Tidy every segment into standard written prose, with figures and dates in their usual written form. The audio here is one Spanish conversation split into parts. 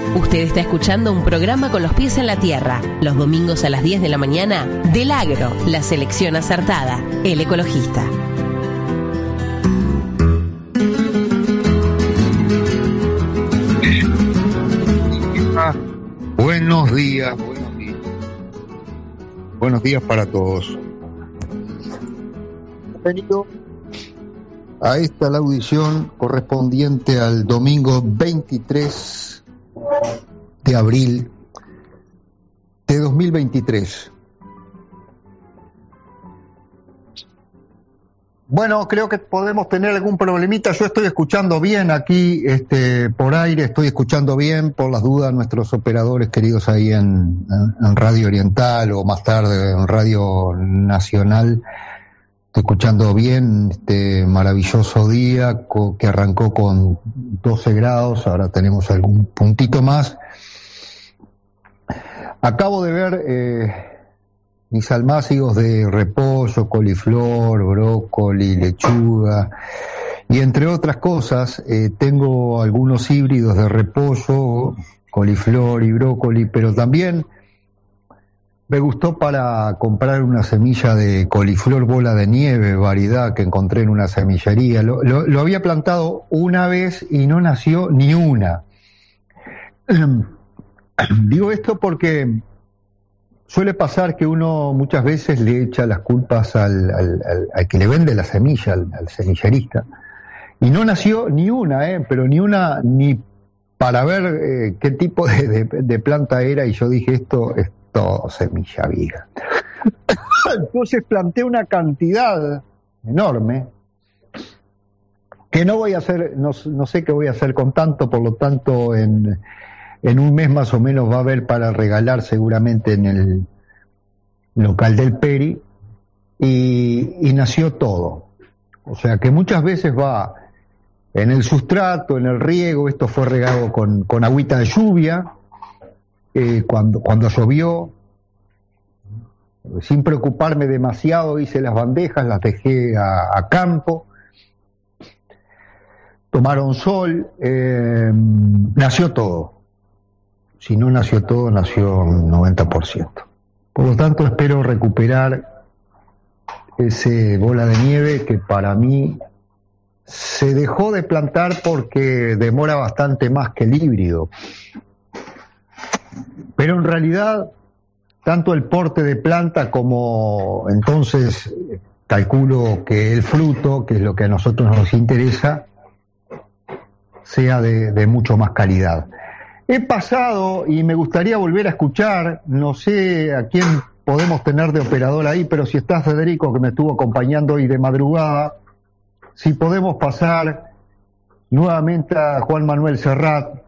Usted está escuchando un programa con los pies en la tierra, los domingos a las 10 de la mañana, del Agro, la selección acertada, El Ecologista. Buenos días. Buenos días para todos. Bienvenido a esta la audición correspondiente al domingo 23 de abril de 2023. Bueno, creo que podemos tener algún problemita. Yo estoy escuchando bien aquí, por aire, estoy escuchando bien. Por las dudas, nuestros operadores queridos ahí en Radio Oriental o más tarde en Radio Nacional. Estoy escuchando bien este maravilloso día que arrancó con 12 grados, ahora tenemos algún puntito más. Acabo de ver mis almácigos de repollo, coliflor, brócoli, lechuga y entre otras cosas tengo algunos híbridos de repollo, coliflor y brócoli, pero también me gustó para comprar una semilla de coliflor bola de nieve, variedad que encontré en una semillería. Lo había plantado una vez y no nació ni una. Digo esto porque suele pasar que uno muchas veces le echa las culpas al que le vende la semilla, al semillerista. Y no nació ni una, pero ni una, ni para ver qué tipo de planta era, y yo dije, esto es todo semilla viga. Entonces planté una cantidad enorme que no voy a hacer, no sé qué voy a hacer con tanto, por lo tanto en un mes más o menos va a haber para regalar seguramente en el local del Peri, y nació todo. O sea que muchas veces va en el sustrato, en el riego. Esto fue regado con agüita de lluvia, cuando llovió, sin preocuparme demasiado, hice las bandejas, las dejé a campo, tomaron sol, nació todo. Si no nació todo, nació un 90%. Por lo tanto, espero recuperar ese bola de nieve que para mí se dejó de plantar porque demora bastante más que el híbrido. Pero en realidad, tanto el porte de planta como entonces calculo que el fruto, que es lo que a nosotros nos interesa, sea de mucho más calidad. He pasado y me gustaría volver a escuchar, no sé a quién podemos tener de operador ahí, pero si está Federico, que me estuvo acompañando hoy de madrugada, si podemos pasar nuevamente a Juan Manuel Serrat.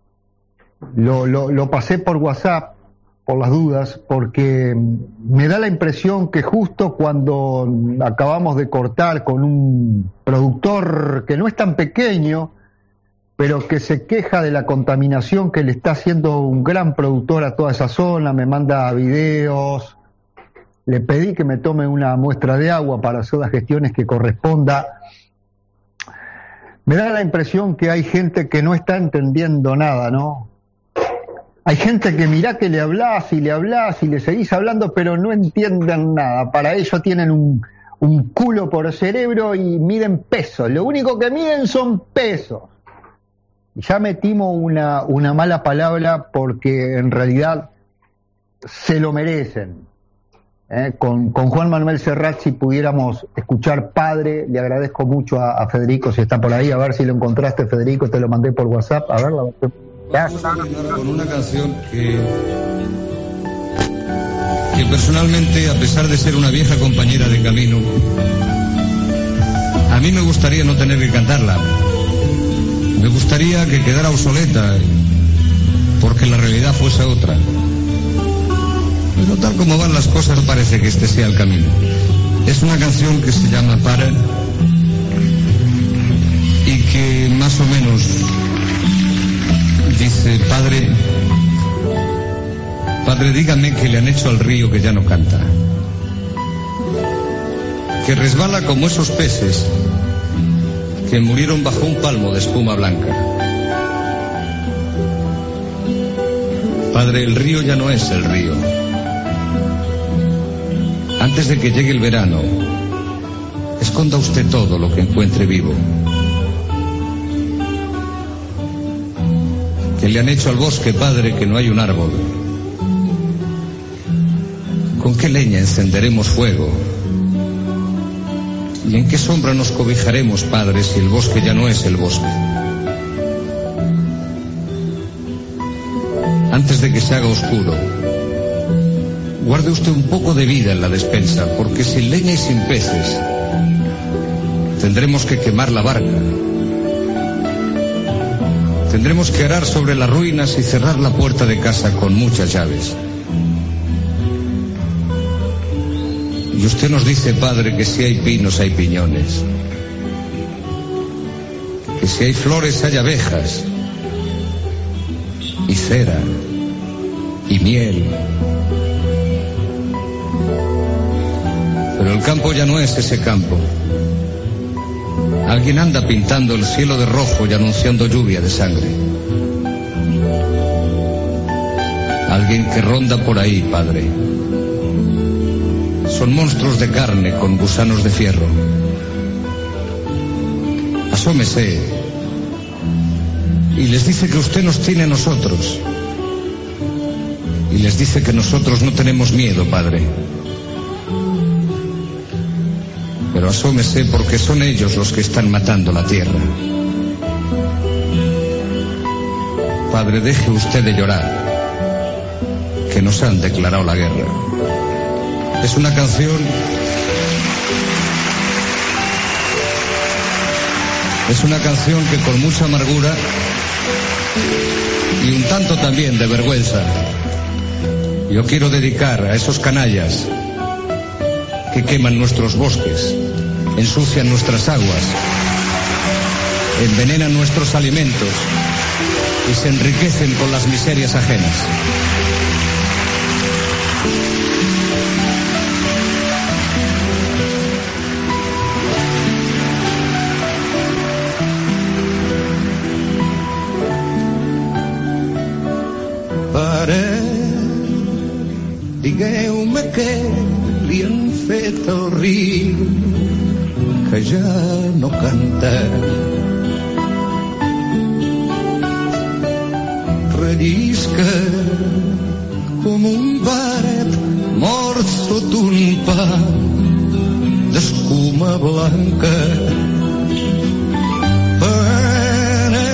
Lo pasé por WhatsApp, por las dudas, porque me da la impresión que justo cuando acabamos de cortar con un productor que no es tan pequeño, pero que se queja de la contaminación que le está haciendo un gran productor a toda esa zona, me manda videos, le pedí que me tome una muestra de agua para hacer las gestiones que corresponda. Me da la impresión que hay gente que no está entendiendo nada, ¿no? Hay gente que mirá que le hablás y le seguís hablando, pero no entienden nada. Para ello tienen un culo por cerebro y miden pesos. Lo único que miden son pesos. Ya metimos una mala palabra porque en realidad se lo merecen. Con Juan Manuel Serrat, si pudiéramos escuchar Padre, le agradezco mucho a Federico, si está por ahí, a ver si lo encontraste, Federico, te lo mandé por WhatsApp, a ver. Vamos a terminar con una canción que personalmente, a pesar de ser una vieja compañera de camino, a mí me gustaría no tener que cantarla. Me gustaría que quedara obsoleta, porque la realidad fuese otra. Pero tal como van las cosas, parece que este sea el camino. Es una canción que se llama Para, y que más o menos dice: Padre, dígame que le han hecho al río que ya no canta, que resbala como esos peces que murieron bajo un palmo de espuma blanca. Padre, el río ya no es el río. Antes de que llegue el verano, esconda usted todo lo que encuentre vivo. ¿Qué le han hecho al bosque, Padre, que no hay un árbol? ¿Con qué leña encenderemos fuego? ¿Y en qué sombra nos cobijaremos, Padre, si el bosque ya no es el bosque? Antes de que se haga oscuro, guarde usted un poco de vida en la despensa, porque sin leña y sin peces tendremos que quemar la barca. Tendremos que arar sobre las ruinas y cerrar la puerta de casa con muchas llaves. Y usted nos dice, Padre, que si hay pinos hay piñones, que si hay flores hay abejas, y cera, y miel. Pero el campo ya no es ese campo. Alguien anda pintando el cielo de rojo y anunciando lluvia de sangre. Alguien que ronda por ahí, Padre. Son monstruos de carne con gusanos de fierro. Asómese y les dice que usted nos tiene a nosotros. Y les dice que nosotros no tenemos miedo, Padre. Pero asómese, porque son ellos los que están matando la tierra. Padre, deje usted de llorar, que nos han declarado la guerra. Es una canción... Es una canción que con mucha amargura y un tanto también de vergüenza yo quiero dedicar a esos canallas que queman nuestros bosques, ensucian nuestras aguas, envenenan nuestros alimentos y se enriquecen con las miserias ajenas. Pare, digueu-me què li han fet al riu, que ja no canta. Rellisca com un paret mort sota un pa d'escuma blanca. Pare,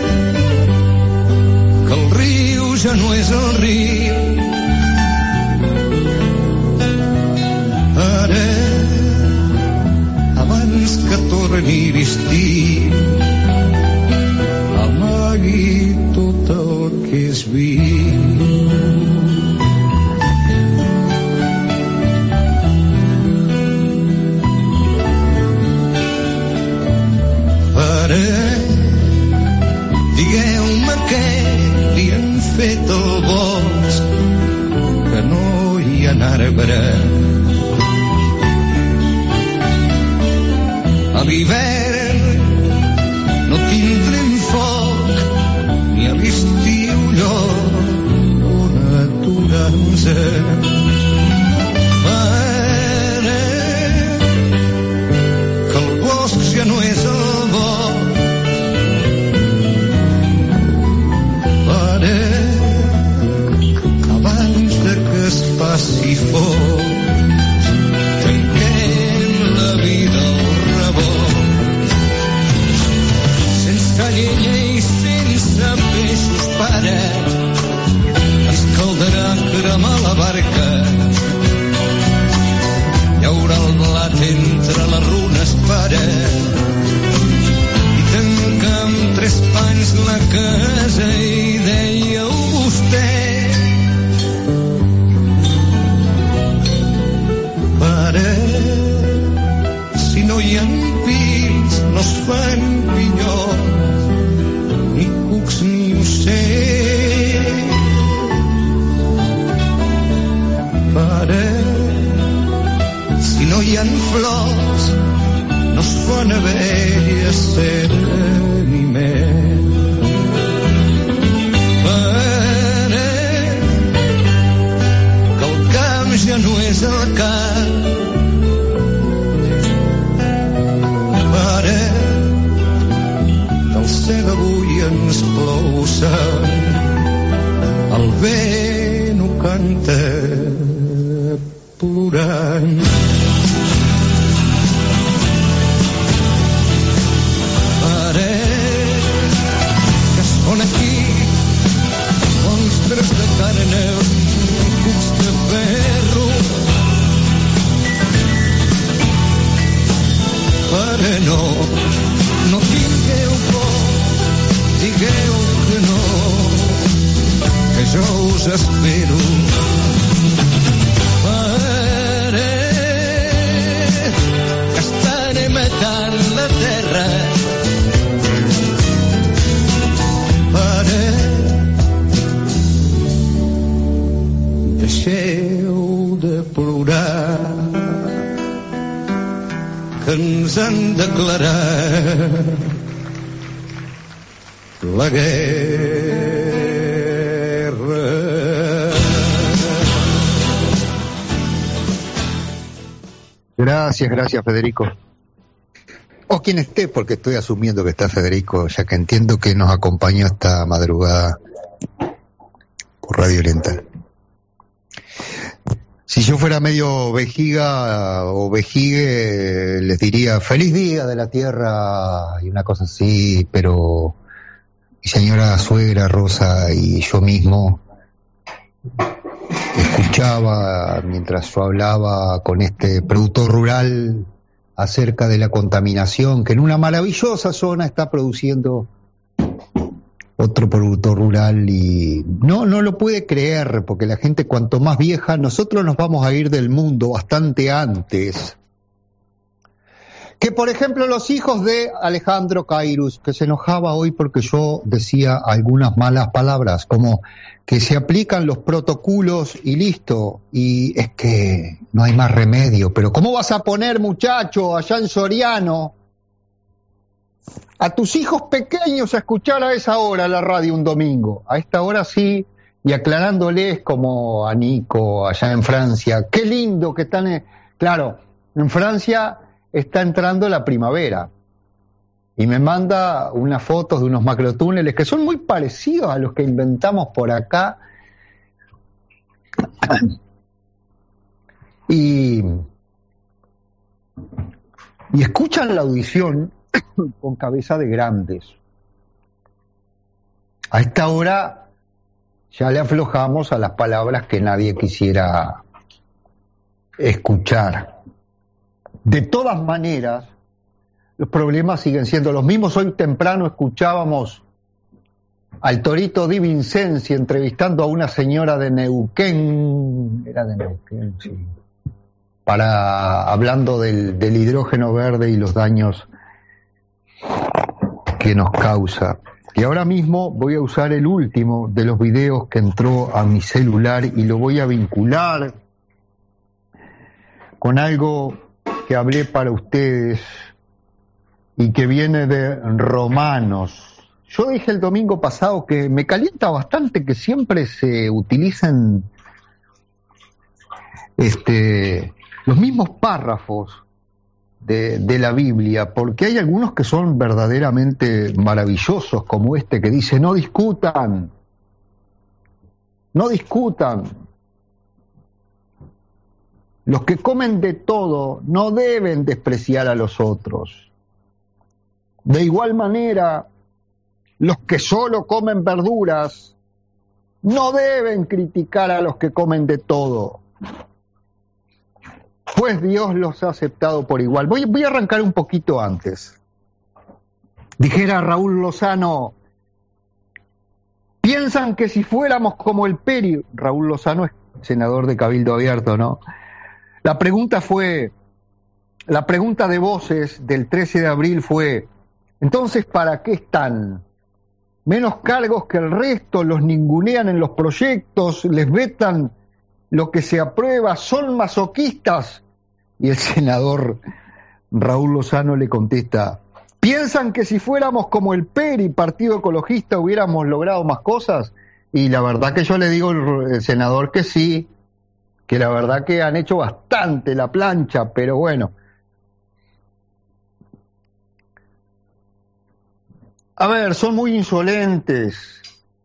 que el riu ja no és el riu. Ara, abans que torni l'estiu, amagui tot el que és viu. Ara, digueu-me què li han fet al bosc, que no hi ha arbre. A l'hivern no tindrem foc, ni a l'estiu lloc on aturar-nos. Pare, que el bosc ja no és el bosc. Pare, abans de que es faci foc, tanquem la vida al rebot. Sense llenya i sense peixos, pare, ens caldrà cremar la barca. Hi haurà el blat entre les runes, pare, i tancar amb 3 pans la casa, i dèieu vostè. Pare, si no hi ha pins, no es fan pinyons, ni cucs ni ocells. Pare, si no hi ha flors, no es fan abelles, cera ni mel. Pare, plousa, el vent ho canta plorant. Paret que es pon aquí, monstres de carn, cucs de ferro. Pare, no tingueu por, digueu que no, que jo us espero. Pare, que estaré matant la terra. Pare, deixeu de plorar, que ens han declarat la guerra. Gracias Federico. O quien esté, porque estoy asumiendo que está Federico, ya que entiendo que nos acompañó esta madrugada por Radio Oriental. Si yo fuera medio vejiga o vejigue, les diría feliz día de la tierra y una cosa así, pero mi señora suegra Rosa y yo mismo escuchaba mientras yo hablaba con este productor rural acerca de la contaminación que en una maravillosa zona está produciendo otro productor rural y no lo puede creer, porque la gente cuanto más vieja, nosotros nos vamos a ir del mundo bastante antes que, por ejemplo, los hijos de Alejandro Cairus, que se enojaba hoy porque yo decía algunas malas palabras, como que se aplican los protocolos y listo, y es que no hay más remedio. Pero ¿cómo vas a poner, muchacho, allá en Soriano, a tus hijos pequeños a escuchar a esa hora la radio un domingo? A esta hora sí, y aclarándoles como a Nico allá en Francia, qué lindo que están, claro, en Francia está entrando la primavera, y me manda unas fotos de unos macrotúneles que son muy parecidos a los que inventamos por acá, y escuchan la audición con cabeza de grandes. A esta hora ya le aflojamos a las palabras que nadie quisiera escuchar. De todas maneras, los problemas siguen siendo los mismos. Hoy temprano escuchábamos al Torito Di Vincenzi entrevistando a una señora de Neuquén, era de Neuquén, sí, hablando del hidrógeno verde y los daños que nos causa. Y ahora mismo voy a usar el último de los videos que entró a mi celular y lo voy a vincular con algo que hablé para ustedes y que viene de Romanos. Yo dije el domingo pasado que me calienta bastante que siempre se utilicen los mismos párrafos de la Biblia, porque hay algunos que son verdaderamente maravillosos, como este que dice: no discutan, los que comen de todo no deben despreciar a los otros. De igual manera, los que solo comen verduras no deben criticar a los que comen de todo, pues Dios los ha aceptado por igual. Voy a arrancar un poquito antes. Dijera Raúl Lozano: piensan que si fuéramos como el Peri, Raúl Lozano es senador de Cabildo Abierto, ¿no? La pregunta de Voces del 13 de abril fue: entonces, ¿para qué están? Menos cargos que el resto, los ningunean en los proyectos, les vetan lo que se aprueba, son masoquistas. Y el senador Raúl Lozano le contesta: ¿piensan que si fuéramos como el PERI, Partido Ecologista, hubiéramos logrado más cosas? Y la verdad que yo le digo al senador que sí, que la verdad que han hecho bastante la plancha, pero bueno. A ver, son muy insolentes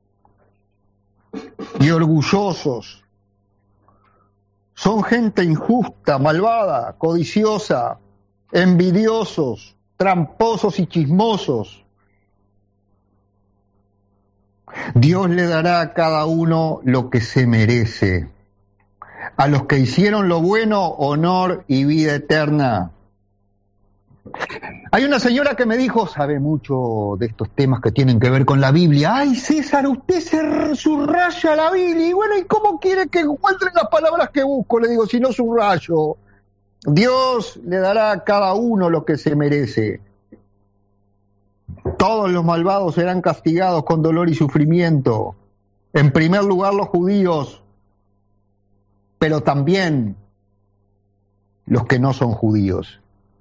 y orgullosos. Son gente injusta, malvada, codiciosa, envidiosos, tramposos y chismosos. Dios le dará a cada uno lo que se merece. A los que hicieron lo bueno, honor y vida eterna. Hay una señora que me dijo, sabe mucho de estos temas que tienen que ver con la Biblia. Ay, César, usted se subraya la Biblia. Y bueno, ¿y cómo quiere que encuentre las palabras que busco? Le digo, si no subrayo. Dios le dará a cada uno lo que se merece. Todos los malvados serán castigados con dolor y sufrimiento. En primer lugar los judíos, pero también los que no son judíos.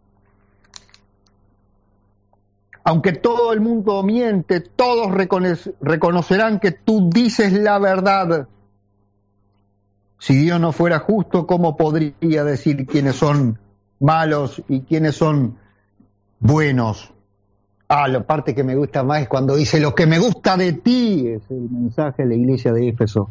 Aunque todo el mundo miente, todos reconocerán que tú dices la verdad. Si Dios no fuera justo, ¿cómo podría decir quiénes son malos y quiénes son buenos? La parte que me gusta más es cuando dice lo que me gusta de ti, es el mensaje de la iglesia de Éfeso.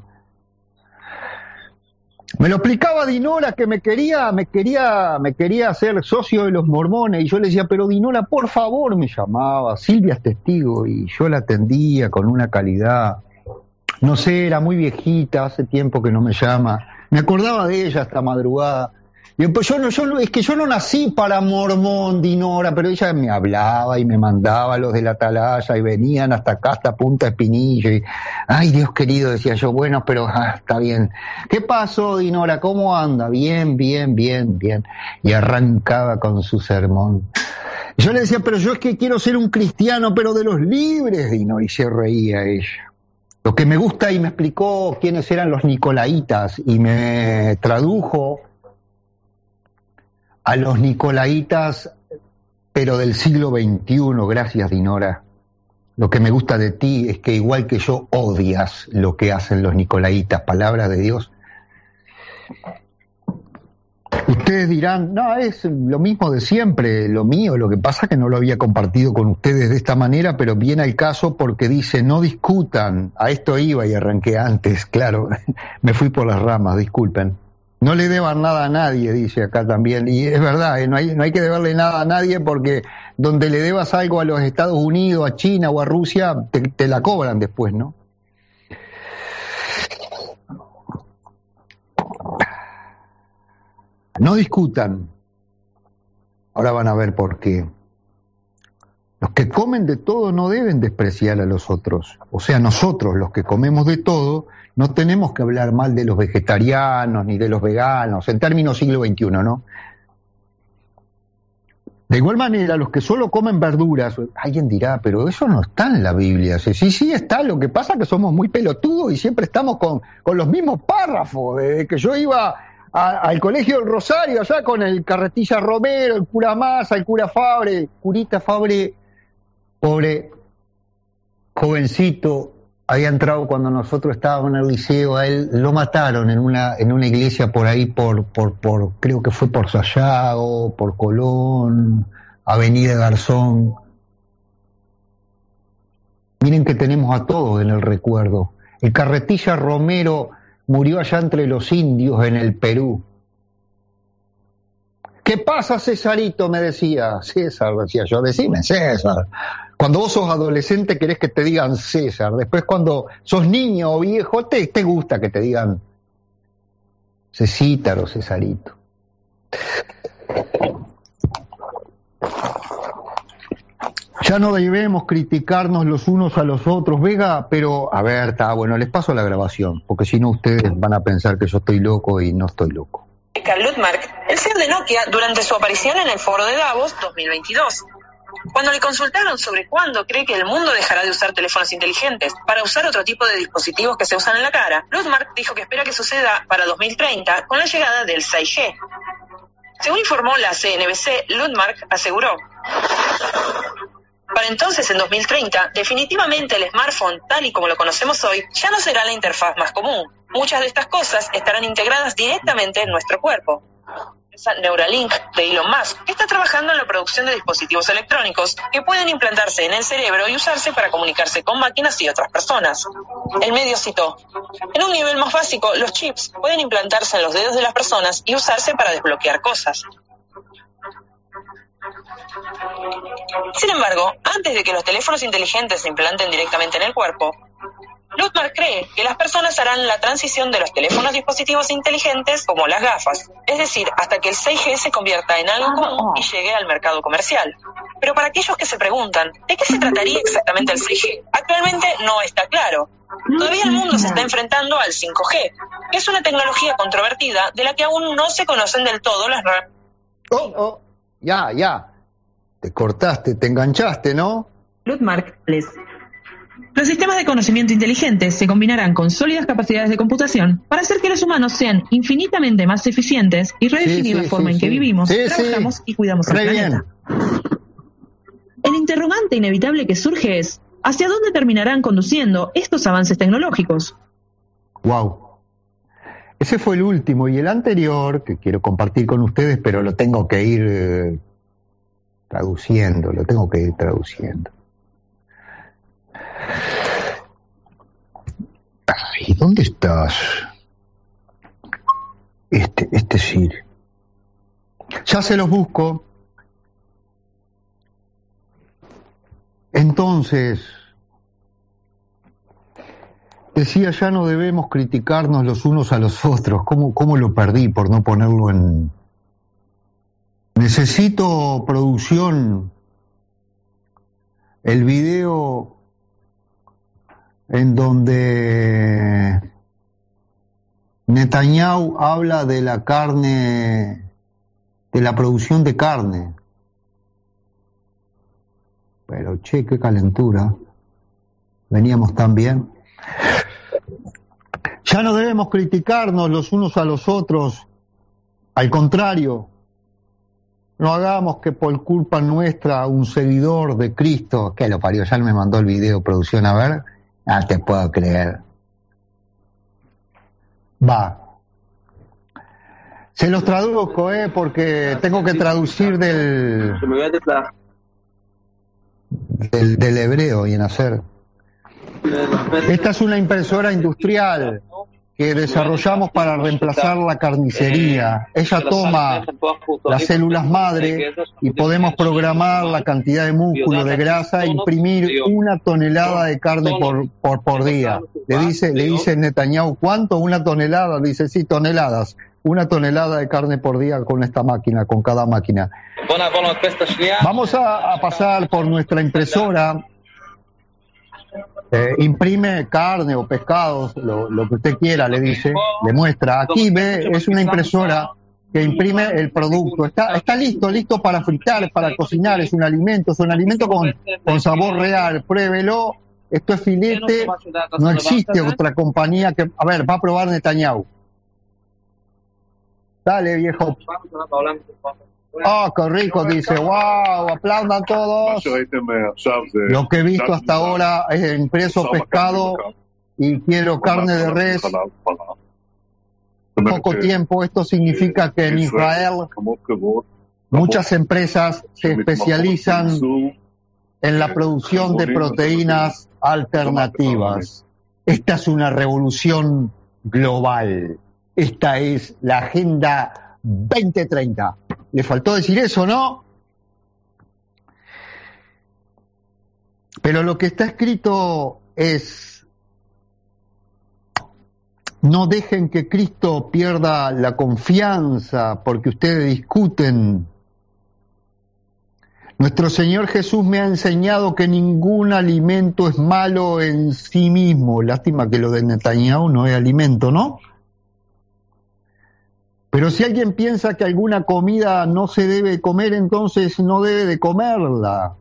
Me lo explicaba Dinora que me quería hacer socio de los mormones y yo le decía, pero Dinora, por favor, me llamaba, Silvia es testigo y yo la atendía con una calidad, no sé, era muy viejita, hace tiempo que no me llama, me acordaba de ella hasta madrugada. Y pues es que yo no nací para mormón, Dinora, pero ella me hablaba y me mandaba los de la atalaya y venían hasta acá, hasta Punta Espinilla. Y, ay, Dios querido, decía yo, bueno, pero está bien. ¿Qué pasó, Dinora? ¿Cómo anda? Bien. Y arrancaba con su sermón. Y yo le decía, pero yo es que quiero ser un cristiano, pero de los libres, Dinora, y se reía ella. Lo que me gusta, y me explicó quiénes eran los nicolaitas, y me tradujo a los nicolaitas, pero del siglo XXI, gracias Dinora. Lo que me gusta de ti es que igual que yo odias lo que hacen los nicolaitas, palabra de Dios. Ustedes dirán, no, es lo mismo de siempre, lo mío, lo que pasa que no lo había compartido con ustedes de esta manera, pero viene al caso porque dice, no discutan, a esto iba y arranqué antes, claro, me fui por las ramas, disculpen. No le deban nada a nadie, dice acá también, y es verdad, no hay que deberle nada a nadie porque donde le debas algo a los Estados Unidos, a China o a Rusia, te la cobran después, ¿no? No discutan. Ahora van a ver por qué. Los que comen de todo no deben despreciar a los otros. O sea, nosotros, los que comemos de todo, no tenemos que hablar mal de los vegetarianos ni de los veganos, en términos siglo XXI, ¿no? De igual manera, los que solo comen verduras, alguien dirá, pero eso no está en la Biblia. Sí está, lo que pasa es que somos muy pelotudos y siempre estamos con los mismos párrafos. Desde que yo iba al colegio del Rosario, allá con el Carretilla Romero, el cura Massa, el cura Fabre, curita Fabre, pobre jovencito, había entrado cuando nosotros estábamos en el liceo, a él lo mataron en una iglesia por ahí, por creo que fue por Sayago, por Colón, Avenida Garzón. Miren que tenemos a todos en el recuerdo. El Carretilla Romero murió allá entre los indios en el Perú. ¿Qué pasa, Cesarito? Me decía. César, decía yo, decime César. Cuando vos sos adolescente querés que te digan César. Después cuando sos niño o viejo te gusta que te digan Cecítar o Cesarito. Ya no debemos criticarnos los unos a los otros, Vega, pero a ver, está bueno, les paso la grabación, porque si no ustedes van a pensar que yo estoy loco y no estoy loco. Ludmark, el CEO de Nokia, durante su aparición en el foro de Davos 2022. Cuando le consultaron sobre cuándo cree que el mundo dejará de usar teléfonos inteligentes para usar otro tipo de dispositivos que se usan en la cara, Ludmark dijo que espera que suceda para 2030 con la llegada del 6G. Según informó la CNBC, Ludmark aseguró: para entonces, en 2030, definitivamente el smartphone, tal y como lo conocemos hoy, ya no será la interfaz más común. Muchas de estas cosas estarán integradas directamente en nuestro cuerpo. Neuralink de Elon Musk, que está trabajando en la producción de dispositivos electrónicos que pueden implantarse en el cerebro y usarse para comunicarse con máquinas y otras personas. El medio citó: en un nivel más básico, los chips pueden implantarse en los dedos de las personas y usarse para desbloquear cosas. Sin embargo, antes de que los teléfonos inteligentes se implanten directamente en el cuerpo, Luthmar cree que las personas harán la transición de los teléfonos dispositivos inteligentes como las gafas, es decir, hasta que el 6G se convierta en algo común y llegue al mercado comercial. Pero para aquellos que se preguntan, ¿de qué se trataría exactamente el 6G? Actualmente no está claro. Todavía el mundo se está enfrentando al 5G, que es una tecnología controvertida de la que aún no se conocen del todo las Ya. Te cortaste, te enganchaste, ¿no? Luthmar les... Los sistemas de conocimiento inteligentes se combinarán con sólidas capacidades de computación para hacer que los humanos sean infinitamente más eficientes y redefinir la forma en que vivimos, trabajamos y cuidamos el planeta. El interrogante inevitable que surge es: ¿hacia dónde terminarán conduciendo estos avances tecnológicos? Wow. Ese fue el último, y el anterior, que quiero compartir con ustedes, pero lo tengo que ir traduciendo. ¿Y dónde estás? Este sí. Ya se los busco. Entonces, decía, ya no debemos criticarnos los unos a los otros. ¿Cómo lo perdí por no ponerlo en...? Necesito, producción, el video en donde Netanyahu habla de la carne, de la producción de carne. Pero che, qué calentura. Veníamos tan bien. Ya no debemos criticarnos los unos a los otros. Al contrario, no hagamos que por culpa nuestra un seguidor de Cristo, que lo parió, ya me mandó el video, producción, a ver. Ah, te puedo creer. Va. Se los traduzco, porque tengo que traducir del hebreo y en hacer. Esta es una impresora industrial que desarrollamos para reemplazar la carnicería. Ella toma las células madre y podemos programar la cantidad de músculo, de grasa, e imprimir 1 tonelada de carne por día. Le dice Netanyahu, ¿cuánto? 1 tonelada. Dice, sí, toneladas. 1 tonelada de carne por día con esta máquina, con cada máquina. Vamos a pasar por nuestra impresora. Imprime carne o pescados, lo que usted quiera, le dice, le muestra. Aquí ve, es una impresora que imprime el producto. Está listo para fritar, para cocinar. Es un alimento con sabor real. Pruébelo. Esto es filete. No existe otra compañía que... A ver, va a probar Netanyahu. Dale, viejo. Oh, qué rico, dice. Wow, aplaudan todos. Lo que he visto hasta ahora es impreso pescado y quiero carne de res. Poco tiempo. Esto significa que en Israel muchas empresas se especializan en la producción de proteínas alternativas. Esta es una revolución global. Esta es la Agenda 2030. Le faltó decir eso, ¿no? Pero lo que está escrito es: no dejen que Cristo pierda la confianza porque ustedes discuten. Nuestro Señor Jesús me ha enseñado que ningún alimento es malo en sí mismo. Lástima que lo de Netanyahu no es alimento, ¿no? Pero si alguien piensa que alguna comida no se debe comer, entonces no debe de comerla.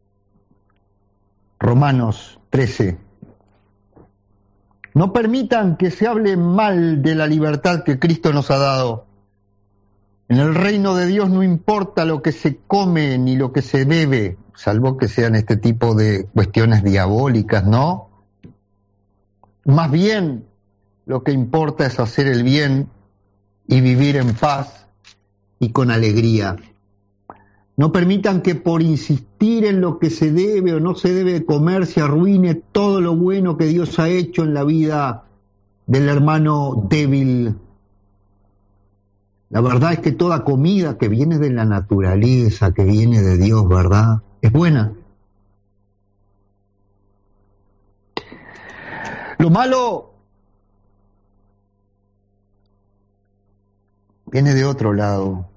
Romanos 13. No permitan que se hable mal de la libertad que Cristo nos ha dado. En el reino de Dios no importa lo que se come ni lo que se bebe, salvo que sean este tipo de cuestiones diabólicas, ¿no? Más bien, lo que importa es hacer el bien y vivir en paz y con alegría. No permitan que por insistir en lo que se debe o no se debe comer se arruine todo lo bueno que Dios ha hecho en la vida del hermano débil. La verdad es que toda comida que viene de la naturaleza, que viene de Dios, ¿verdad?, es buena. Lo malo viene de otro lado.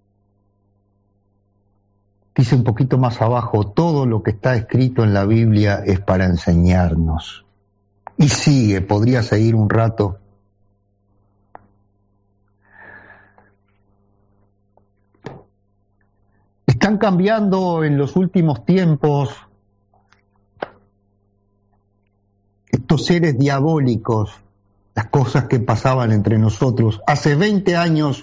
Dice un poquito más abajo, todo lo que está escrito en la Biblia es para enseñarnos. Y sigue, podría seguir un rato. Están cambiando en los últimos tiempos estos seres diabólicos, las cosas que pasaban entre nosotros. Hace 20 años,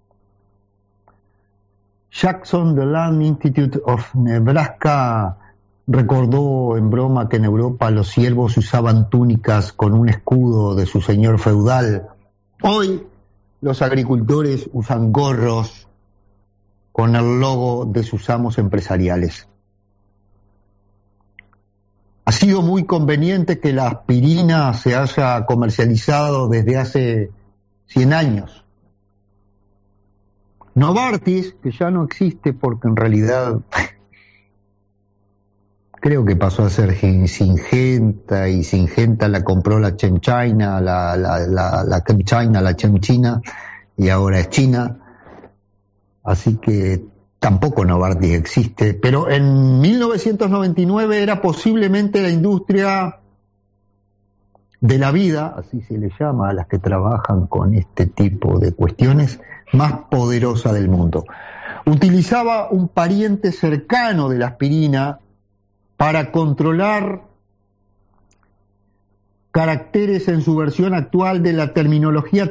Jackson, The Land Institute of Nebraska, recordó en broma que en Europa los siervos usaban túnicas con un escudo de su señor feudal. Hoy los agricultores usan gorros con el logo de sus amos empresariales. Ha sido muy conveniente que la aspirina se haya comercializado desde hace 100 años. Novartis, que ya no existe porque en realidad creo que pasó a ser Syngenta, y Syngenta la compró la ChemChina, la ChemChina, la ChemChina, y ahora es China. Así que tampoco Novartis existe, pero en 1999 era posiblemente la industria de la vida, así se le llama a las que trabajan con este tipo de cuestiones, más poderosa del mundo. Utilizaba un pariente cercano de la aspirina para controlar caracteres en su versión actual de la tecnología,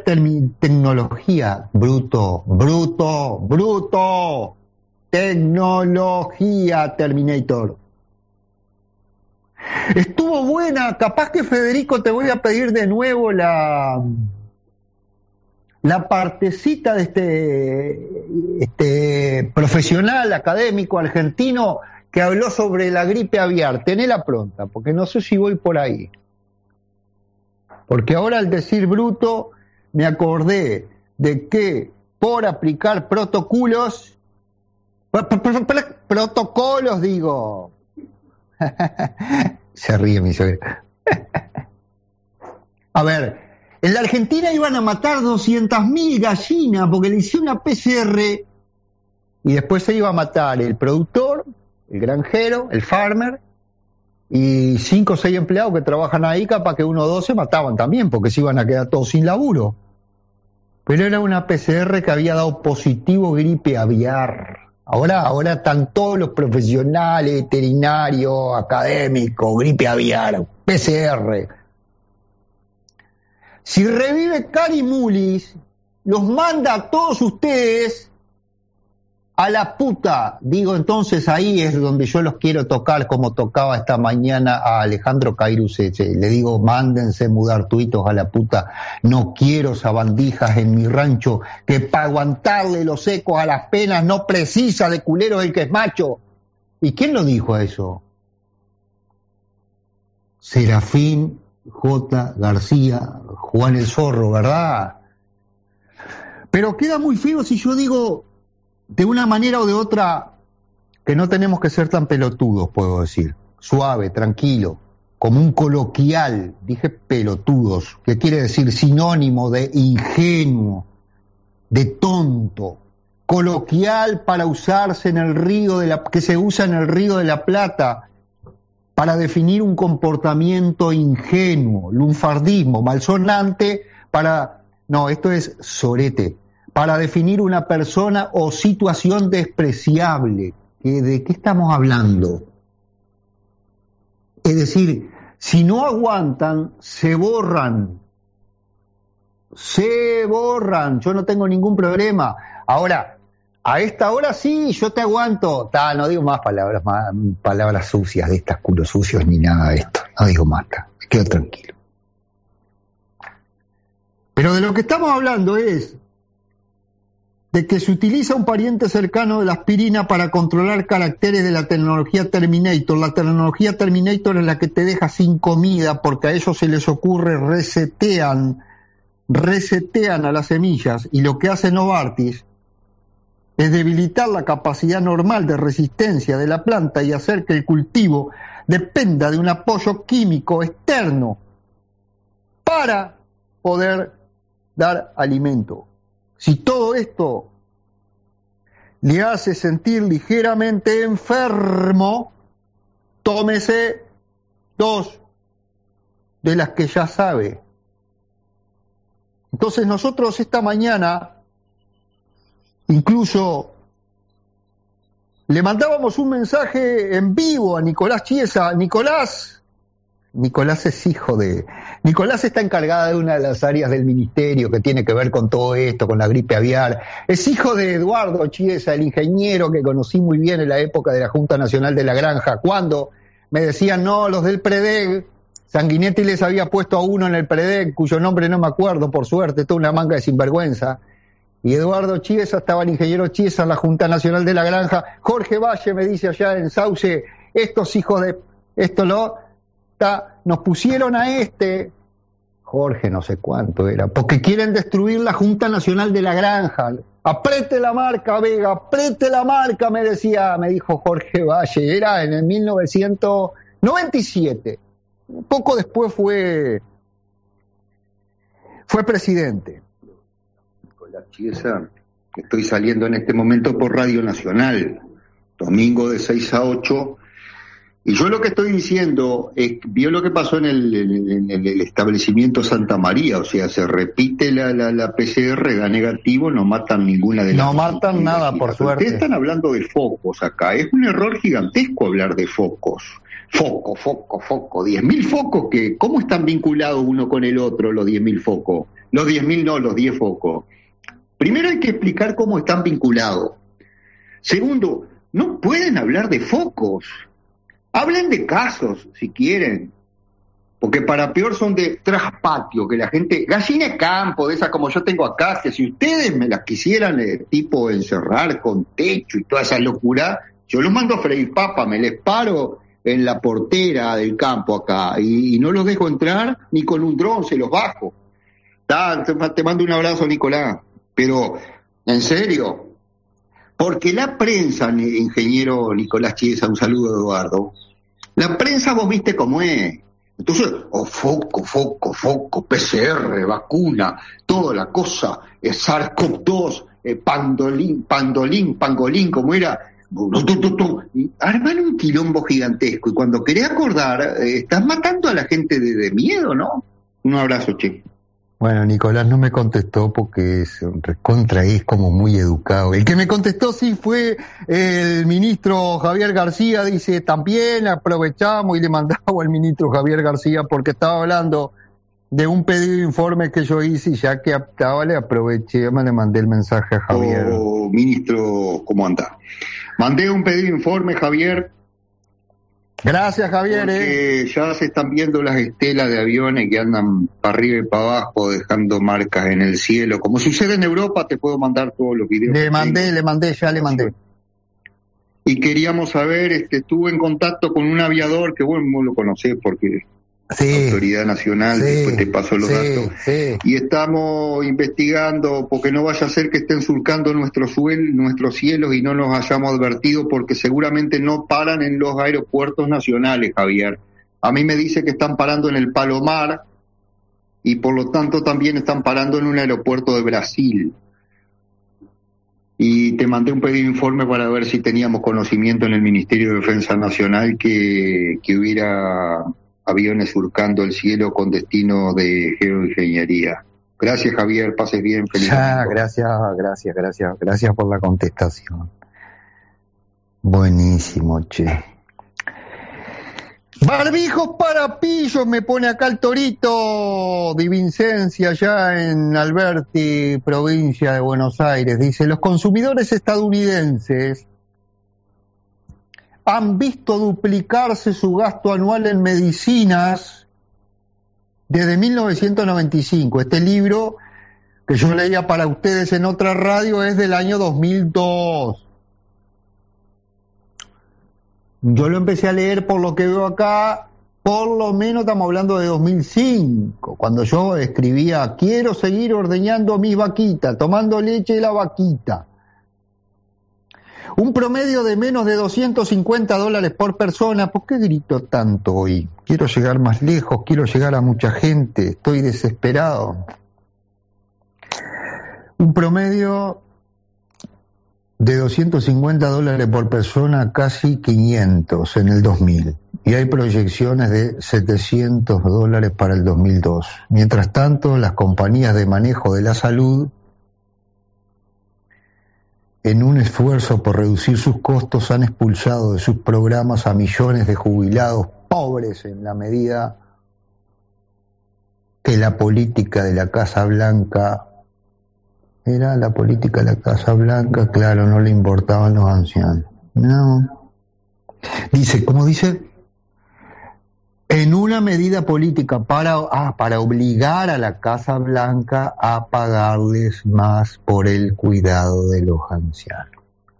tecnología Terminator. Estuvo buena, capaz que Federico te voy a pedir de nuevo la partecita de este profesional académico argentino que habló sobre la gripe aviar. Tenela pronta, porque no sé si voy por ahí. Porque ahora al decir bruto me acordé de que por aplicar protocolos digo. Se ríe mi suegra. A ver, en la Argentina iban a matar 200.000 gallinas porque le hicieron una PCR y después se iba a matar el productor, el granjero, el farmer y 5 o 6 empleados que trabajan ahí, capaz que 1 o 2 se mataban también porque se iban a quedar todos sin laburo. Pero era una PCR que había dado positivo gripe aviar. Ahora están todos los profesionales, veterinarios, académicos, gripe aviar, PCR. Si revive Cari Mullis, los manda a todos ustedes a la puta. Digo, entonces ahí es donde yo los quiero tocar, como tocaba esta mañana a Alejandro Cairusese. Le digo, mándense mudar tuitos a la puta. No quiero sabandijas en mi rancho, que para aguantarle los ecos a las penas no precisa de culero el que es macho. ¿Y quién lo dijo eso? Serafín J. García, Juan el Zorro, ¿verdad? Pero queda muy feo si yo digo de una manera o de otra que no tenemos que ser tan pelotudos, puedo decir. Suave, tranquilo, como un coloquial. Dije pelotudos, que quiere decir sinónimo de ingenuo, de tonto. Coloquial para usarse en el río que se usa en el Río de la Plata para definir un comportamiento ingenuo, lunfardismo, malsonante esto es sorete, para definir una persona o situación despreciable. ¿De qué estamos hablando? Es decir, si no aguantan, se borran. Yo no tengo ningún problema. Ahora, a esta hora sí, yo te aguanto. No digo más palabras sucias de estas, culos sucios ni nada de esto. No digo más, me quedo tranquilo. Pero de lo que estamos hablando es de que se utiliza un pariente cercano de la aspirina para controlar caracteres de la tecnología Terminator. La tecnología Terminator es la que te deja sin comida, porque a ellos se les ocurre resetean a las semillas, y lo que hace Novartis es debilitar la capacidad normal de resistencia de la planta y hacer que el cultivo dependa de un apoyo químico externo para poder dar alimento. Si todo esto le hace sentir ligeramente enfermo, tómese 2 de las que ya sabe. Entonces nosotros esta mañana incluso le mandábamos un mensaje en vivo a Nicolás Chiesa. Nicolás es hijo de... Nicolás está encargada de una de las áreas del ministerio que tiene que ver con todo esto, con la gripe aviar. Es hijo de Eduardo Chiesa, el ingeniero que conocí muy bien en la época de la Junta Nacional de la Granja, cuando me decían, no, los del PREDEG, Sanguinetti les había puesto a uno en el PREDEG, cuyo nombre no me acuerdo, por suerte, toda una manga de sinvergüenza. Y Eduardo Chiesa, estaba el ingeniero Chiesa en la Junta Nacional de la Granja. Jorge Valle me dice allá en Sauce, estos hijos de... nos pusieron a Jorge no sé cuánto era, porque quieren destruir la Junta Nacional de la Granja. Apriete la marca, Vega, apriete la marca, me dijo Jorge Valle. Era en el 1997. Poco después fue presidente. Nicolás Chiesa, estoy saliendo en este momento por Radio Nacional, domingo de 6 a 8, y yo lo que estoy diciendo es, vio lo que pasó en el establecimiento Santa María, o sea, se repite la PCR, da negativo, no matan ninguna de las... No matan nada, por suerte. Ustedes están hablando de focos acá, es un error gigantesco hablar de focos. Foco, 10.000 focos, que ¿cómo están vinculados uno con el otro los 10.000 focos? Los 10.000 no, los 10 focos. Primero hay que explicar cómo están vinculados. Segundo, no pueden hablar de focos. Hablen de casos, si quieren. Porque para peor son de traspatio, que la gente... Gallina de campo, de esas como yo tengo acá, que si ustedes me las quisieran tipo encerrar con techo y toda esa locura, yo los mando a freír papa, me les paro en la portera del campo acá y no los dejo entrar ni con un dron, se los bajo. Te mando un abrazo, Nicolás. Pero, en serio, porque la prensa, ingeniero Nicolás Chiesa, un saludo, Eduardo, la prensa vos viste cómo es. Entonces, foco, PCR, vacuna, toda la cosa, SARS-CoV-2, pangolín, como era, arman un quilombo gigantesco, y cuando querés acordar, estás matando a la gente de miedo, ¿no? Un abrazo, che. Bueno, Nicolás no me contestó porque es como muy educado. El que me contestó sí fue el ministro Javier García, dice, también aprovechamos y le mandamos al ministro Javier García porque estaba hablando de un pedido de informe que yo hice y ya que estaba le aproveché, le mandé el mensaje a Javier. Ministro, ¿cómo anda? Mandé un pedido de informe, Javier. Gracias, Javier. Porque ya se están viendo las estelas de aviones que andan para arriba y para abajo dejando marcas en el cielo. Como sucede en Europa, te puedo mandar todos los videos. Le mandé. Y queríamos saber, estuve en contacto con un aviador que vos lo conocés porque sí, autoridad nacional, sí, después te paso los datos. Sí. Y estamos investigando porque no vaya a ser que estén surcando nuestros cielos y no nos hayamos advertido, porque seguramente no paran en los aeropuertos nacionales, Javier. A mí me dice que están parando en el Palomar y por lo tanto también están parando en un aeropuerto de Brasil. Y te mandé un pedido de informe para ver si teníamos conocimiento en el Ministerio de Defensa Nacional que hubiera aviones surcando el cielo con destino de geoingeniería. Gracias, Javier, pases bien, feliz domingo. Gracias por la contestación. Buenísimo, che. Barbijos para pillos, me pone acá el Torito Di Vincencia, allá en Alberti, provincia de Buenos Aires. Dice, los consumidores estadounidenses han visto duplicarse su gasto anual en medicinas desde 1995. Este libro que yo leía para ustedes en otra radio es del año 2002. Yo lo empecé a leer por lo que veo acá, por lo menos estamos hablando de 2005, cuando yo escribía, quiero seguir ordeñando mis vaquitas, tomando leche de la vaquita. Un promedio de menos de $250 por persona. ¿Por qué grito tanto hoy? Quiero llegar más lejos, quiero llegar a mucha gente, estoy desesperado. Un promedio de $250 por persona, casi 500 en el 2000. Y hay proyecciones de $700 para el 2002. Mientras tanto, las compañías de manejo de la salud, en un esfuerzo por reducir sus costos, han expulsado de sus programas a millones de jubilados pobres en la medida que la política de la Casa Blanca era la política de la Casa Blanca, claro, no le importaban los ancianos. No. Dice, ¿cómo dice? En una medida política para obligar a la Casa Blanca a pagarles más por el cuidado de los ancianos.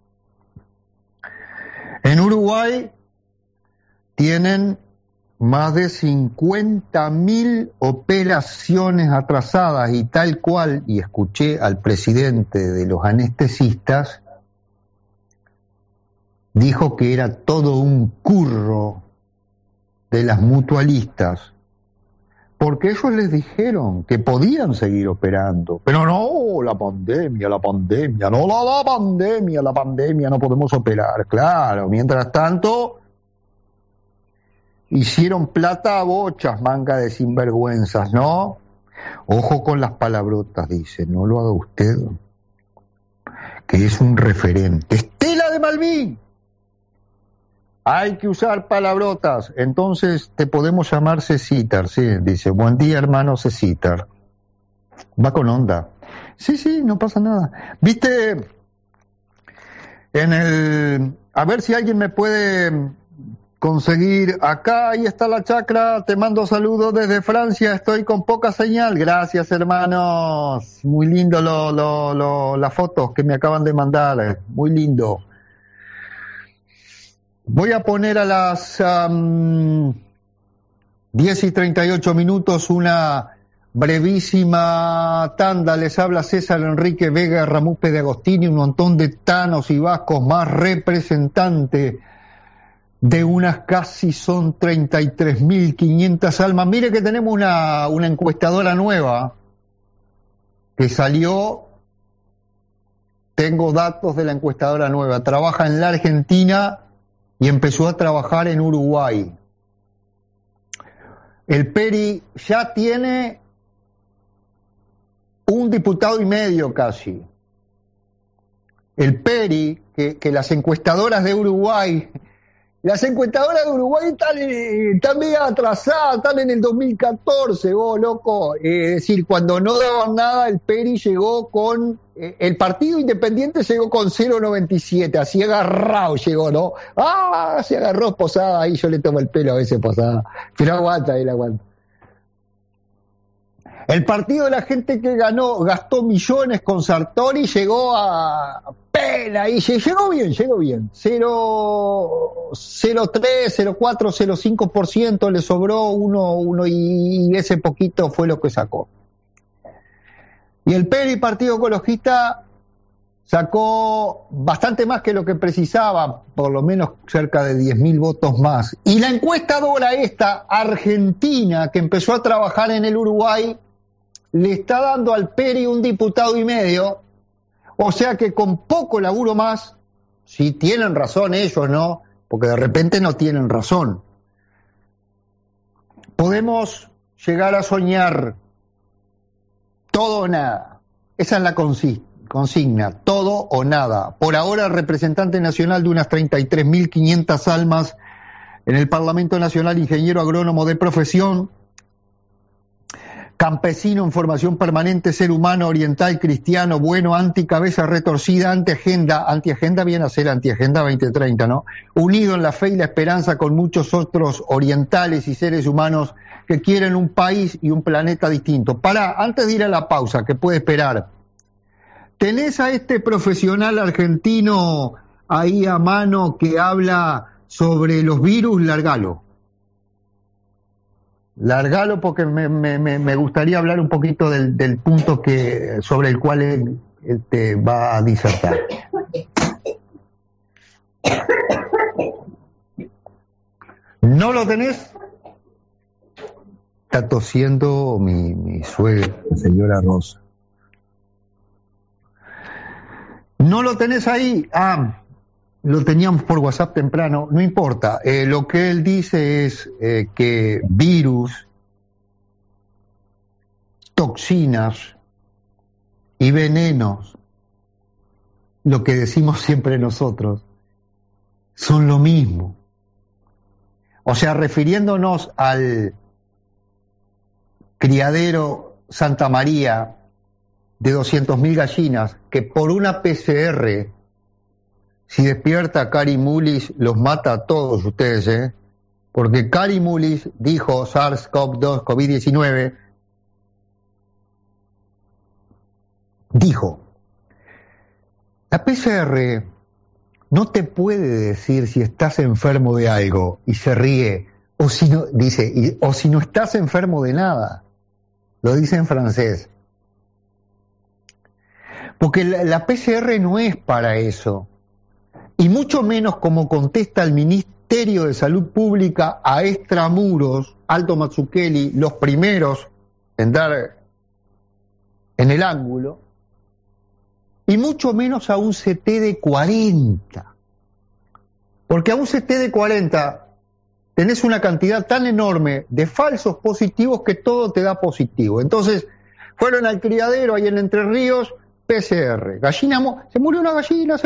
En Uruguay tienen más de 50.000 operaciones atrasadas y tal cual, y escuché al presidente de los anestesistas, dijo que era todo un curro de las mutualistas, porque ellos les dijeron que podían seguir operando, pero no, la pandemia, no podemos operar, claro. Mientras tanto, hicieron plata a bochas, manga de sinvergüenzas, ¿no? Ojo con las palabrotas, dice, no lo haga usted, que es un referente. Estela de Malvin, hay que usar palabrotas, entonces te podemos llamar Cecitar, sí, dice, buen día hermano Cecitar, va con onda. Sí, no pasa nada. Viste, a ver si alguien me puede conseguir, acá, ahí está la chacra, te mando saludos desde Francia, estoy con poca señal, gracias hermanos, muy lindo las fotos que me acaban de mandar, muy lindo. Voy a poner a las 10:38 una brevísima tanda. Les habla César Enrique Vega Ramupe de Agostini, un montón de tanos y vascos, más representante de unas casi son 33.500 almas. Mire que tenemos una encuestadora nueva que salió, tengo datos de la encuestadora nueva, trabaja en la Argentina y empezó a trabajar en Uruguay. El Peri ya tiene 1,5 diputados casi. El Peri, que las encuestadoras de Uruguay, están medio atrasadas, están en el 2014, vos, loco. Es decir, cuando no daban nada, el Peri llegó con... el Partido Independiente llegó con 0,97, así agarrado llegó, ¿no? Se agarró Posada, ahí yo le tomo el pelo a veces Posada, pero aguanta, él aguanta. El partido de la gente que gastó millones con Sartori, llegó a pela y llegó bien, 0,3, 0,4, 0,5%, le sobró uno y ese poquito fue lo que sacó. Y el Peri, Partido Ecologista, sacó bastante más que lo que precisaba, por lo menos cerca de 10.000 votos más. Y la encuestadora esta, argentina, que empezó a trabajar en el Uruguay, le está dando al Peri 1,5 diputados, o sea que con poco laburo más, si tienen razón ellos, ¿no? Porque de repente no tienen razón. Podemos llegar a soñar todo o nada. Esa es la consigna, todo o nada. Por ahora, el representante nacional de unas 33.500 almas en el Parlamento Nacional, ingeniero agrónomo de profesión, campesino en formación permanente, ser humano, oriental, cristiano, bueno, anti-cabeza retorcida, anti-agenda viene a ser anti-agenda 2030, ¿no? Unido en la fe y la esperanza con muchos otros orientales y seres humanos que quieren un país y un planeta distinto. Antes de ir a la pausa, que puede esperar, ¿tenés a este profesional argentino ahí a mano que habla sobre los virus? Largalo porque me gustaría hablar un poquito del punto sobre el cual él te va a disertar. ¿No lo tenés? Está tosiendo mi suegra, la señora Rosa. ¿No lo tenés ahí? Lo teníamos por WhatsApp temprano, no importa. Lo que él dice es que virus, toxinas y venenos, lo que decimos siempre nosotros, son lo mismo. O sea, refiriéndonos al criadero Santa María de 200.000 gallinas, que por una PCR... Si despierta Kary Mullis, los mata a todos ustedes, porque Kary Mullis dijo SARS-CoV-2, COVID-19, dijo, la PCR no te puede decir si estás enfermo de algo, y se ríe, o si no, dice, o si no estás enfermo de nada, lo dice en francés. Porque la PCR no es para eso. Y mucho menos como contesta el Ministerio de Salud Pública a extramuros, Aldo Mazzucchelli, los primeros en dar en el ángulo, y mucho menos a un CT de 40. Porque a un CT de 40 tenés una cantidad tan enorme de falsos positivos que todo te da positivo. Entonces, fueron al criadero ahí en Entre Ríos, PCR. Se murió una gallina.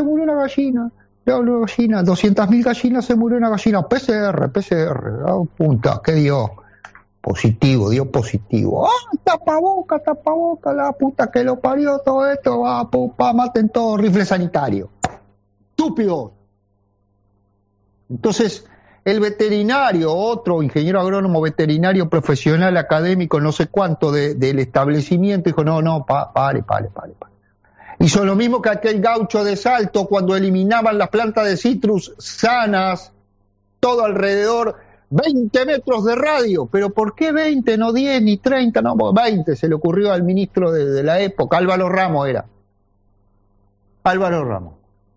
200.000 gallinas, se murió una gallina. PCR. Punta, ¿qué dio? Dio positivo. Tapaboca, la puta que lo parió, todo esto, maten todo, rifle sanitario. Estúpido. Entonces, el veterinario, otro ingeniero agrónomo veterinario profesional académico, no sé cuánto del establecimiento, dijo, no, pare. Hizo lo mismo que aquel gaucho de Salto cuando eliminaban las plantas de citrus sanas, todo alrededor, 20 metros de radio. ¿Pero por qué 20, no 10 ni 30? No, 20, se le ocurrió al ministro de la época, Álvaro Ramos era. Álvaro Ramos.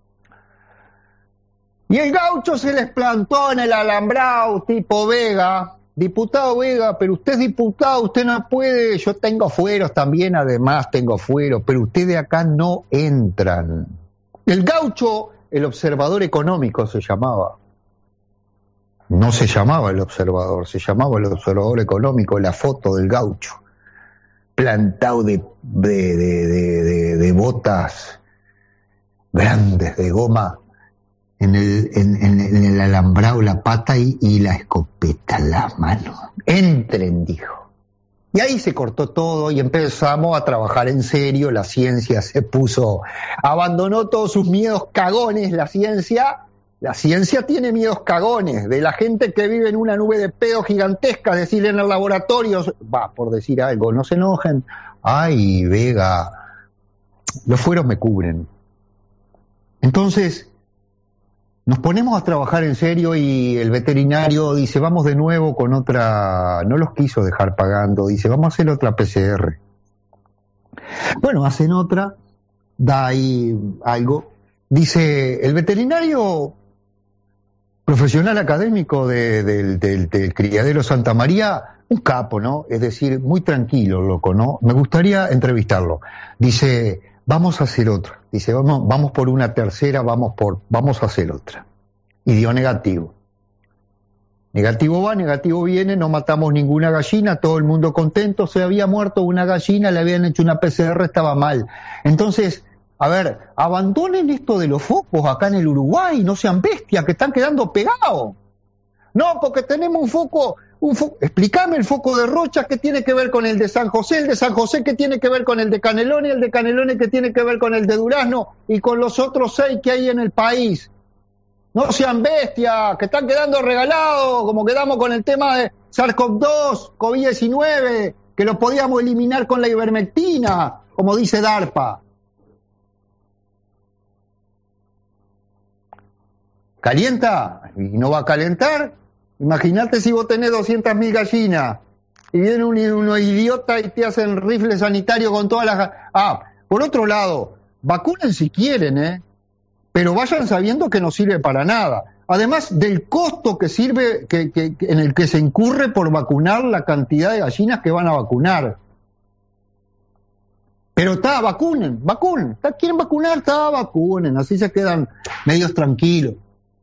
Y el gaucho se les plantó en el alambrado tipo Vega. Diputado Vega, pero usted es diputado, usted no puede, yo tengo fueros también, además tengo fueros, pero ustedes acá no entran. El gaucho, el observador económico se llamaba. No se llamaba el observador, se llamaba el observador económico, la foto del gaucho, plantado de botas grandes de goma, en el alambrado, la pata y la escopeta en la mano. Entren, dijo. Y ahí se cortó todo y empezamos a trabajar en serio. La ciencia abandonó todos sus miedos cagones. La ciencia tiene miedos cagones de la gente que vive en una nube de pedo gigantesca, decirle en el laboratorio, por decir algo, no se enojen. Ay, Vega, los fueros me cubren. Entonces, nos ponemos a trabajar en serio y el veterinario dice, vamos de nuevo con otra, no los quiso dejar pagando, dice, vamos a hacer otra PCR. Bueno, hacen otra, da ahí algo, dice, el veterinario profesional académico del criadero Santa María, un capo, ¿no? Es decir, muy tranquilo, loco, ¿no? Me gustaría entrevistarlo. Dice, vamos a hacer otra. Dice, vamos por una tercera, vamos a hacer otra. Y dio negativo. Negativo va, negativo viene, no matamos ninguna gallina, todo el mundo contento, se había muerto una gallina, le habían hecho una PCR, estaba mal. Entonces, a ver, abandonen esto de los focos acá en el Uruguay, no sean bestias, que están quedando pegados. No, porque tenemos un foco. Explícame el foco de Rocha, ¿qué tiene que ver con el de San José? El de San José, ¿qué tiene que ver con el de Canelones? El de Canelones, ¿qué tiene que ver con el de Durazno? Y con los otros 6 que hay en el país. No sean bestias, que están quedando regalados, como quedamos con el tema de SARS-CoV-2, COVID-19, que lo podíamos eliminar con la ivermectina, como dice DARPA. ¿Calienta? ¿Y no va a calentar? Imagínate si vos tenés 200.000 gallinas y viene uno idiota y te hacen rifle sanitario con todas las... Por otro lado, vacunen si quieren, pero vayan sabiendo que no sirve para nada. Además del costo que sirve, en el que se incurre por vacunar la cantidad de gallinas que van a vacunar. Pero vacunen. ¿Quieren vacunar? Vacunen, así se quedan medios tranquilos.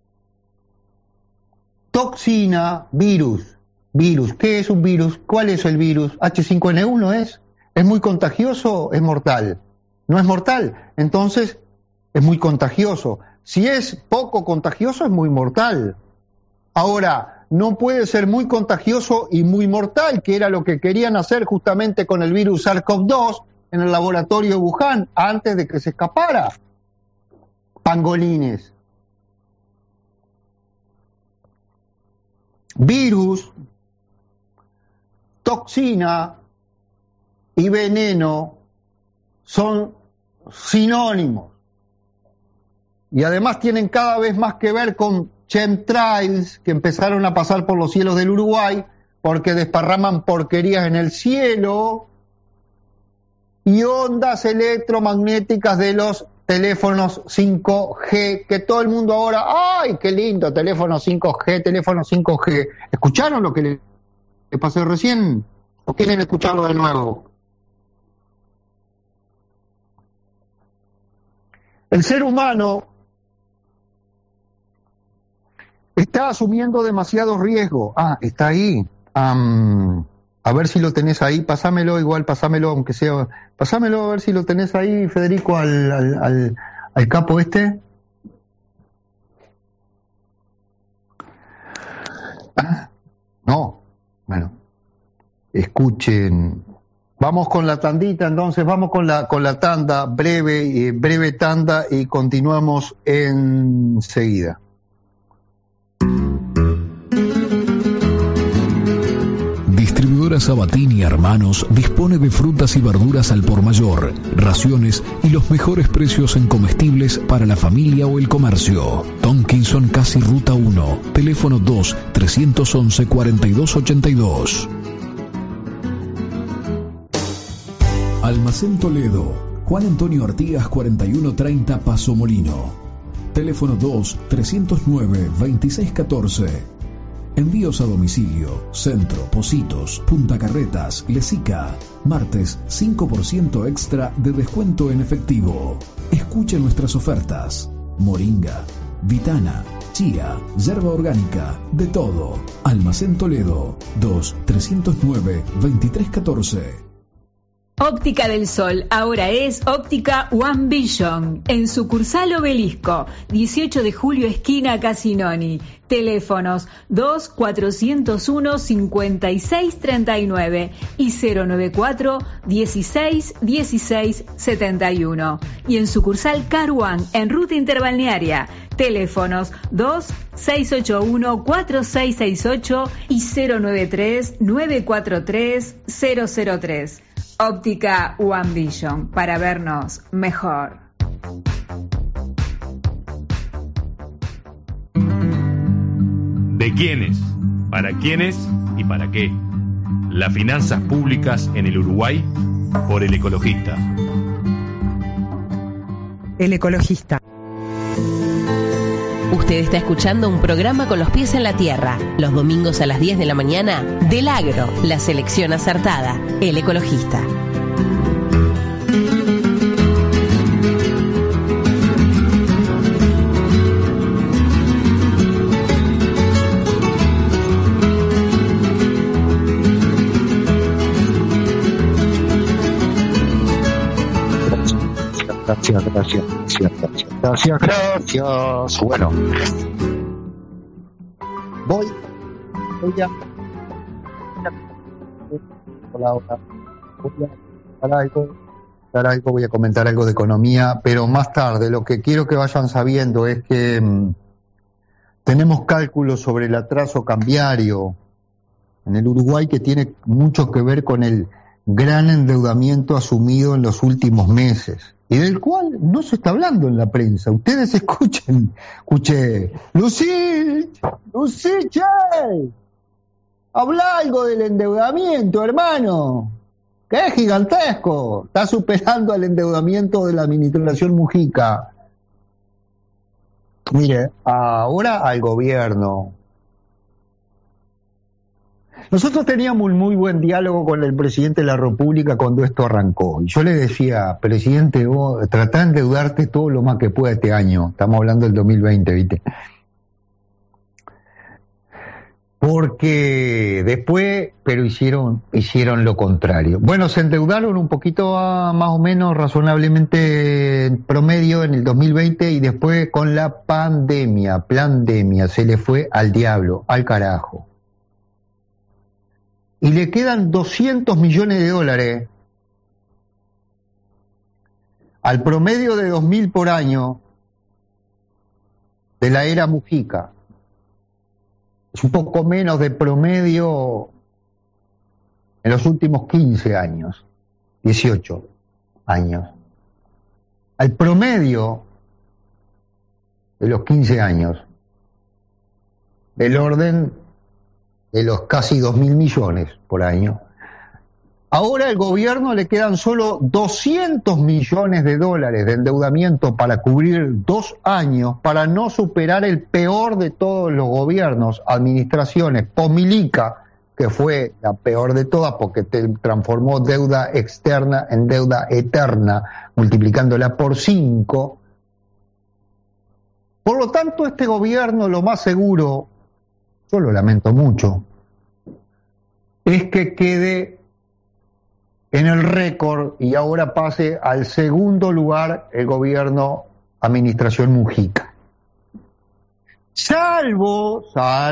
Toxina, virus. ¿Qué es un virus? ¿Cuál es el virus? H5N1 es. ¿Es muy contagioso? Es mortal. ¿No es mortal? Entonces es muy contagioso. Si es poco contagioso, es muy mortal. Ahora, no puede ser muy contagioso y muy mortal, que era lo que querían hacer justamente con el virus SARS-CoV-2 en el laboratorio de Wuhan, antes de que se escapara. Pangolines. Virus, toxina y veneno son sinónimos. Y además tienen cada vez más que ver con chemtrails que empezaron a pasar por los cielos del Uruguay porque desparraman porquerías en el cielo, y ondas electromagnéticas de los teléfonos 5G, que todo el mundo ahora, ¡ay, qué lindo! Teléfono 5G. ¿Escucharon lo que le pasé recién? ¿O quieren escucharlo de nuevo? El ser humano está asumiendo demasiado riesgo. Está ahí. A ver si lo tenés ahí, pásamelo, aunque sea, pásamelo a ver si lo tenés ahí, Federico, al capo este. No, bueno, escuchen. Vamos con la tandita, entonces, vamos con la tanda, breve tanda, y continuamos enseguida. Distribuidora Sabatini y Hermanos dispone de frutas y verduras al por mayor, raciones y los mejores precios en comestibles para la familia o el comercio. Tonkinson, casi Ruta 1, teléfono 2-311-4282. Almacén Toledo, Juan Antonio Artigas 4130 Paso Molino. Teléfono 2-309-2614. Envíos a domicilio, Centro, Pocitos, Punta Carretas, Lesica. Martes, 5% extra de descuento en efectivo. Escuche nuestras ofertas. Moringa, Vitana, chía, yerba orgánica, de todo. Almacén Toledo, 2-309-2314. Óptica del Sol, ahora es Óptica One Vision, en sucursal Obelisco, 18 de julio, esquina Casinoni. Teléfonos 2-401-5639 y 094-16-16-71. Y en sucursal Car One, en ruta interbalnearia. Teléfonos 2-681-4668 y 093-943-003. Óptica One Vision, para vernos mejor. ¿De quiénes? ¿Para quiénes? ¿Y para qué? Las finanzas públicas en el Uruguay, por El Ecologista. El Ecologista. Usted está escuchando un programa con los pies en la tierra, los domingos a las 10 de la mañana, del Agro, la selección acertada, El Ecologista. Gracias. Bueno, voy voy a comentar algo de economía, pero más tarde. Lo que quiero que vayan sabiendo es que tenemos cálculos sobre el atraso cambiario en el Uruguay que tiene mucho que ver con el gran endeudamiento asumido en los últimos meses y del cual no se está hablando en la prensa. Ustedes escuchen, Lucille, habla algo del endeudamiento, hermano, que es gigantesco, está superando al endeudamiento de la administración Mujica. Mire, ahora al gobierno. Nosotros teníamos un muy buen diálogo con el presidente de la República cuando esto arrancó. Y yo le decía, presidente, vos tratá de endeudarte todo lo más que pueda este año. Estamos hablando del 2020, ¿viste? Porque después, pero hicieron lo contrario. Bueno, se endeudaron un poquito más o menos razonablemente en promedio en el 2020 y después con la pandemia, se le fue al diablo, al carajo. Y le quedan 200 millones de dólares al promedio de 2.000 por año de la era Mujica. Es un poco menos de promedio en los últimos 15 años, 18 años. Al promedio de los 15 años, del orden de los casi 2.000 millones por año. Ahora al gobierno le quedan solo 200 millones de dólares de endeudamiento para cubrir 2 años, para no superar el peor de todos los gobiernos, administraciones, Pomilica, que fue la peor de todas porque transformó deuda externa en deuda eterna, multiplicándola por 5. Por lo tanto, este gobierno, lo más seguro, yo lo lamento mucho, es que quede en el récord y ahora pase al segundo lugar el gobierno administración Mujica. Salvo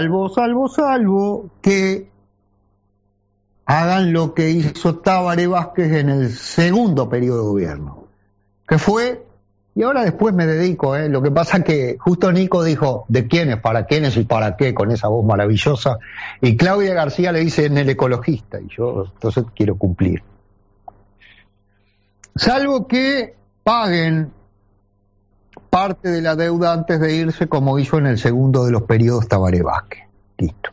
que hagan lo que hizo Tabaré Vázquez en el segundo periodo de gobierno, que fue, y ahora después me dedico, lo que pasa que justo Nico dijo, ¿de quiénes, para quiénes y para qué? Con esa voz maravillosa, y Claudia García le dice en El Ecologista, y yo entonces quiero cumplir. Salvo que paguen parte de la deuda antes de irse, como hizo en el segundo de los periodos Tabaré Vázquez. Listo.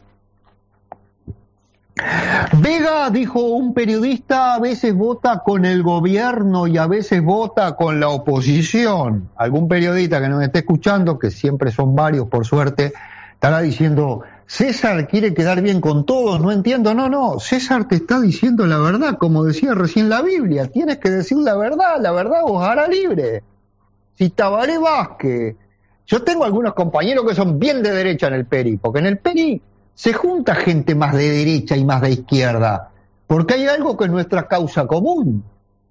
Vega, dijo un periodista, a veces vota con el gobierno y a veces vota con la oposición. Algún periodista que nos esté escuchando, que siempre son varios por suerte, estará diciendo, César quiere quedar bien con todos, no entiendo. No, César te está diciendo la verdad, como decía recién la Biblia, tienes que decir la verdad os hará libre. Si Tabaré Vázquez, yo tengo algunos compañeros que son bien de derecha en el PERI, porque en el PERI se junta gente más de derecha y más de izquierda, porque hay algo que es nuestra causa común.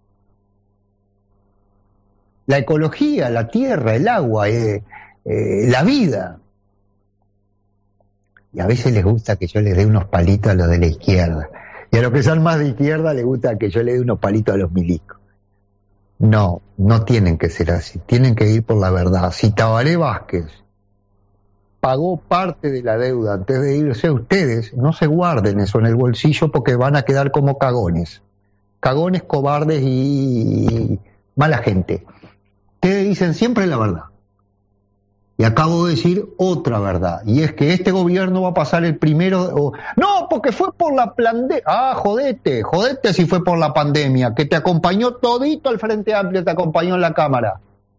La ecología, la tierra, el agua, la vida. Y a veces les gusta que yo les dé unos palitos a los de la izquierda. Y a los que son más de izquierda les gusta que yo les dé unos palitos a los milicos. No tienen que ser así. Tienen que ir por la verdad. Si Tabaré Vázquez pagó parte de la deuda antes de irse, ustedes no se guarden eso en el bolsillo porque van a quedar como cagones. Cagones, cobardes y mala gente. Ustedes dicen siempre la verdad. Y acabo de decir otra verdad, y es que este gobierno va a pasar el primero... No, porque fue por la pandemia. Jodete si fue por la pandemia, que te acompañó todito al Frente Amplio, te acompañó en la Cámara.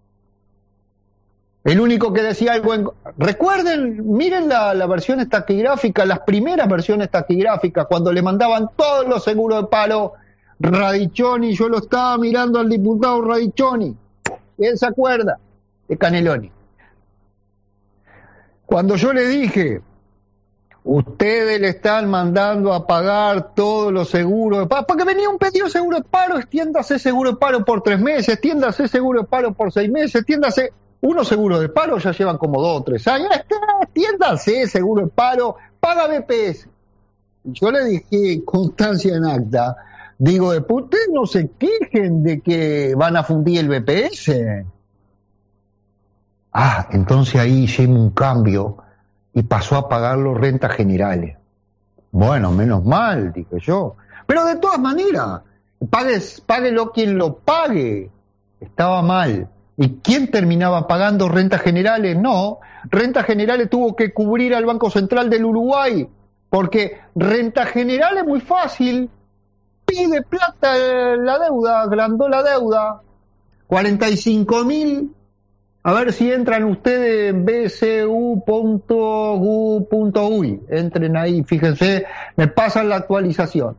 El único que decía algo... Recuerden, miren la versión taquigráfica, las primeras versiones taquigráficas, cuando le mandaban todos los seguros de paro, Radiccioni, yo lo estaba mirando al diputado Radiccioni, ¿quién se acuerda? De Caneloni. Cuando yo le dije, ustedes le están mandando a pagar todos los seguros de paro, porque venía un pedido de seguro de paro, extiéndase seguro de paro por 3 meses, extiéndase seguro de paro por 6 meses, extiéndase, unos seguros de paro ya llevan como 2 o 3 años, extiéndase seguro de paro, paga BPS, yo le dije constancia en acta, digo, después ustedes no se quejen de que van a fundir el BPS. Entonces ahí hicimos un cambio y pasó a pagar los rentas generales. Bueno, menos mal, dije yo. Pero de todas maneras, páguelo quien lo pague. Estaba mal. ¿Y quién terminaba pagando rentas generales? No, rentas generales tuvo que cubrir al Banco Central del Uruguay, porque rentas generales es muy fácil. Pide plata la deuda, agrandó la deuda. 45.000. A ver si entran ustedes en bcu.gu.uy. Entren ahí, fíjense, me pasan la actualización.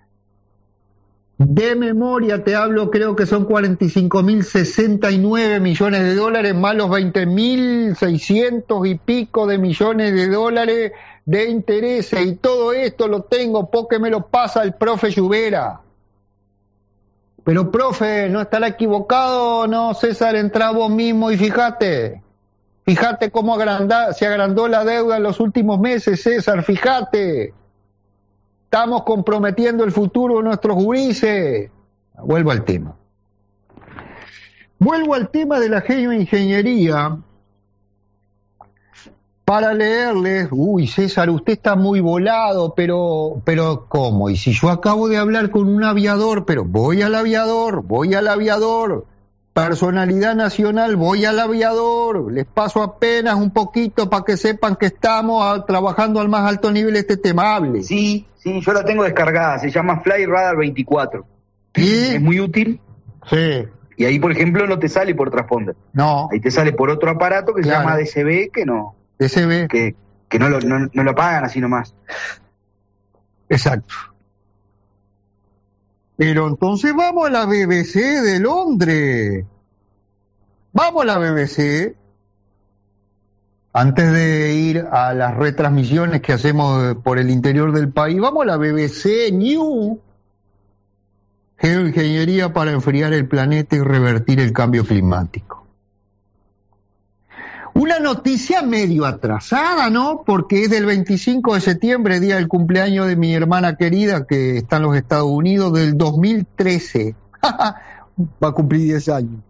De memoria te hablo, creo que son 45.069 millones de dólares, más los 20.600 y pico de millones de dólares de intereses, y todo esto lo tengo porque me lo pasa el profe Lluvera. Pero profe, ¿no estará equivocado? No, César, entrá vos mismo y fíjate cómo se agrandó la deuda en los últimos meses, César, fíjate. Estamos comprometiendo el futuro de nuestros gurises. Vuelvo al tema de la geoingeniería para leerles. Uy, César, usted está muy volado, pero ¿cómo? Y si yo acabo de hablar con un aviador, pero voy al aviador, personalidad nacional, voy al aviador, les paso apenas un poquito para que sepan que estamos trabajando al más alto nivel este tema. Hable. Sí, yo la tengo descargada, se llama Fly Radar 24. ¿Sí? Es muy útil. Sí. Y ahí, por ejemplo, no te sale por transponder. No. Ahí te sale por otro aparato que se llama DCB, que no. DCB. Que no lo pagan así nomás. Exacto. Pero entonces vamos a la BBC de Londres. Vamos a la BBC. Antes de ir a las retransmisiones que hacemos por el interior del país, vamos a la BBC News. Geoingeniería para enfriar el planeta y revertir el cambio climático. Una noticia medio atrasada, ¿no? Porque es del 25 de septiembre, día del cumpleaños de mi hermana querida que está en los Estados Unidos, del 2013. Va a cumplir 10 años.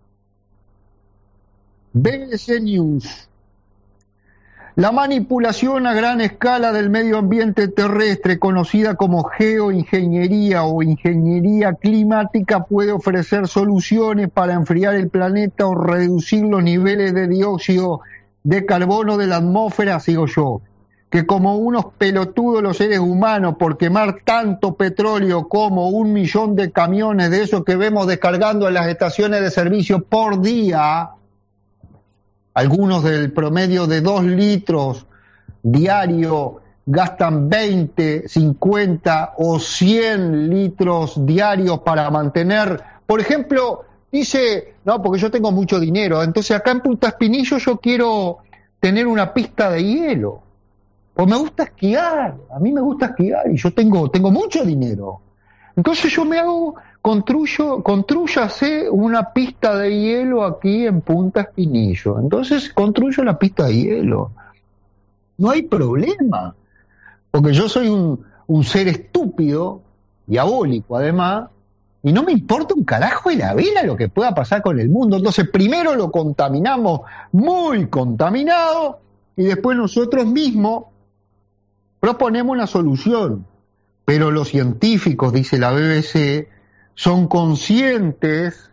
BBC News. La manipulación a gran escala del medio ambiente terrestre, conocida como geoingeniería o ingeniería climática, puede ofrecer soluciones para enfriar el planeta o reducir los niveles de dióxido de carbono de la atmósfera, sigo yo, que como unos pelotudos los seres humanos por quemar tanto petróleo como 1 millón de camiones de esos que vemos descargando en las estaciones de servicio por día, algunos del promedio de 2 litros diario gastan 20, 50 o 100 litros diarios para mantener, por ejemplo, dice, no, porque yo tengo mucho dinero, entonces acá en Punta Espinillo yo quiero tener una pista de hielo, pues me gusta esquiar, a mí me gusta esquiar y yo tengo mucho dinero, entonces yo me hago, constrúyase una pista de hielo aquí en Punta Espinillo. Entonces construyo la pista de hielo. No hay problema. Porque yo soy un ser estúpido, diabólico además, y no me importa un carajo de la vela lo que pueda pasar con el mundo. Entonces primero lo contaminamos muy contaminado y después nosotros mismos proponemos una solución. Pero los científicos, dice la BBC, son conscientes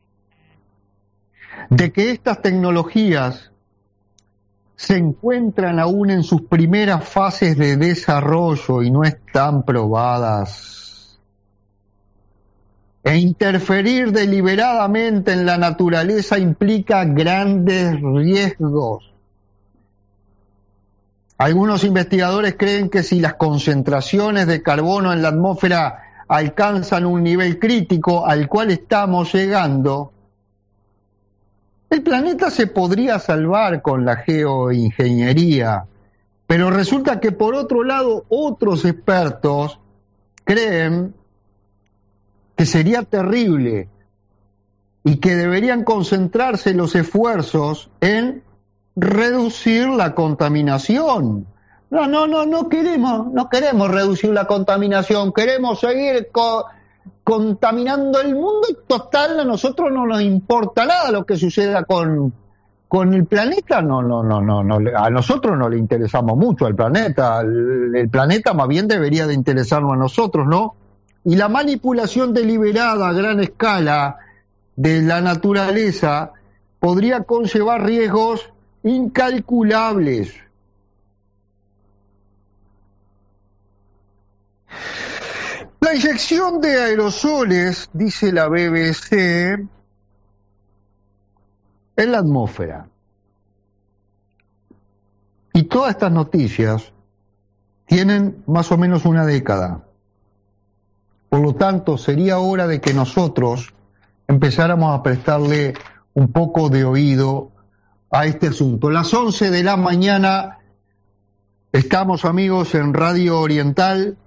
de que estas tecnologías se encuentran aún en sus primeras fases de desarrollo y no están probadas. E interferir deliberadamente en la naturaleza implica grandes riesgos. Algunos investigadores creen que si las concentraciones de carbono en la atmósfera alcanzan un nivel crítico al cual estamos llegando, el planeta se podría salvar con la geoingeniería, pero resulta que por otro lado otros expertos creen que sería terrible y que deberían concentrarse los esfuerzos en reducir la contaminación, No queremos reducir la contaminación, queremos seguir contaminando el mundo y total, a nosotros no nos importa nada lo que suceda con el planeta, no, a nosotros no le interesamos mucho al planeta, el planeta más bien debería de interesarnos a nosotros, ¿no? Y la manipulación deliberada a gran escala de la naturaleza podría conllevar riesgos incalculables. La inyección de aerosoles, dice la BBC, en la atmósfera. Y todas estas noticias tienen más o menos una década. Por lo tanto, sería hora de que nosotros empezáramos a prestarle un poco de oído a este asunto. Las 11 de la mañana estamos, amigos, en Radio Oriental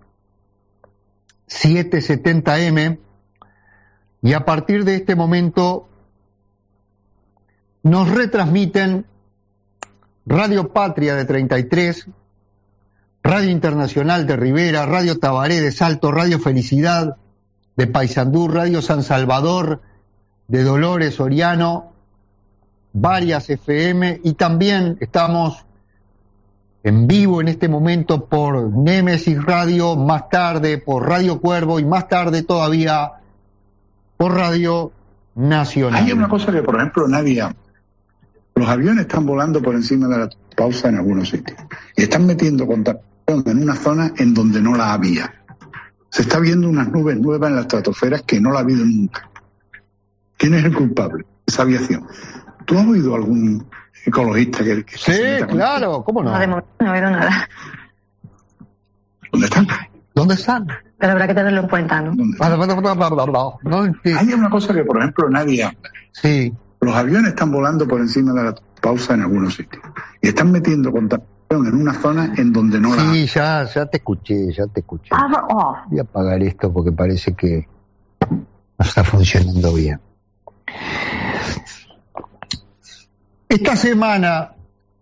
770M, y a partir de este momento nos retransmiten Radio Patria de 33, Radio Internacional de Rivera, Radio Tabaré de Salto, Radio Felicidad de Paysandú, Radio San Salvador de Dolores Soriano, varias FM, y también estamos en vivo en este momento por Némesis Radio, más tarde por Radio Cuervo y más tarde todavía por Radio Nacional. Hay una cosa que, por ejemplo, nadie habla. Los aviones están volando por encima de la pausa en algunos sitios y están metiendo contaminación en una zona en donde no la había. Se está viendo unas nubes nuevas en la estratosfera que no la ha habido nunca. ¿Quién es el culpable? Esa aviación. ¿Tú has oído algún ecologista que sí, claro, ¿cómo no? No, de momento no he oído nada. ¿Dónde están? Pero habrá que tenerlo en cuenta, ¿no? Hay una cosa que, por ejemplo, nadie habla. Sí. Los aviones están volando por encima de la pausa en algunos sitios y están metiendo contaminación en una zona en donde no la... Sí, ya te escuché. Voy a apagar esto porque parece que no está funcionando bien. Esta semana,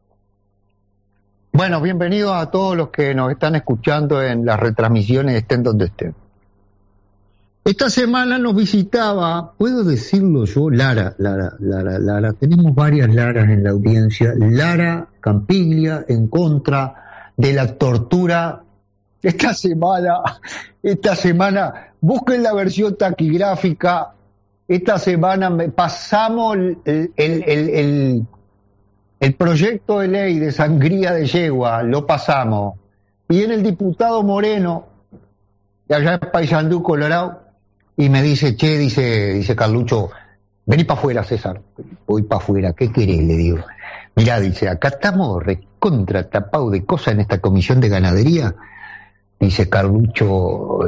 bueno, bienvenidos a todos los que nos están escuchando en las retransmisiones, estén donde estén. Esta semana nos visitaba, puedo decirlo yo, Lara, tenemos varias Laras en la audiencia, Lara Campiglia en contra de la tortura. Esta semana, busquen la versión taquigráfica, esta semana pasamos el proyecto de ley de sangría de yegua, lo pasamos. Y en el diputado Moreno, de allá en Paysandú, Colorado, y me dice, dice Carlucho, vení para afuera, César. Voy para afuera, ¿qué querés? Le digo. Mirá, dice, acá estamos recontra tapados de cosas en esta comisión de ganadería. Dice Carlucho,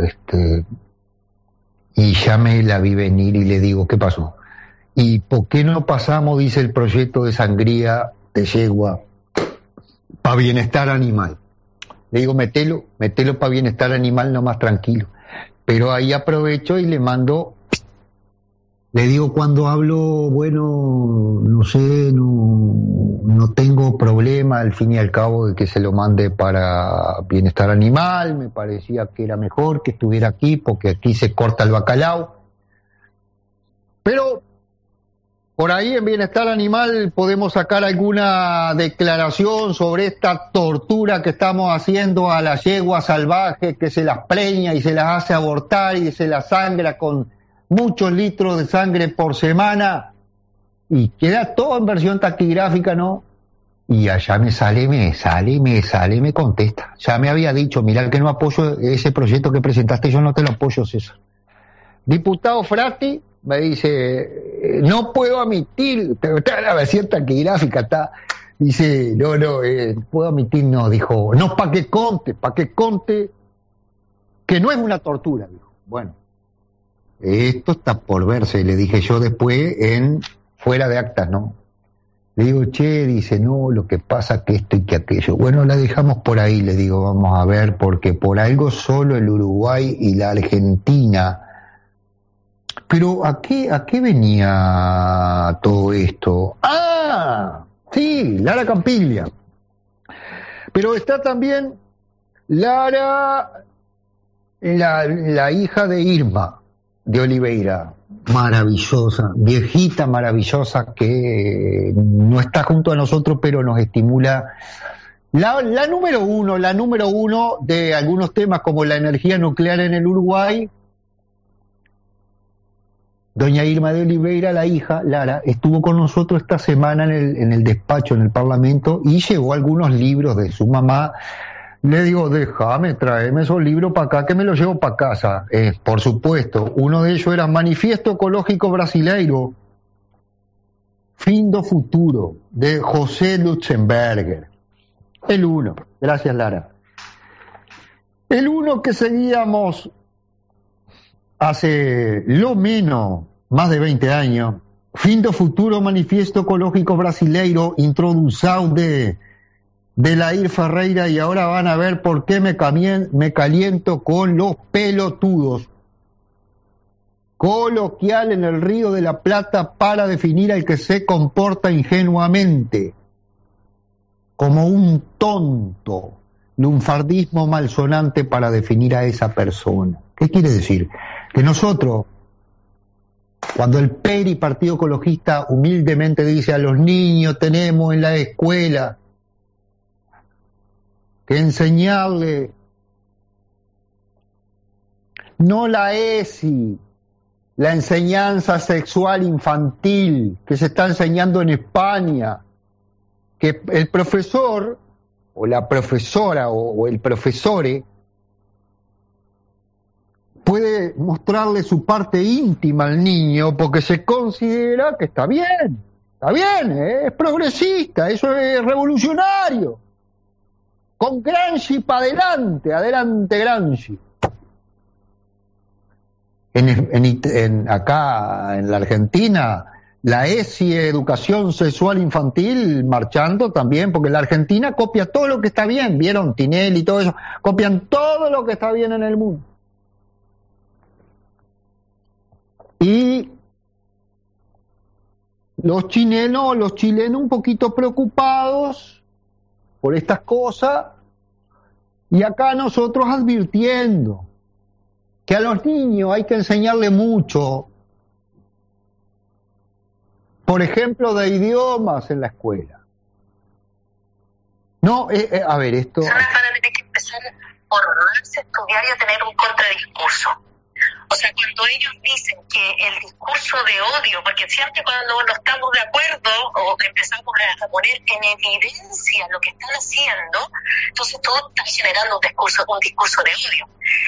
y ya me la vi venir y le digo, ¿qué pasó? ¿Y por qué no pasamos, dice, el proyecto de sangría de yegua para bienestar animal? Le digo, metelo para bienestar animal, no más tranquilo. Pero ahí aprovecho y le mando, le digo cuando hablo, bueno, no sé, no tengo problema al fin y al cabo de que se lo mande para bienestar animal, me parecía que era mejor que estuviera aquí porque aquí se corta el bacalao. Pero por ahí en Bienestar Animal podemos sacar alguna declaración sobre esta tortura que estamos haciendo a las yeguas salvajes, que se las preña y se las hace abortar y se las sangra con muchos litros de sangre por semana, y queda todo en versión taquigráfica, ¿no? Y allá me contesta. Ya me había dicho, mirá que no apoyo ese proyecto que presentaste, yo no te lo apoyo, César. Diputado Frati me dice, no puedo admitir, está la versión taquigráfica, está, dice, no, puedo admitir, no, dijo, no, para que conte, que no es una tortura, dijo. Bueno, esto está por verse, le dije yo después en fuera de actas, ¿no? Le digo, dice, no, lo que pasa que esto y que aquello. Bueno, la dejamos por ahí, le digo, vamos a ver, porque por algo solo el Uruguay y la Argentina. Pero ¿a qué venía todo esto? Ah, sí, Lara Campiglia. Pero está también Lara, la hija de Irma de Oliveira, maravillosa, viejita maravillosa, que no está junto a nosotros, pero nos estimula. La número uno de algunos temas como la energía nuclear en el Uruguay. Doña Irma de Oliveira, la hija, Lara, estuvo con nosotros esta semana en el despacho, en el Parlamento, y llevó algunos libros de su mamá. Le digo, déjame, tráeme esos libros para acá, que me los llevo para casa. Por supuesto, uno de ellos era Manifiesto Ecológico Brasileiro, Fin do Futuro, de José Lutzenberger. El uno, gracias Lara. El uno que seguíamos hace lo menos más de 20 años, Fin do Futuro, Manifiesto Ecológico Brasileiro, introducido de Lair Ferreira, y ahora van a ver por qué me caliento con los pelotudos. Coloquial en el Río de la Plata para definir al que se comporta ingenuamente como un tonto, lunfardismo malsonante para definir a esa persona. ¿Qué quiere decir? Que nosotros, cuando el PERI, Partido Ecologista, humildemente dice a los niños tenemos en la escuela que enseñarle no la ESI, la enseñanza sexual infantil que se está enseñando en España, que el profesor o la profesora o el profesore puede mostrarle su parte íntima al niño porque se considera que está bien, es progresista, eso es revolucionario. Con Gramsci para adelante Gramsci. Acá en la Argentina, la ESI, Educación Sexual Infantil, marchando también, porque la Argentina copia todo lo que está bien, ¿vieron? Tinelli y todo eso, copian todo lo que está bien en el mundo. Y los chilenos un poquito preocupados por estas cosas, y acá nosotros advirtiendo que a los niños hay que enseñarle mucho, por ejemplo, de idiomas en la escuela. No, a ver, esto... Van a tener que empezar por ordenarse, estudiar y a tener un contradiscurso. O sea, cuando ellos dicen que el discurso de odio, porque siempre cuando no estamos de acuerdo o empezamos a poner en evidencia lo que están haciendo, entonces todo está generando un discurso de odio.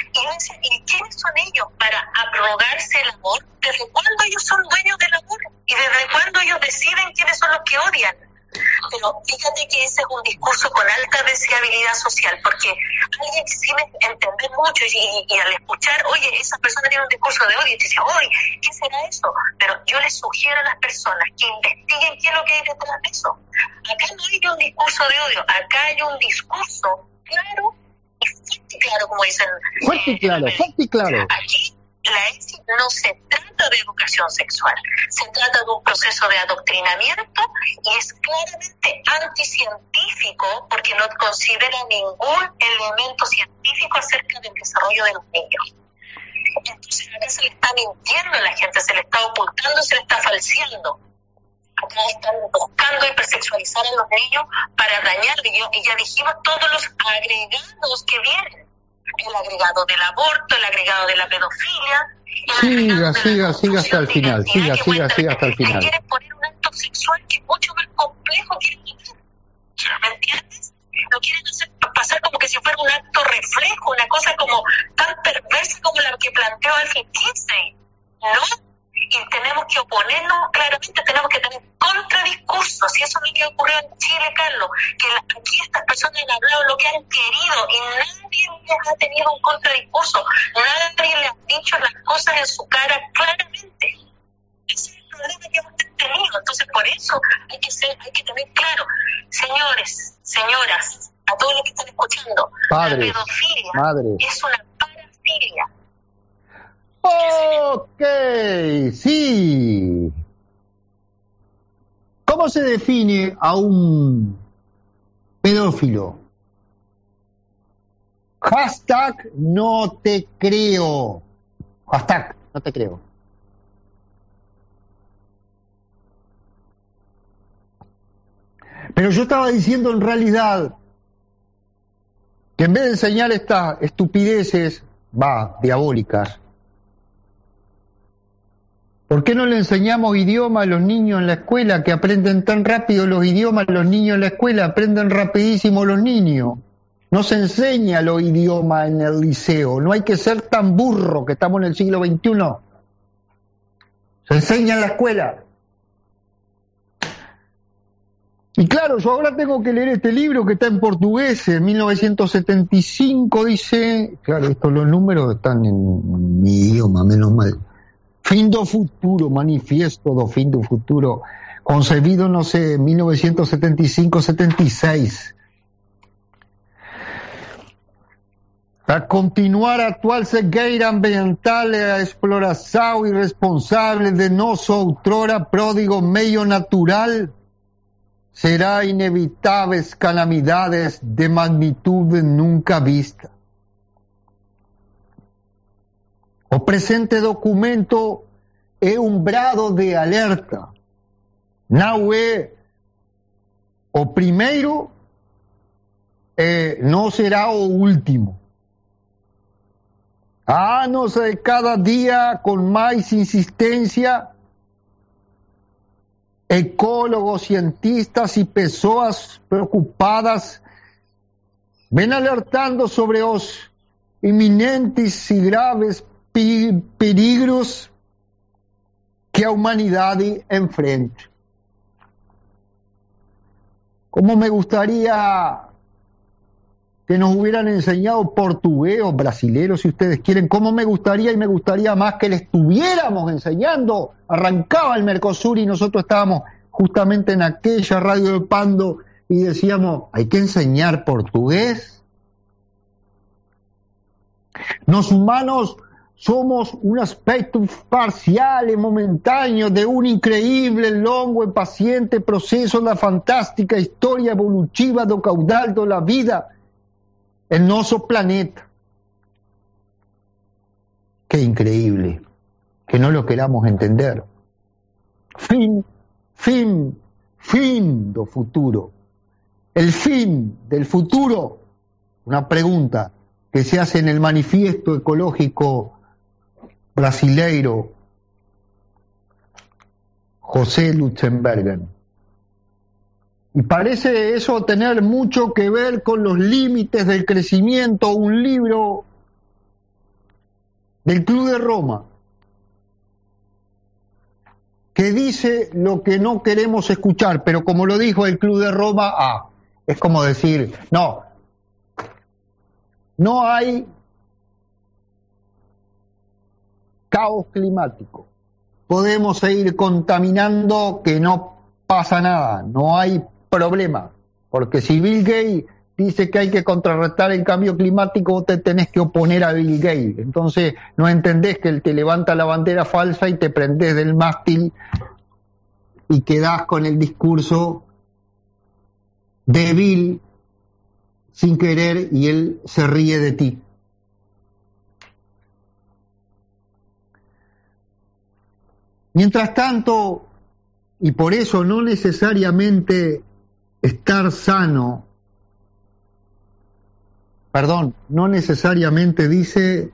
¿Y quiénes son ellos para abrogarse el amor? ¿Desde cuándo ellos son dueños del amor? ¿Y desde cuándo ellos deciden quiénes son los que odian? Pero fíjate que ese es un discurso con alta deseabilidad social, porque alguien que sí me entiende mucho y al escuchar, oye, esa persona tiene un discurso de odio, y te dice, oye, ¿qué será eso? Pero yo les sugiero a las personas que investiguen qué es lo que hay detrás de eso. Acá no hay un discurso de odio, acá hay un discurso claro y fuerte y claro, como dicen. Fuerte y claro. Aquí la ESI no se trata de educación sexual, se trata de un proceso de adoctrinamiento y es claramente anticientífico porque no considera ningún elemento científico acerca del desarrollo de los niños. Entonces acá se le está mintiendo a la gente, se le está ocultando, se le está falseando. Acá están buscando hipersexualizar a los niños para dañar, y ya dijimos todos los agregados que vienen. El agregado del aborto, el agregado de la pedofilia. Siga hasta el final. Siga hasta el final. Quieren poner un acto sexual que es mucho más complejo, ¿me entiendes? Lo quieren hacer pasar como que si fuera un acto reflejo, una cosa como tan perversa como la que planteó Alfred Kinsey. ¿No? Y tenemos que oponernos claramente, tenemos que tener contradiscursos, y eso es lo que ocurrió en Chile, Carlos, que aquí estas personas han hablado lo que han querido y nadie les ha tenido un contradiscurso, nadie les ha dicho las cosas en su cara claramente. Ese es el problema que hemos tenido. Entonces por eso hay que tener claro, señores, señoras, a todos los que están escuchando, padres, la pedofilia es una parafilia. Ok, sí. ¿Cómo se define a un pedófilo? Hashtag no te creo. Hashtag no te creo. Pero yo estaba diciendo en realidad que en vez de enseñar estas estupideces, diabólicas, ¿por qué no le enseñamos idioma a los niños en la escuela, que aprenden tan rápido los idiomas? Los niños en la escuela aprenden rapidísimo los niños. No se enseña los idiomas en el liceo. No hay que ser tan burro, que estamos en el siglo XXI. Se enseña en la escuela. Y claro, yo ahora tengo que leer este libro que está en portugués, en 1975 dice, claro, los números están en mi idioma, menos mal. Fin do futuro, manifiesto do fin do futuro, concebido, no sé, en 1975-76. A continuar a atual cegueira ambiental e a exploração irresponsable de nosso outrora pródigo meio natural será inevitáveis calamidades de magnitude nunca vista. O presente documento é um brado de alerta. Não é o primeiro e não será o último. Há anos de cada dia, com mais insistência, ecólogos, cientistas e pessoas preocupadas vêm alertando sobre os iminentes e graves perigos que a humanidade enfrenta. Como me gustaría que nos hubieran enseñado portugués o brasilero, si ustedes quieren, como me gustaría, y me gustaría más que le estuviéramos enseñando. Arrancaba el Mercosur y nosotros estábamos justamente en aquella radio de Pando y decíamos, hay que enseñar portugués. Los humanos somos un aspecto parcial y momentáneo de un increíble, longo y paciente proceso de la fantástica historia evolutiva do caudal de la vida en nuestro planeta. Qué increíble que no lo queramos entender. Fin do futuro. El fin del futuro, una pregunta que se hace en el manifiesto ecológico brasileiro José Lutzenberger. Y parece eso tener mucho que ver con los límites del crecimiento, un libro del Club de Roma que dice lo que no queremos escuchar, pero como lo dijo el Club de Roma, es como decir, no hay caos climático, podemos seguir contaminando que no pasa nada, no hay problema, porque si Bill Gates dice que hay que contrarrestar el cambio climático, vos te tenés que oponer a Bill Gates. Entonces no entendés que él te levanta la bandera falsa y te prendés del mástil y quedás con el discurso de Bill sin querer y él se ríe de ti. Mientras tanto, y por eso no necesariamente estar sano, no necesariamente dice,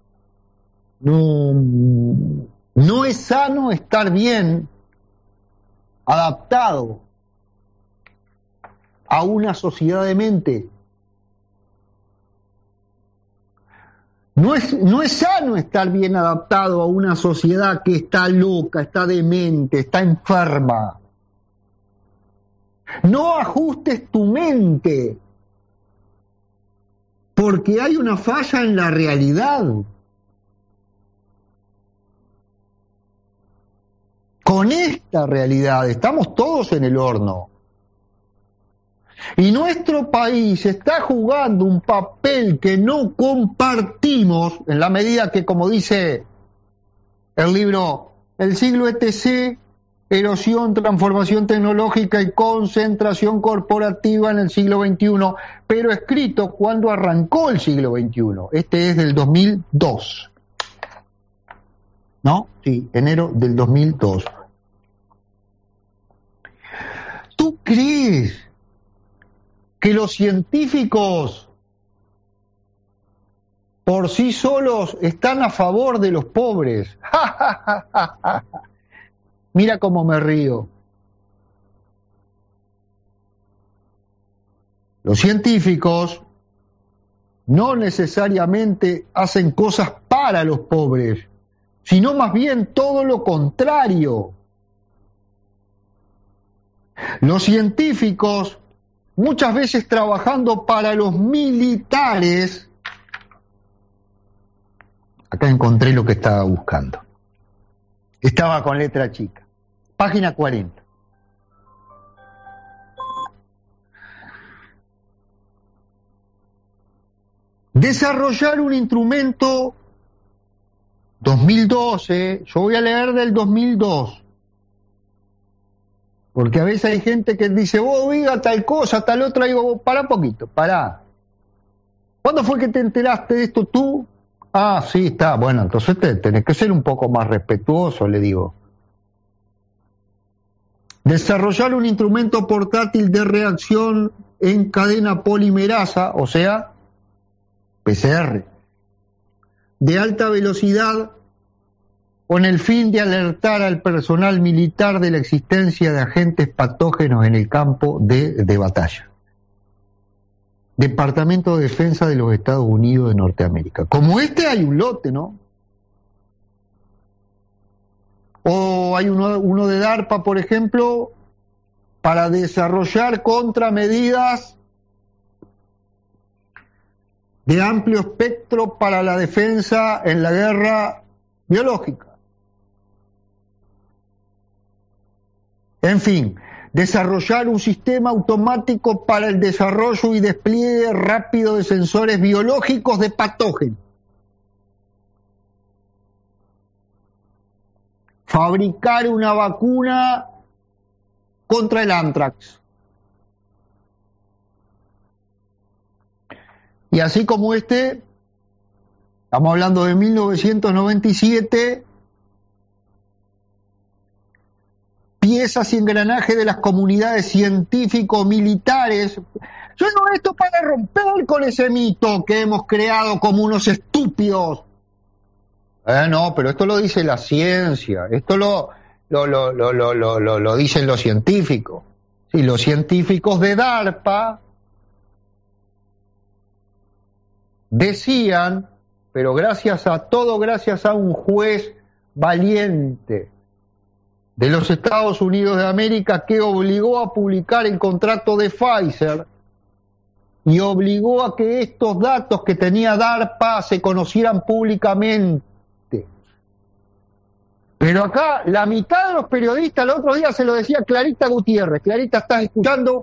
no es sano estar bien adaptado a una sociedad de mente. No es sano estar bien adaptado a una sociedad que está loca, está demente, está enferma. No ajustes tu mente, porque hay una falla en la realidad. Con esta realidad estamos todos en el horno. Y nuestro país está jugando un papel que no compartimos en la medida que, como dice el libro El siglo ETC, erosión, transformación tecnológica y concentración corporativa en el siglo XXI, pero escrito cuando arrancó el siglo XXI. Este es del 2002. ¿No? Sí, enero del 2002. ¿Tú crees que los científicos por sí solos están a favor de los pobres? Mira cómo me río. Los científicos no necesariamente hacen cosas para los pobres, sino más bien todo lo contrario. Los científicos, muchas veces trabajando para los militares, acá encontré lo que estaba buscando. Estaba con letra chica. Página 40. Desarrollar un instrumento 2012, yo voy a leer del 2002. Porque a veces hay gente que dice, vos diga tal cosa, tal otra, y digo, pará poquito, pará. ¿Cuándo fue que te enteraste de esto tú? Ah, sí, está, bueno, entonces tenés que ser un poco más respetuoso, le digo. Desarrollar un instrumento portátil de reacción en cadena polimerasa, o sea, PCR, de alta velocidad, con el fin de alertar al personal militar de la existencia de agentes patógenos en el campo de batalla. Departamento de Defensa de los Estados Unidos de Norteamérica. Como este hay un lote, ¿no? O hay uno de DARPA, por ejemplo, para desarrollar contramedidas de amplio espectro para la defensa en la guerra biológica. En fin, desarrollar un sistema automático para el desarrollo y despliegue rápido de sensores biológicos de patógenos. Fabricar una vacuna contra el anthrax. Y así como este, estamos hablando de 1997, piezas y engranajes de las comunidades científico-militares. Yo no esto para romper con ese mito que hemos creado como unos estúpidos. No, pero esto lo dice la ciencia, esto lo dicen los científicos. Sí, los científicos de DARPA decían, pero gracias a un juez valiente de los Estados Unidos de América que obligó a publicar el contrato de Pfizer y obligó a que estos datos que tenía DARPA se conocieran públicamente. Pero acá la mitad de los periodistas, el otro día se lo decía Clarita Gutiérrez. Clarita, ¿estás escuchando?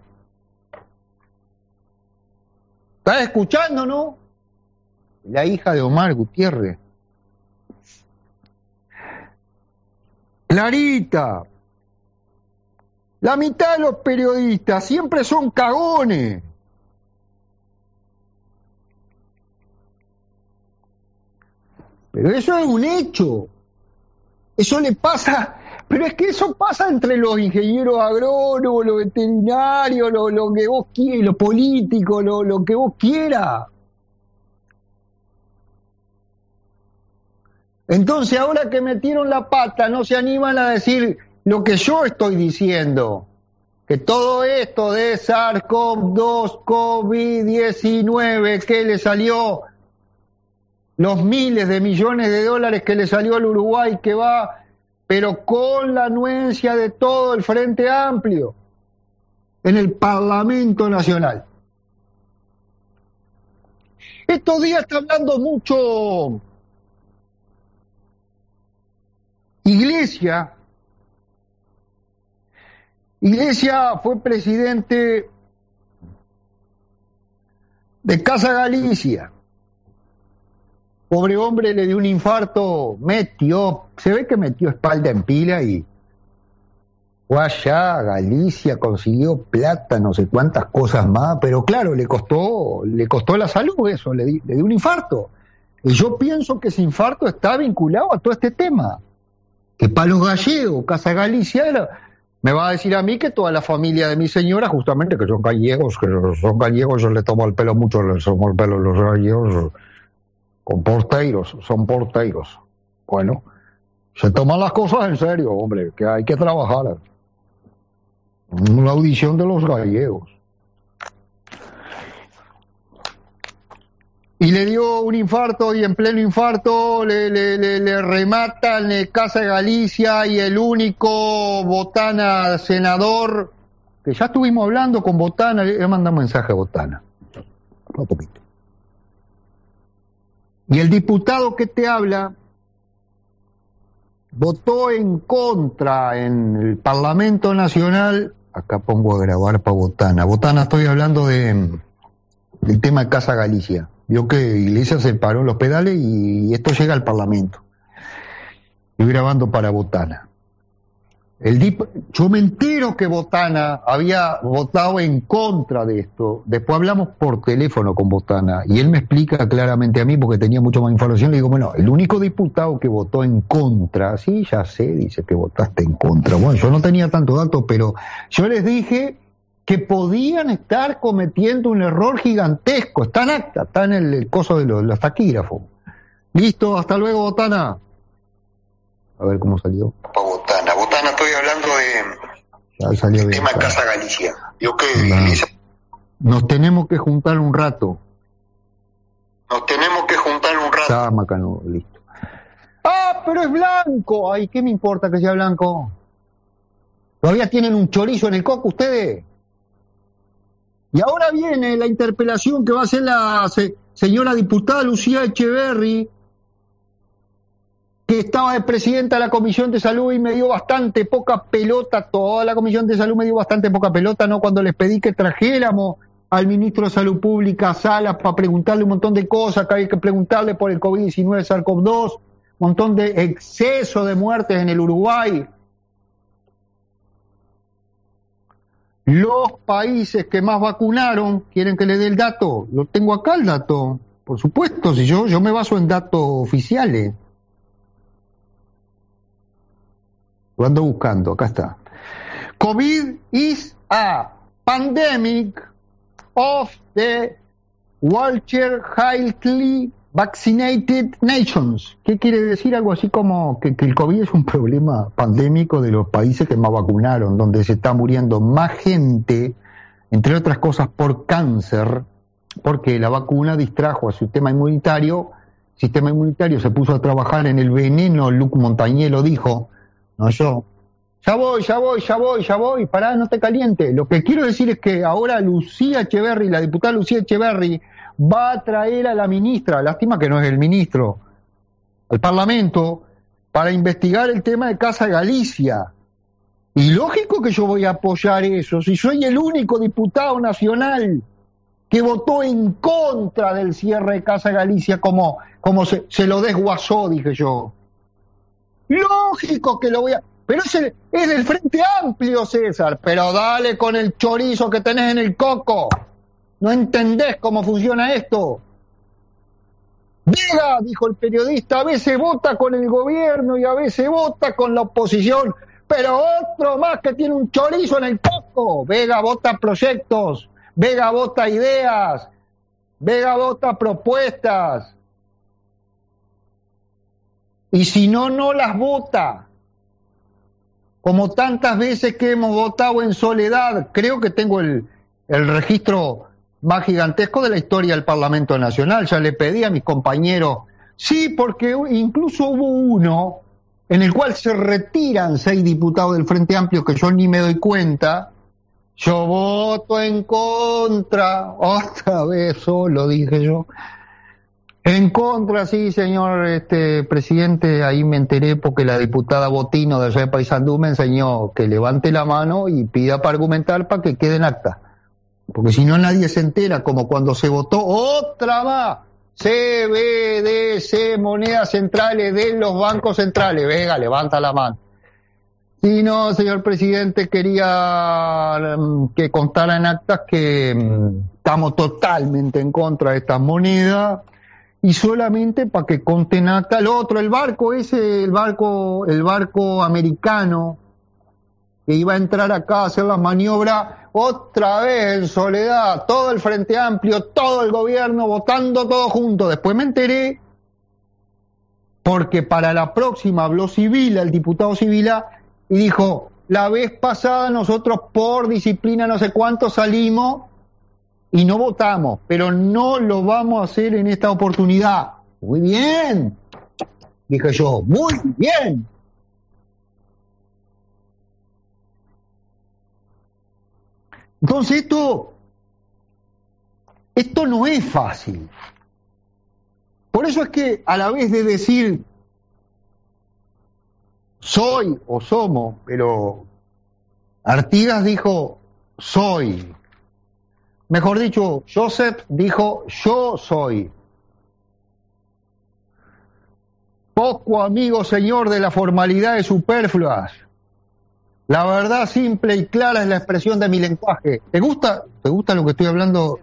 ¿Estás escuchando, no? La hija de Omar Gutiérrez. Clarita, la mitad de los periodistas siempre son cagones. Pero eso es un hecho. Eso le pasa, pero es que eso pasa entre los ingenieros agrónomos, los veterinarios, lo que vos quieras, los políticos, lo que vos quieras. Entonces, ahora que metieron la pata, no se animan a decir lo que yo estoy diciendo, que todo esto de SARS-CoV-2, COVID-19, que le salió, los miles de millones de dólares que le salió al Uruguay, que va, pero con la anuencia de todo el Frente Amplio, en el Parlamento Nacional. Estos días está hablando mucho Iglesia fue presidente de Casa Galicia. Pobre hombre, le dio un infarto, se ve que metió espalda en pila y Fue allá a Galicia, consiguió plata, no sé cuántas cosas más, pero claro, le costó la salud eso, le dio un infarto. Y yo pienso que ese infarto está vinculado a todo este tema. Que para los gallegos, Casa Galicia me va a decir a mí que toda la familia de mi señora, justamente que son gallegos, yo le tomo el pelo mucho, les tomo el pelo a los gallegos, son porteiros. Bueno, se toman las cosas en serio, hombre, que hay que trabajar. La audición de los gallegos. Y le dio un infarto y en pleno infarto le rematan Casa de Galicia y el único Botana senador, que ya estuvimos hablando con Botana, le mandamos mensaje a Botana. Un poquito. Y el diputado que te habla votó en contra en el Parlamento Nacional. Acá pongo a grabar para Botana. Botana, estoy hablando del tema de Casa Galicia. Vio que Iglesias se paró en los pedales y esto llega al Parlamento. Estoy grabando para Botana. Yo me entero que Botana había votado en contra de esto. Después hablamos por teléfono con Botana y él me explica claramente a mí, porque tenía mucho más información. Le digo, bueno, el único diputado que votó en contra, sí, ya sé, dice que votaste en contra. Bueno, yo no tenía tanto dato, pero yo les dije que podían estar cometiendo un error gigantesco. Está en acta, está en el coso de los taquígrafos. Listo, hasta luego, Botana. A ver cómo salió. Botana, estoy hablando del tema de Casa Galicia. Nos tenemos que juntar un rato. Macano, listo. Ah, pero es blanco. Ay, ¿qué me importa que sea blanco? ¿Todavía tienen un chorizo en el coco ustedes? Y ahora viene la interpelación que va a hacer la señora diputada Lucía Echeverri, que estaba de presidenta de la Comisión de Salud y me dio bastante poca pelota, toda la Comisión de Salud me dio bastante poca pelota, ¿no? Cuando les pedí que trajéramos al ministro de Salud Pública, Salas, para preguntarle un montón de cosas que hay que preguntarle por el COVID-19, SARS-CoV-2, un montón de exceso de muertes en el Uruguay. Los países que más vacunaron, ¿quieren que les dé el dato? Lo tengo acá el dato, por supuesto, si yo me baso en datos oficiales. Lo ando buscando, acá está. COVID is a pandemic of the Walter Highly Vaccinated Nations. ¿Qué quiere decir? Algo así como que el COVID es un problema pandémico de los países que más vacunaron, donde se está muriendo más gente, entre otras cosas por cáncer, porque la vacuna distrajo al sistema inmunitario. El sistema inmunitario se puso a trabajar en el veneno. Luc Montagnier lo dijo, no yo. Ya voy, pará, no te caliente. Lo que quiero decir es que ahora Lucía Echeverri, la diputada Lucía Echeverri, va a traer a la ministra, lástima que no es el ministro, al Parlamento, para investigar el tema de Casa Galicia. Y lógico que yo voy a apoyar eso, si soy el único diputado nacional que votó en contra del cierre de Casa Galicia, como se lo desguazó, dije yo. Lógico que lo voy a... Pero es del Frente Amplio, César, pero dale con el chorizo que tenés en el coco. ¿No entendés cómo funciona esto? Vega, dijo el periodista, a veces vota con el gobierno y a veces vota con la oposición, pero otro más que tiene un chorizo en el coco. Vega vota proyectos, Vega vota ideas, Vega vota propuestas. Y si no, no las vota. Como tantas veces que hemos votado en soledad. Creo que tengo el registro más gigantesco de la historia del Parlamento Nacional. Ya le pedí a mis compañeros, sí, porque incluso hubo uno en el cual se retiran 6 diputados del Frente Amplio que yo ni me doy cuenta. Yo voto en contra, otra vez solo dije yo. En contra, sí, señor presidente, ahí me enteré porque la diputada Botino de allá de Paysandú me enseñó que levante la mano y pida para argumentar para que quede en acta. Porque si no nadie se entera, como cuando se votó otra más, CBDC, monedas centrales de los bancos centrales. Vega, levanta la mano. Sí, no, señor presidente, quería que constara en actas que estamos totalmente en contra de estas monedas y solamente para que conste en acta el otro, el barco americano que iba a entrar acá a hacer las maniobras, otra vez en Soledad, todo el Frente Amplio, todo el gobierno votando todo junto. Después me enteré, porque para la próxima habló Sibila, el diputado Sibila, y dijo, la vez pasada nosotros por disciplina no sé cuánto salimos y no votamos, pero no lo vamos a hacer en esta oportunidad. Muy bien, dije yo, muy bien. Entonces esto no es fácil. Por eso es que a la vez de decir soy o somos, pero Artigas dijo soy. Mejor dicho, Joseph dijo yo soy. Poco amigo señor de las formalidades superfluas. La verdad simple y clara es la expresión de mi lenguaje. ¿Te gusta lo que estoy hablando?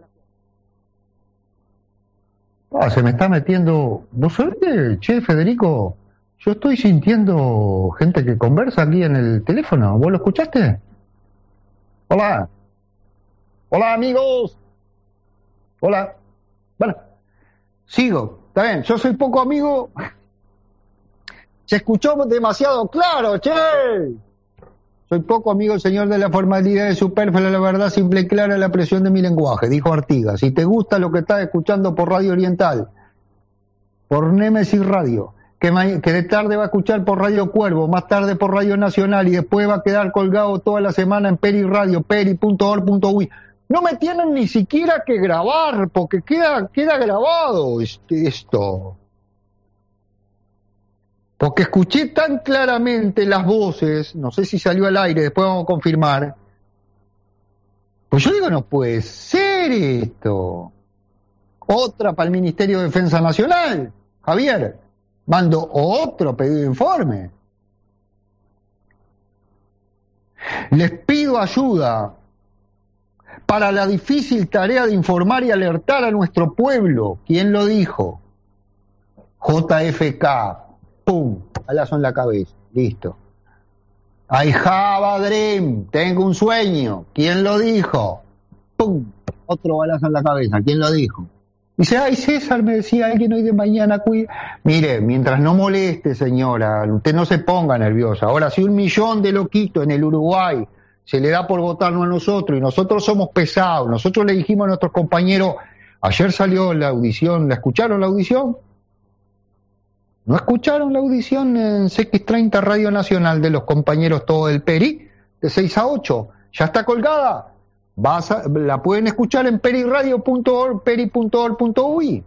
Se me está metiendo... ¿Vos sabés qué, che, Federico? Yo estoy sintiendo gente que conversa aquí en el teléfono. ¿Vos lo escuchaste? Hola. Hola, amigos. Hola. Bueno, sigo. Está bien, yo soy poco amigo. Se escuchó demasiado claro, che. Soy poco amigo, señor de la formalidad de superflua, la verdad simple y clara la expresión de mi lenguaje, dijo Artigas. Si te gusta lo que estás escuchando por Radio Oriental, por Némesis Radio, que de tarde va a escuchar por Radio Cuervo, más tarde por Radio Nacional y después va a quedar colgado toda la semana en Peri Radio, peri.org.uy. No me tienen ni siquiera que grabar, porque queda grabado esto. Porque escuché tan claramente las voces, no sé si salió al aire, después vamos a confirmar. Pues yo digo, no puede ser esto. Otra para el Ministerio de Defensa Nacional, Javier, mando otro pedido de informe. Les pido ayuda para la difícil tarea de informar y alertar a nuestro pueblo. ¿Quién lo dijo? JFK. ¡Pum! Balazo en la cabeza. Listo. I have a dream. Tengo un sueño. ¿Quién lo dijo? ¡Pum! Otro balazo en la cabeza. ¿Quién lo dijo? Dice, ay, César, me decía alguien hoy de mañana. Mire, mientras no moleste, señora, usted no se ponga nerviosa. Ahora, si 1 millón de loquitos en el Uruguay se le da por votarnos a nosotros y nosotros somos pesados, nosotros le dijimos a nuestros compañeros, ayer salió la audición, ¿la escucharon la audición? ¿No escucharon la audición en CX30 Radio Nacional de los compañeros todo del Peri? De 6 a 8. ¿Ya está colgada? La pueden escuchar en periradio.org, peri.org.uy.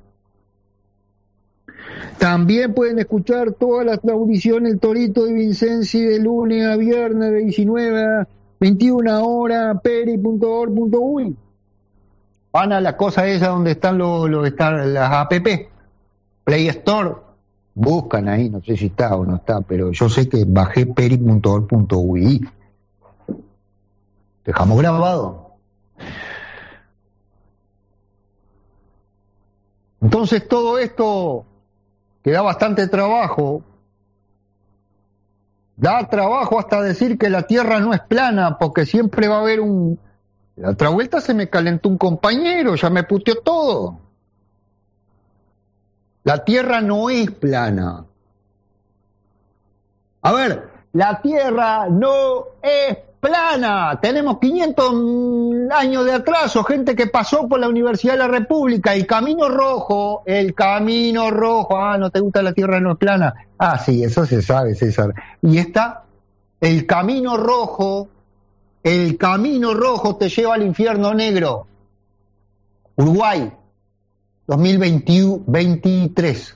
También pueden escuchar todas las audiciones El Torito de Vincenzi de lunes a viernes de 19 a 21 horas, peri.org.uy. Van a la cosa esa donde están las app, Play Store. Buscan ahí, no sé si está o no está, pero yo sé que bajé peri.org.uy. Dejamos grabado. Entonces todo esto que da bastante trabajo, da trabajo hasta decir que la Tierra no es plana, porque siempre va a haber La otra vuelta se me calentó un compañero, ya me puteó todo. La Tierra no es plana. A ver, la Tierra no es plana. Tenemos 500 años de atraso, gente que pasó por la Universidad de la República, el Camino Rojo, ¿no te gusta la Tierra no es plana? Ah, sí, eso se sabe, César. Y está, el Camino Rojo te lleva al infierno negro. Uruguay. 2023.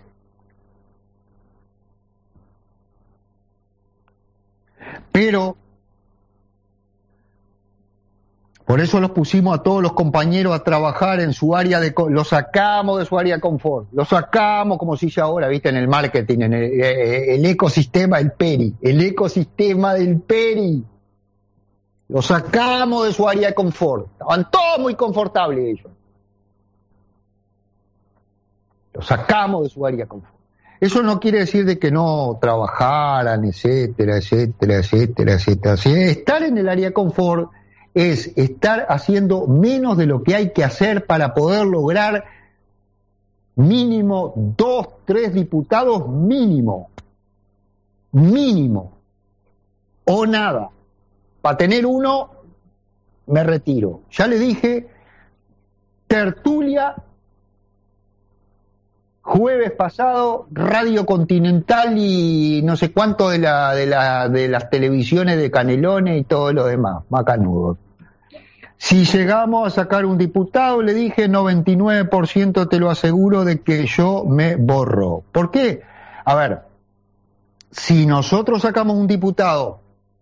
Por eso los pusimos a todos los compañeros a trabajar en su área los sacamos de su área de confort, los sacamos, como se dice ahora, viste, en el marketing, en el ecosistema del PERI, el ecosistema del PERI. Los sacamos de su área de confort, estaban todos muy confortables ellos. Los sacamos de su área de confort. Eso no quiere decir de que no trabajaran, etcétera, etcétera, etcétera, etcétera. Si estar en el área de confort es estar haciendo menos de lo que hay que hacer para poder lograr mínimo 2, 3 diputados mínimo, o nada. Para tener uno me retiro. Ya le dije, tertulia jueves pasado, Radio Continental y no sé cuánto de las televisiones de Canelones y todo lo demás, macanudos. Si llegamos a sacar un diputado, le dije, 99% te lo aseguro de que yo me borro. ¿Por qué? A ver, si nosotros sacamos un diputado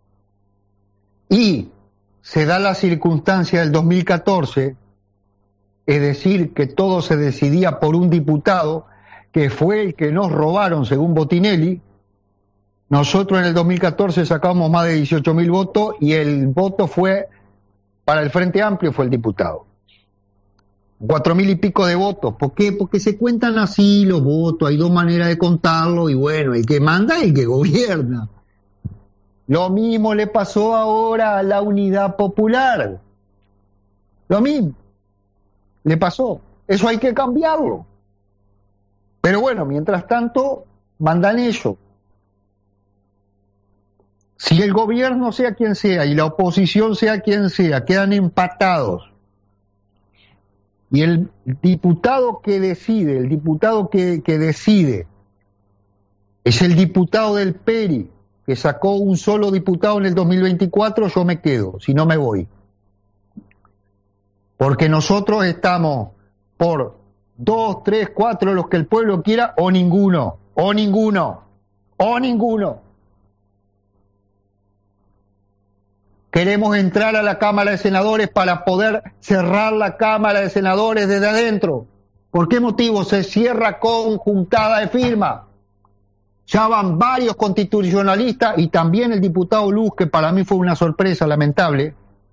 y se da la circunstancia del 2014, es decir, que todo se decidía por un diputado, que fue el que nos robaron según Botinelli. Nosotros en el 2014 sacamos más de 18.000 votos y el voto fue para el Frente Amplio, fue el diputado. 4.000 y pico de votos. ¿Por qué? Porque se cuentan así los votos, hay dos maneras de contarlo y bueno, el que manda y el que gobierna. Lo mismo le pasó ahora a la Unidad Popular. Lo mismo le pasó. Eso hay que cambiarlo. Pero bueno, mientras tanto, mandan ellos. Si el gobierno, sea quien sea, y la oposición, sea quien sea, quedan empatados, y el diputado que decide, es el diputado del PERI, que sacó un solo diputado en el 2024, yo me quedo, si no me voy. Porque nosotros estamos por 2, 3, 4, los que el pueblo quiera, o ninguno. Queremos entrar a la Cámara de Senadores para poder cerrar la Cámara de Senadores desde adentro. ¿Por qué motivo? Se cierra con juntada de firma. Ya van varios constitucionalistas y también el diputado Luz, que para mí fue una sorpresa lamentable.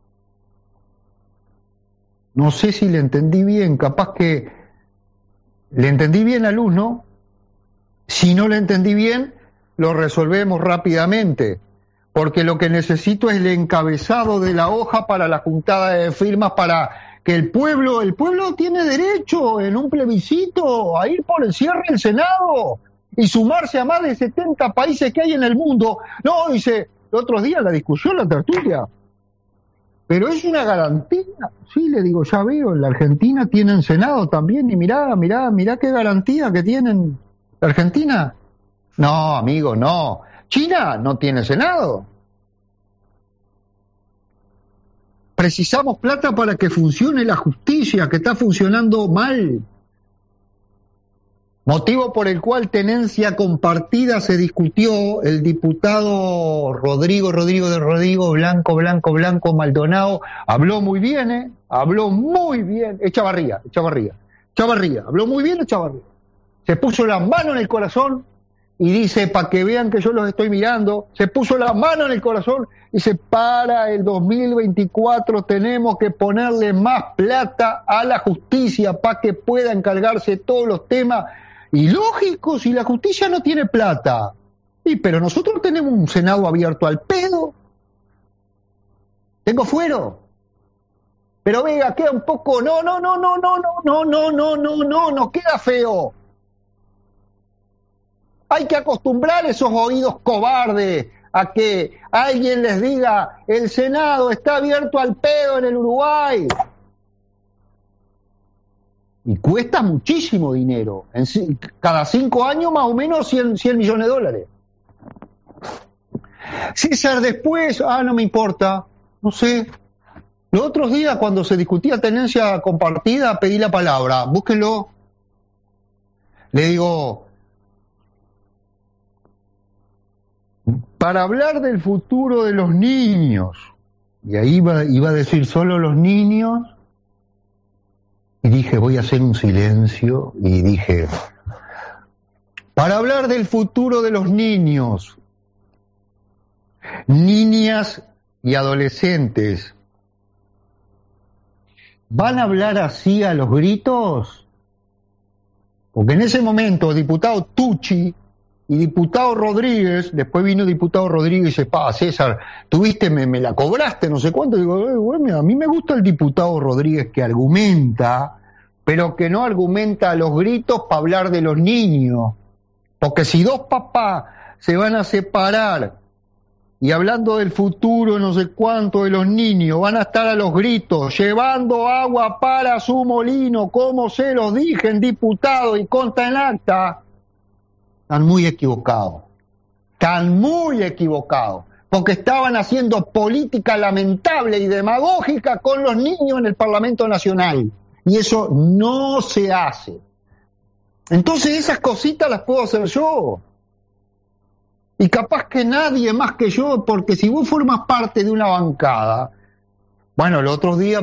No sé si le entendí bien, capaz que le entendí bien a Luz, ¿no? Si no le entendí bien, lo resolvemos rápidamente, porque lo que necesito es el encabezado de la hoja para la juntada de firmas, para que el pueblo tiene derecho en un plebiscito a ir por el cierre del Senado y sumarse a más de 70 países que hay en el mundo. No, dice, el otro día la discusión, la tertulia, pero es una garantía. Sí, le digo, ya veo, en la Argentina tienen Senado también, y mirá qué garantía que tienen la Argentina. No, amigo, no. China no tiene Senado. Precisamos plata para que funcione la justicia, que está funcionando mal. Motivo por el cual tenencia compartida se discutió. El diputado Rodrigo Blanco Maldonado habló muy bien, Echavarría, habló muy bien Echavarría. Se puso la mano en el corazón y dice, para que vean que yo los estoy mirando, se puso la mano en el corazón y dice, para el 2024 tenemos que ponerle más plata a la justicia para que pueda encargarse de todos los temas. Y lógico, si la justicia no tiene plata. Pero nosotros tenemos un Senado abierto al pedo. Tengo fuero. Pero venga, queda un poco, no, queda feo. Hay que acostumbrar esos oídos cobardes a que alguien les diga, el Senado está abierto al pedo en el Uruguay. Y cuesta muchísimo dinero. Cada 5 años más o menos 100 millones de dólares. César, después, no me importa, no sé. Los otros días cuando se discutía tenencia compartida pedí la palabra, búsquenlo. Le digo, para hablar del futuro de los niños, Y ahí iba a decir solo los niños, y dije, voy a hacer un silencio, y dije, para hablar del futuro de los niños, niñas y adolescentes, ¿van a hablar así a los gritos? Porque en ese momento, diputado Tucci y diputado Rodríguez, después vino diputado Rodríguez y dice, César, tuviste, me la cobraste, no sé cuánto. Digo, bueno, a mí me gusta el diputado Rodríguez que argumenta, pero que no argumenta a los gritos para hablar de los niños. Porque si dos papás se van a separar y hablando del futuro no sé cuánto de los niños, van a estar a los gritos, llevando agua para su molino, como se los dije en diputado y consta en acta, están muy equivocados, porque estaban haciendo política lamentable y demagógica con los niños en el Parlamento Nacional, y eso no se hace. Entonces esas cositas las puedo hacer yo. Y capaz que nadie más que yo, porque si vos formas parte de una bancada, bueno, el otro día,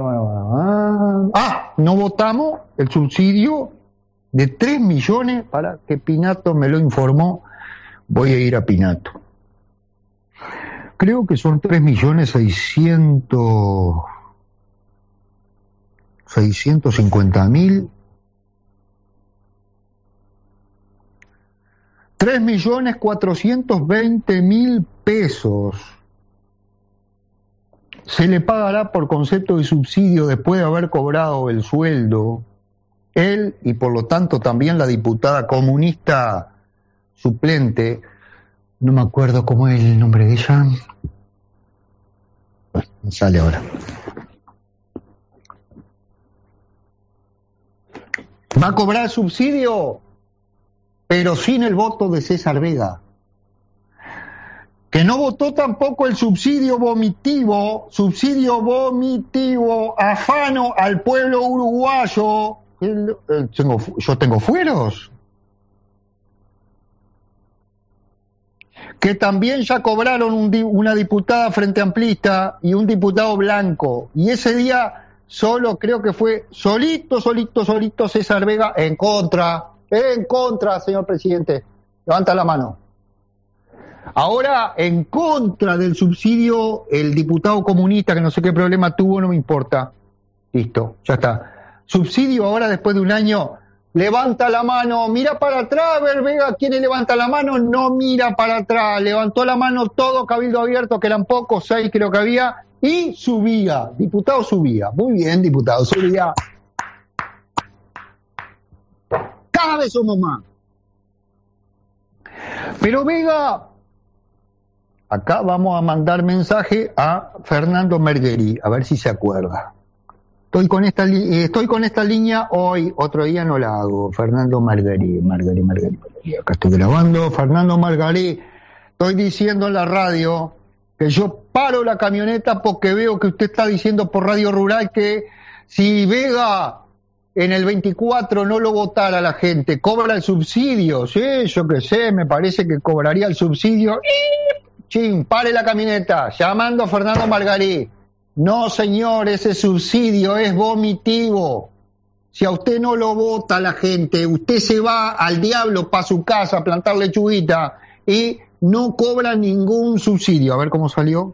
no votamos el subsidio de 3 millones, para que Pinato me lo informó, voy a ir a Pinato. Creo que son 3.650.000. 3.420.000 pesos se le pagará por concepto de subsidio después de haber cobrado el sueldo, él y por lo tanto también la diputada comunista suplente, no me acuerdo cómo es el nombre de ella, bueno, me sale ahora. ¿Va a cobrar el subsidio? Pero sin el voto de César Vega, que no votó tampoco el subsidio vomitivo afano al pueblo uruguayo. Yo tengo fueros, que también ya cobraron una diputada Frente Amplista y un diputado blanco, y ese día solo creo que fue solito César Vega en contra, señor presidente. Levanta la mano. Ahora, en contra del subsidio, el diputado comunista, que no sé qué problema tuvo, no me importa. Listo, ya está. Subsidio ahora, después de un año, levanta la mano, mira para atrás, ver Vega, ¿quién levanta la mano? No mira para atrás, levantó la mano todo Cabildo Abierto, que eran pocos, 6 creo que había, y subía, diputado subía. Muy bien, diputado, subía. Cada vez somos más. Pero Vega, acá vamos a mandar mensaje a Fernando Mergueri, a ver si se acuerda. Estoy con esta línea hoy, otro día no la hago. Fernando Mergueri. Acá estoy grabando. Fernando Mergueri, estoy diciendo en la radio que yo paro la camioneta porque veo que usted está diciendo por Radio Rural que si Vega en el 24 no lo votara la gente, cobra el subsidio. Sí, yo qué sé, me parece que cobraría el subsidio. Chin, pare la camioneta, llamando a Fernando Mergueri. No, señor, ese subsidio es vomitivo. Si a usted no lo vota la gente, usted se va al diablo para su casa a plantar lechuguita y no cobra ningún subsidio. A ver cómo salió.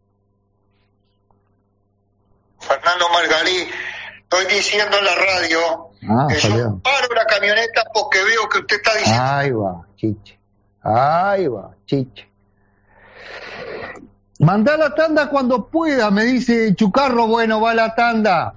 Fernando Mergueri, estoy diciendo en la radio que salió. Yo paro la camioneta porque veo que usted está diciendo... Ahí va, chiche. Mandá la tanda cuando pueda, me dice Chucarro. Bueno, va la tanda.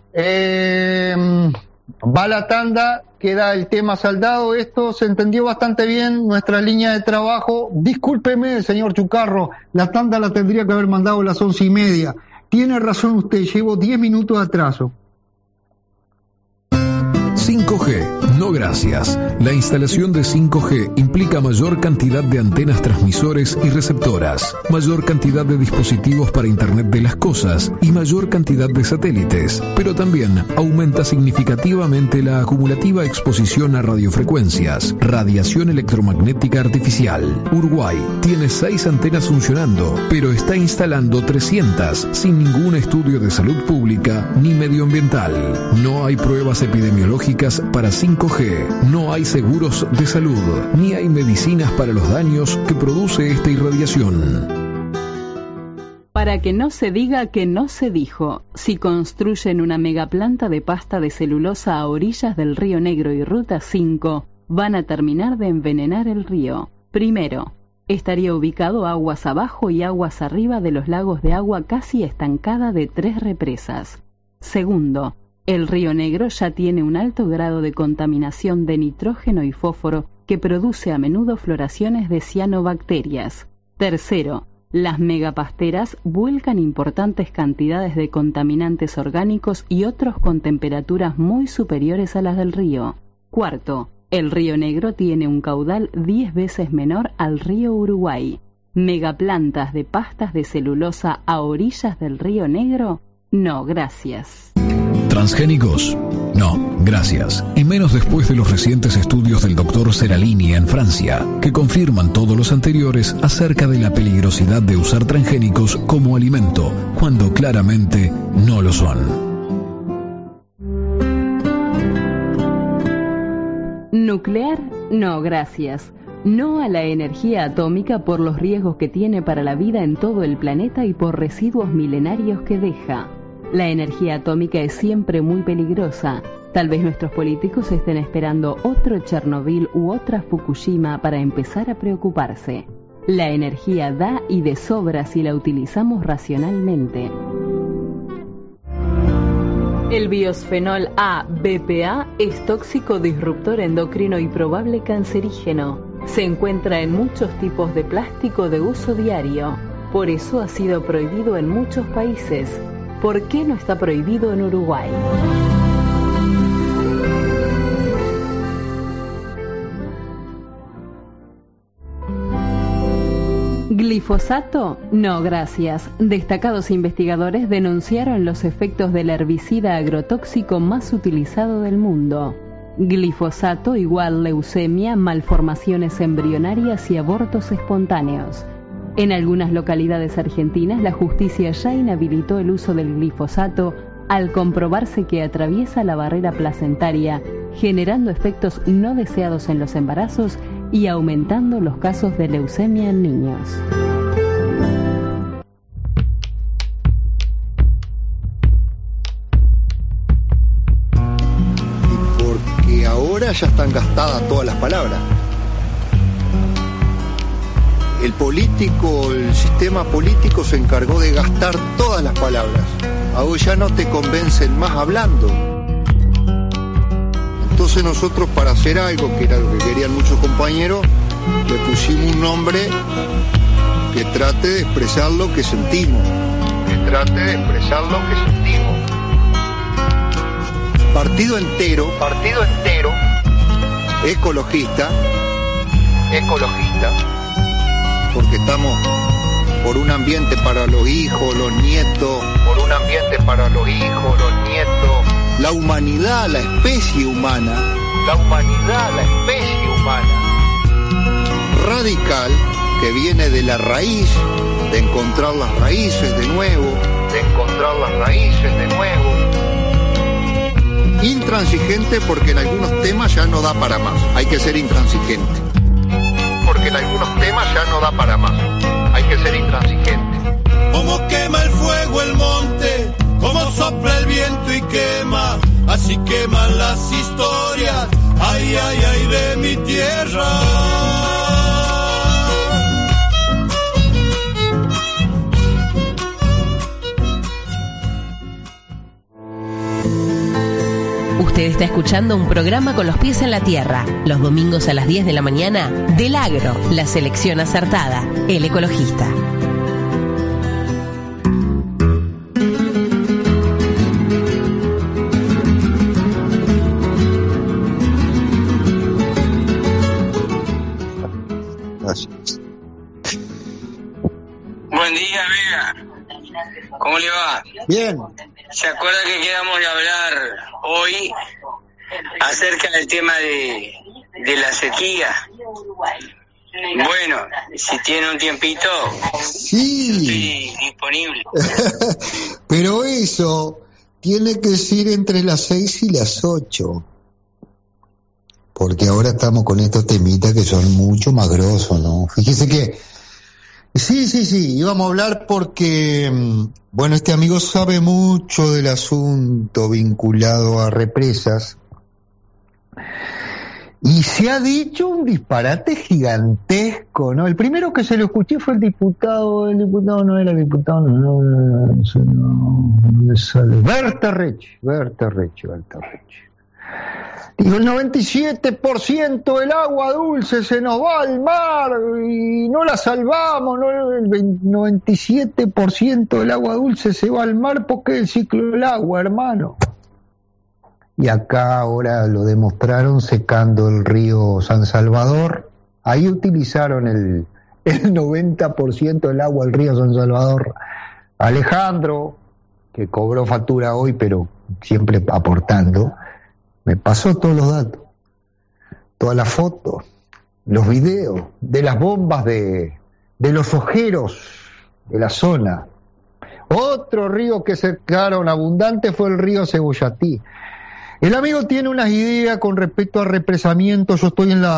Va la tanda, queda el tema saldado. Esto se entendió bastante bien, nuestra línea de trabajo. Discúlpeme, señor Chucarro, la tanda la tendría que haber mandado a las 11:30. Tiene razón usted, llevo 10 minutos de atraso. 5G, No gracias. La instalación de 5G implica mayor cantidad de antenas transmisores y receptoras, mayor cantidad de dispositivos para Internet de las cosas y mayor cantidad de satélites, pero también aumenta significativamente la acumulativa exposición a radiofrecuencias, radiación electromagnética artificial. Uruguay tiene 6 antenas funcionando, pero está instalando 300 sin ningún estudio de salud pública ni medioambiental. No hay pruebas epidemiológicas para 5G, no hay seguros de salud, ni hay medicinas para los daños que produce esta irradiación. Para que no se diga que no se dijo, si construyen una megaplanta de pasta de celulosa a orillas del Río Negro y Ruta 5, van a terminar de envenenar el río. Primero, estaría ubicado aguas abajo y aguas arriba de los lagos de agua casi estancada de 3 represas. Segundo, el Río Negro ya tiene un alto grado de contaminación de nitrógeno y fósforo que produce a menudo floraciones de cianobacterias. Tercero, las megapasteras vuelcan importantes cantidades de contaminantes orgánicos y otros con temperaturas muy superiores a las del río. Cuarto, el Río Negro tiene un caudal 10 veces menor al río Uruguay. ¿Megaplantas de pastas de celulosa a orillas del Río Negro? No, gracias. ¿Transgénicos? No, gracias. Y menos después de los recientes estudios del doctor Seralini en Francia, que confirman todos los anteriores acerca de la peligrosidad de usar transgénicos como alimento, cuando claramente no lo son. ¿Nuclear? No, gracias. No a la energía atómica por los riesgos que tiene para la vida en todo el planeta y por residuos milenarios que deja. La energía atómica es siempre muy peligrosa. Tal vez nuestros políticos estén esperando otro Chernobyl u otra Fukushima para empezar a preocuparse. La energía da y de sobra si la utilizamos racionalmente. El biosfenol A, BPA, es tóxico, disruptor endocrino y probable cancerígeno. Se encuentra en muchos tipos de plástico de uso diario. Por eso ha sido prohibido en muchos países. ¿Por qué no está prohibido en Uruguay? ¿Glifosato? No, gracias. Destacados investigadores denunciaron los efectos del herbicida agrotóxico más utilizado del mundo. Glifosato igual leucemia, malformaciones embrionarias y abortos espontáneos. En algunas localidades argentinas, la justicia ya inhabilitó el uso del glifosato al comprobarse que atraviesa la barrera placentaria, generando efectos no deseados en los embarazos y aumentando los casos de leucemia en niños. Y porque ahora ya están gastadas todas las palabras. El sistema político se encargó de gastar todas las palabras. Ahora ya no te convencen más hablando. Entonces nosotros, para hacer algo, que era lo que querían muchos compañeros, le pusimos un nombre que trate de expresar lo que sentimos. Partido entero, ecologista, porque estamos por un ambiente para los hijos, los nietos, la humanidad, la especie humana, radical, que viene de la raíz, de encontrar las raíces de nuevo, intransigente, porque en algunos temas ya no da para más, hay que ser intransigente. Como quema el fuego el monte, como sopla el viento y quema, así queman las historias, ay, ay, ay, de mi tierra. Usted está escuchando un programa con los pies en la tierra, los domingos a las 10 de la mañana, del Agro, la selección acertada, El Ecologista. ¿Cómo le va? Bien. ¿Se acuerda que quedamos de hablar hoy acerca del tema de la sequía? Bueno, si tiene un tiempito, sí, estoy disponible. Pero eso tiene que ser entre las 6 y las 8. Porque ahora estamos con estos temitas que son mucho más grosos, ¿no? Fíjese que sí, íbamos a hablar porque, bueno, este amigo sabe mucho del asunto vinculado a represas y se ha dicho un disparate gigantesco, ¿no? El primero que se lo escuché fue el diputado no era diputado, no me sale. Berta Reche. Digo, el 97% del agua dulce se nos va al mar y no la salvamos, ¿no? El 97% del agua dulce se va al mar porque es el ciclo del agua, hermano. Y acá ahora lo demostraron secando el río San Salvador. Ahí utilizaron el 90% del agua del río San Salvador. Alejandro, que cobró factura hoy, pero siempre aportando, me pasó todos los datos, todas las fotos, los videos de las bombas de los ojeros de la zona. Otro río que secaron abundante fue el río Cebollatí. El amigo tiene unas ideas con respecto al represamiento. Yo estoy en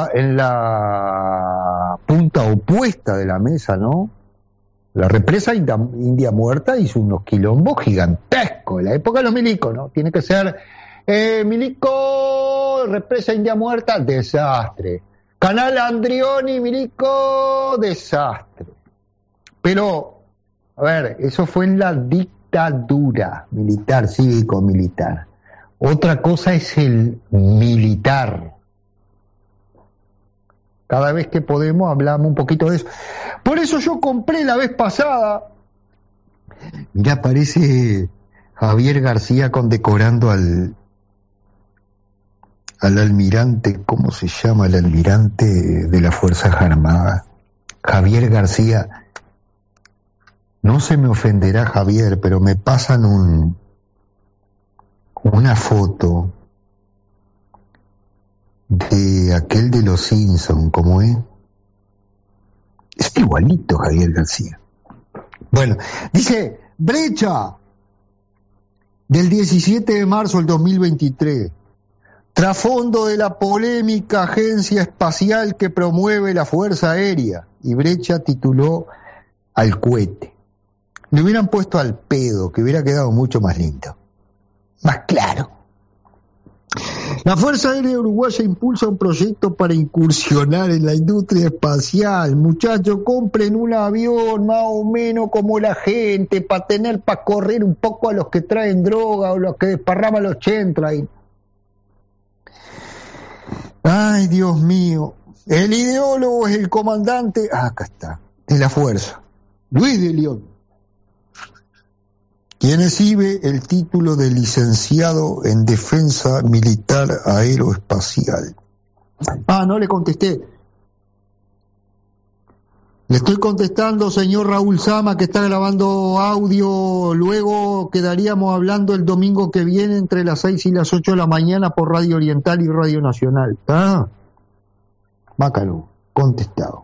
la punta opuesta de la mesa, ¿no? La represa India Muerta hizo unos quilombos gigantescos en la época de los milicos, ¿no? Tiene que ser Milico, represa India Muerta, desastre. Canal Andrioni, Milico, desastre. Pero, a ver, eso fue en la dictadura militar, cívico-militar. Otra cosa es el militar. Cada vez que podemos hablamos un poquito de eso. Por eso yo compré la vez pasada. Mirá, aparece Javier García condecorando al almirante, ¿cómo se llama el almirante de las Fuerzas Armadas? Javier García. No se me ofenderá Javier, pero me pasan una foto de aquel de los Simpson, ¿cómo es? Es igualito Javier García. Bueno, dice, brecha del 17 de marzo del 2023, trasfondo de la polémica agencia espacial que promueve la Fuerza Aérea, y Brecha tituló al cohete. Le hubieran puesto al pedo, que hubiera quedado mucho más lindo, más claro. La Fuerza Aérea Uruguaya impulsa un proyecto para incursionar en la industria espacial. Muchachos, compren un avión más o menos como la gente, para correr un poco a los que traen droga o los que desparraman los chemtrails. Ay, Dios mío. El ideólogo es el comandante, acá está, de la Fuerza, Luis de León, quien exhibe el título de licenciado en Defensa Militar Aeroespacial. No le contesté. Le estoy contestando, señor Raúl Sama, que está grabando audio. Luego quedaríamos hablando el domingo que viene entre las 6 y las 8 de la mañana por Radio Oriental y Radio Nacional. Bácalo, contestado.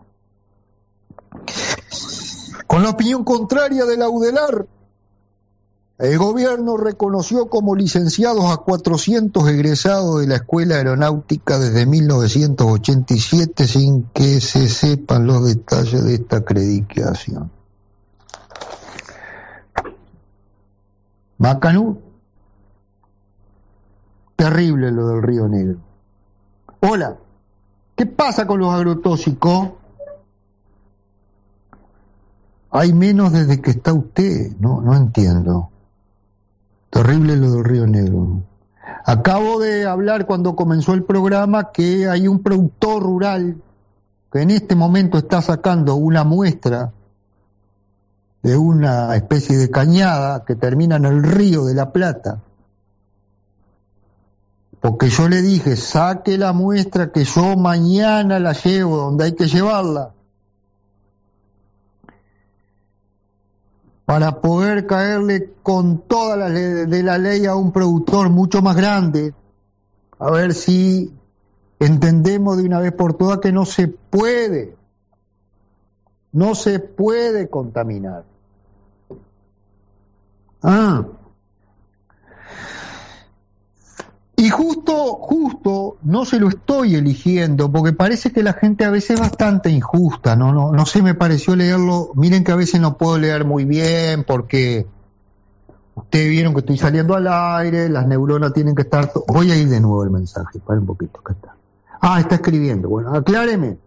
Con la opinión contraria de la UDELAR, el gobierno reconoció como licenciados a 400 egresados de la Escuela Aeronáutica desde 1987 sin que se sepan los detalles de esta acreditación. Macanú, terrible lo del Río Negro. Hola, ¿qué pasa con los agrotóxicos? Hay menos desde que está usted, no entiendo. Terrible lo del Río Negro. Acabo de hablar cuando comenzó el programa que hay un productor rural que en este momento está sacando una muestra de una especie de cañada que termina en el Río de la Plata. Porque yo le dije, saque la muestra que yo mañana la llevo donde hay que llevarla. para poder caerle con toda la ley de la ley a un productor mucho más grande, a ver si entendemos de una vez por todas que no se puede contaminar. Y justo no se lo estoy eligiendo, porque parece que la gente a veces es bastante injusta, no sé, me pareció leerlo. Miren que a veces no puedo leer muy bien, porque ustedes vieron que estoy saliendo al aire, las neuronas tienen que estar... Voy a ir de nuevo el mensaje, para un poquito, acá está. Está escribiendo. Bueno, acláreme,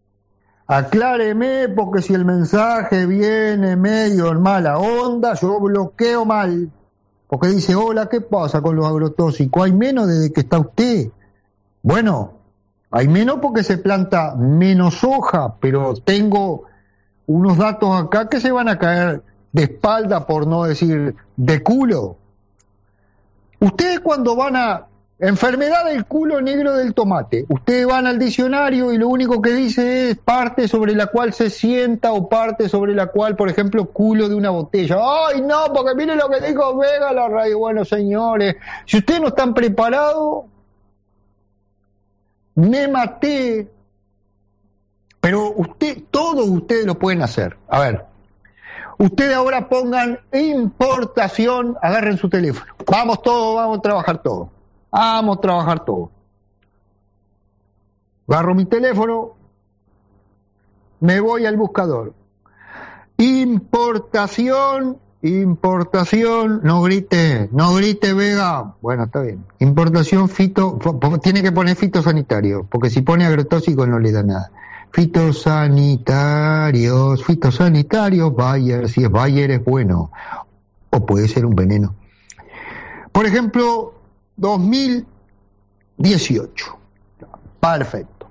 porque si el mensaje viene medio en mala onda, yo bloqueo mal. Porque dice, hola, ¿qué pasa con los agrotóxicos? ¿Hay menos desde que está usted? Bueno, hay menos porque se planta menos soja, pero tengo unos datos acá que se van a caer de espalda, por no decir de culo. Ustedes cuando van a... Enfermedad del culo negro del tomate. Ustedes van al diccionario y lo único que dice es parte sobre la cual se sienta o parte sobre la cual, por ejemplo, culo de una botella. ¡Ay, no! Porque miren lo que dijo Vega la radio. Bueno, señores, si ustedes no están preparados, me maté. Pero todos ustedes lo pueden hacer. A ver, ustedes ahora pongan importación, agarren su teléfono. Vamos a trabajar todos. Agarro mi teléfono, me voy al buscador. Importación, no grite Vega. Bueno, está bien. Importación tiene que poner fitosanitario, porque si pone agrotóxico no le da nada. Fitosanitarios, Bayer, si es Bayer es bueno, o puede ser un veneno. Por ejemplo, 2018. Perfecto.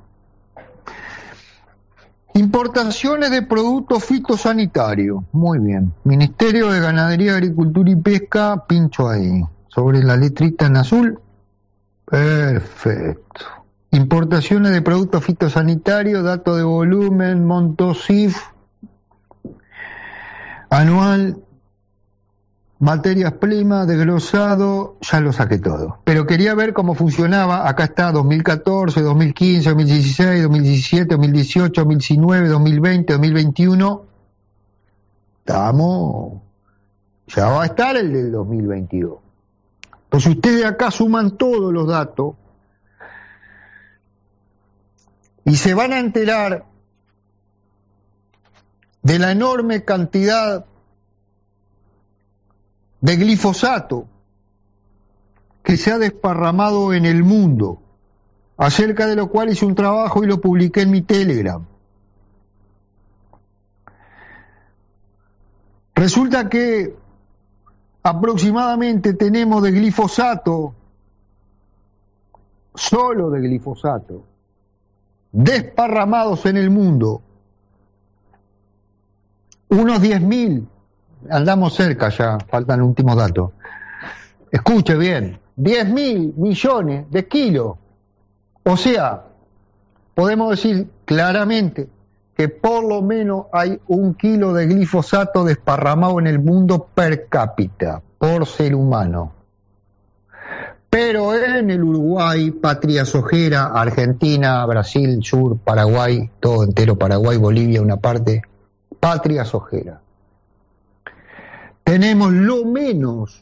Importaciones de productos fitosanitarios. Muy bien. Ministerio de Ganadería, Agricultura y Pesca, pincho ahí. Sobre la letrita en azul. Perfecto. Importaciones de productos fitosanitarios, dato de volumen, monto CIF, anual, materias primas, desglosado, ya lo saqué todo. Pero quería ver cómo funcionaba. Acá está 2014, 2015, 2016, 2017, 2018, 2019, 2020, 2021. Ya va a estar el del 2022. Entonces ustedes acá suman todos los datos y se van a enterar de la enorme cantidad de glifosato que se ha desparramado en el mundo, acerca de lo cual hice un trabajo y lo publiqué en mi Telegram. Resulta que aproximadamente tenemos de glifosato, solo de glifosato, desparramados en el mundo, unos 10.000, andamos cerca ya, faltan los últimos datos. Escuche bien, 10.000 millones de kilos. O sea, podemos decir claramente que por lo menos hay 1 kilo de glifosato desparramado en el mundo per cápita, por ser humano. Pero en el Uruguay, patria sojera, Argentina, Brasil, Sur, Paraguay, todo entero, Paraguay, Bolivia, una parte, patria sojera. Tenemos lo menos,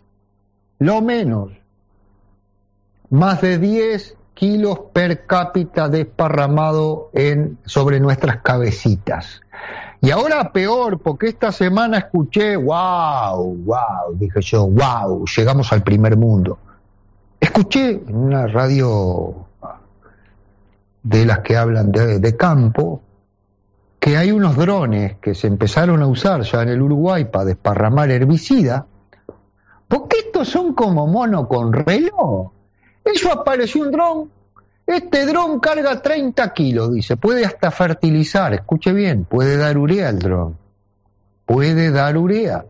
más de 10 kilos per cápita desparramado sobre nuestras cabecitas. Y ahora peor, porque esta semana escuché, wow, dije yo, wow, llegamos al primer mundo. Escuché en una radio de las que hablan de campo, que hay unos drones que se empezaron a usar ya en el Uruguay para desparramar herbicida, porque estos son como mono con reloj. Eso apareció un dron, este dron carga 30 kilos, dice, puede hasta fertilizar, escuche bien, puede dar urea el dron, puede dar urea.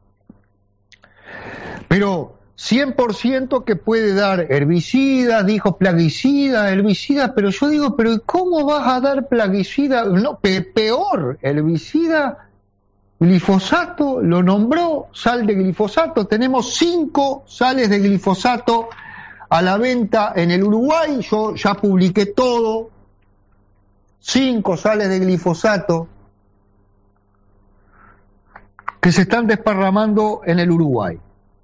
Pero 100% que puede dar herbicida, dijo plaguicida, herbicida, pero yo digo, pero ¿cómo vas a dar plaguicida? No, peor, herbicida glifosato, lo nombró, sal de glifosato. Tenemos 5 sales de glifosato a la venta en el Uruguay. Yo ya publiqué todo. 5 sales de glifosato que se están desparramando en el Uruguay.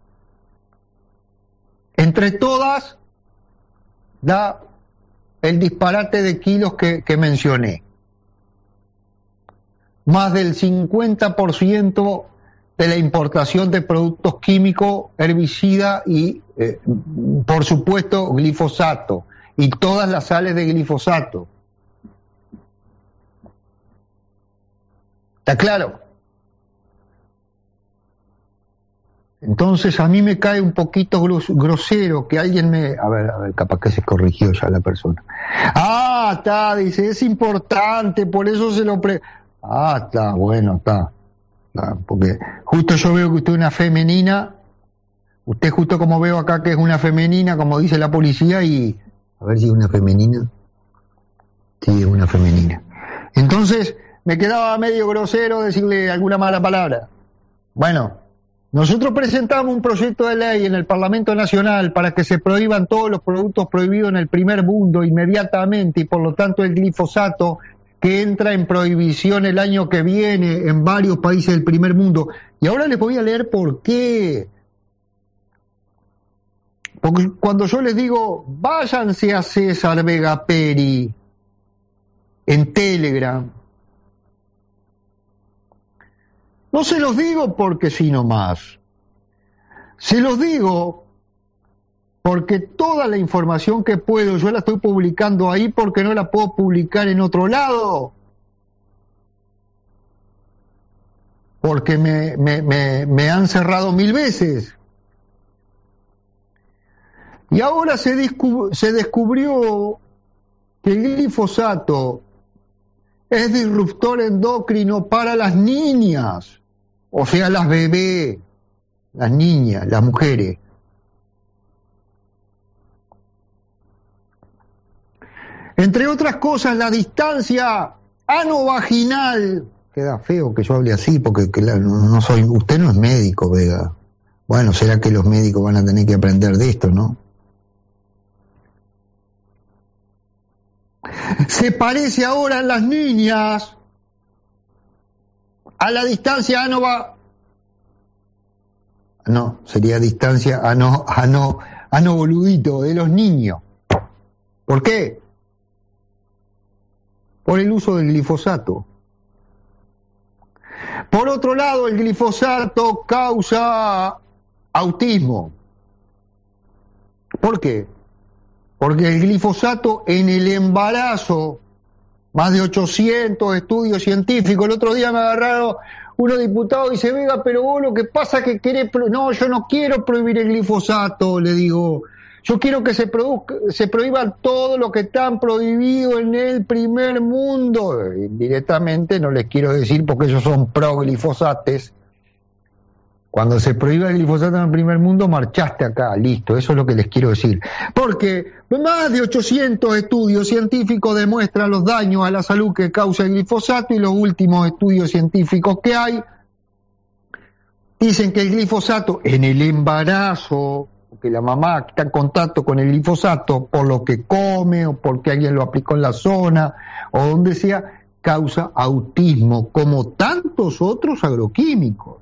Entre todas da el disparate de kilos que mencioné. Más del 50% de la importación de productos químicos, herbicida y, por supuesto, glifosato. Y todas las sales de glifosato. ¿Está claro? Entonces a mí me cae un poquito grosero que alguien me... A ver, capaz que se corrigió ya la persona. Ah, está, dice, es importante, por eso se lo... está, bueno, está. Porque justo yo veo que usted es una femenina, usted justo como veo acá que es una femenina, como dice la policía, y... A ver si es una femenina. Sí, es una femenina. Entonces, me quedaba medio grosero decirle alguna mala palabra. Bueno... Nosotros presentamos un proyecto de ley en el Parlamento Nacional para que se prohíban todos los productos prohibidos en el primer mundo inmediatamente y por lo tanto el glifosato que entra en prohibición el año que viene en varios países del primer mundo. Y ahora les voy a leer por qué. Porque cuando yo les digo, váyanse a César Vega Peri en Telegram, no se los digo porque sí nomás. Se los digo porque toda la información que puedo yo la estoy publicando ahí porque no la puedo publicar en otro lado. Porque me han cerrado 1000 veces. Y ahora se descubrió que el glifosato es disruptor endocrino para las niñas. O sea, las bebés, las niñas, las mujeres. Entre otras cosas, la distancia anovaginal. Queda feo que yo hable así, porque claro, no soy, usted no es médico, Vega. Bueno, será que los médicos van a tener que aprender de esto, ¿no? Se parece ahora en las niñas a la distancia no, sería distancia boludito de los niños. ¿Por qué? Por el uso del glifosato. Por otro lado, el glifosato causa autismo. ¿Por qué? Porque el glifosato en el embarazo, más de 800 estudios científicos, el otro día me agarraron unos diputados y dice, Vega, pero vos lo que pasa es que querés... No, yo no quiero prohibir el glifosato, le digo. Yo quiero que se prohíban todo lo que están prohibido en el primer mundo. Indirectamente no les quiero decir porque ellos son pro glifosates. Cuando se prohíba el glifosato en el primer mundo, marchaste acá, listo, eso es lo que les quiero decir. Porque más de 800 estudios científicos demuestran los daños a la salud que causa el glifosato y los últimos estudios científicos que hay dicen que el glifosato en el embarazo, que la mamá está en contacto con el glifosato por lo que come o porque alguien lo aplicó en la zona o donde sea, causa autismo como tantos otros agroquímicos.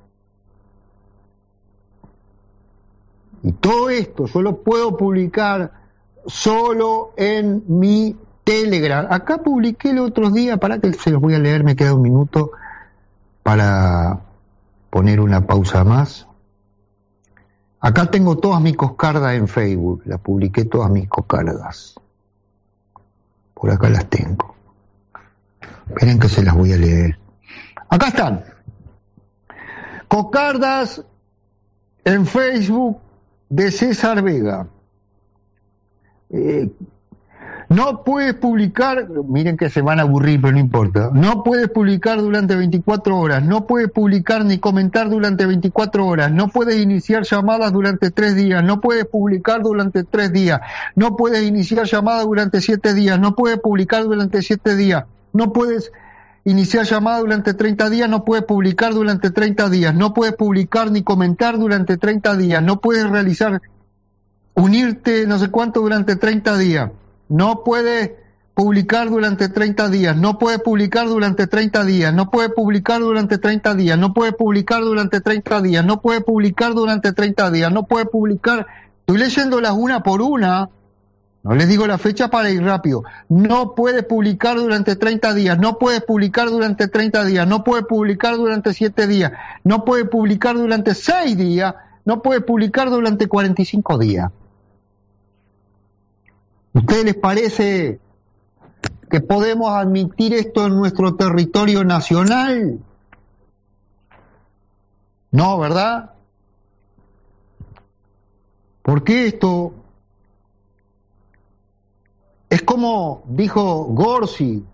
Y todo esto yo lo puedo publicar solo en mi Telegram. Acá publiqué el otro día, para que se los voy a leer, me queda un minuto para poner una pausa más. Acá tengo todas mis coscardas en Facebook, las publiqué todas mis coscardas. Por acá las tengo. Esperen que se las voy a leer. Acá están. Coscardas en Facebook de César Vega. No puedes publicar, miren que se van a aburrir, pero no importa. No puedes publicar durante 24 horas, no puedes publicar ni comentar durante 24 horas, no puedes iniciar llamadas durante 3 días, no puedes publicar durante 3 días, no puedes iniciar llamadas durante 7 días, no puedes publicar durante 7 días, no puedes iniciar llamada durante 30 días, no puedes publicar durante 30 días, no puedes publicar ni comentar durante 30 días, no puedes realizar, unirte no sé cuánto durante 30 días, no puedes publicar durante 30 días, no puedes publicar durante 30 días, no puedes publicar durante 30 días, no puedes publicar durante 30 días, no puedes publicar durante 30 días, no puedes publicar, estoy leyéndolas una por una, no les digo la fecha para ir rápido, no puedes publicar durante 30 días, no puedes publicar durante 30 días, no puedes publicar durante 7 días, no puedes publicar durante 6 días, no puedes publicar durante 45 días. ¿Ustedes les parece que podemos admitir esto en nuestro territorio nacional? No, ¿verdad? Porque esto es como dijo Gorsi.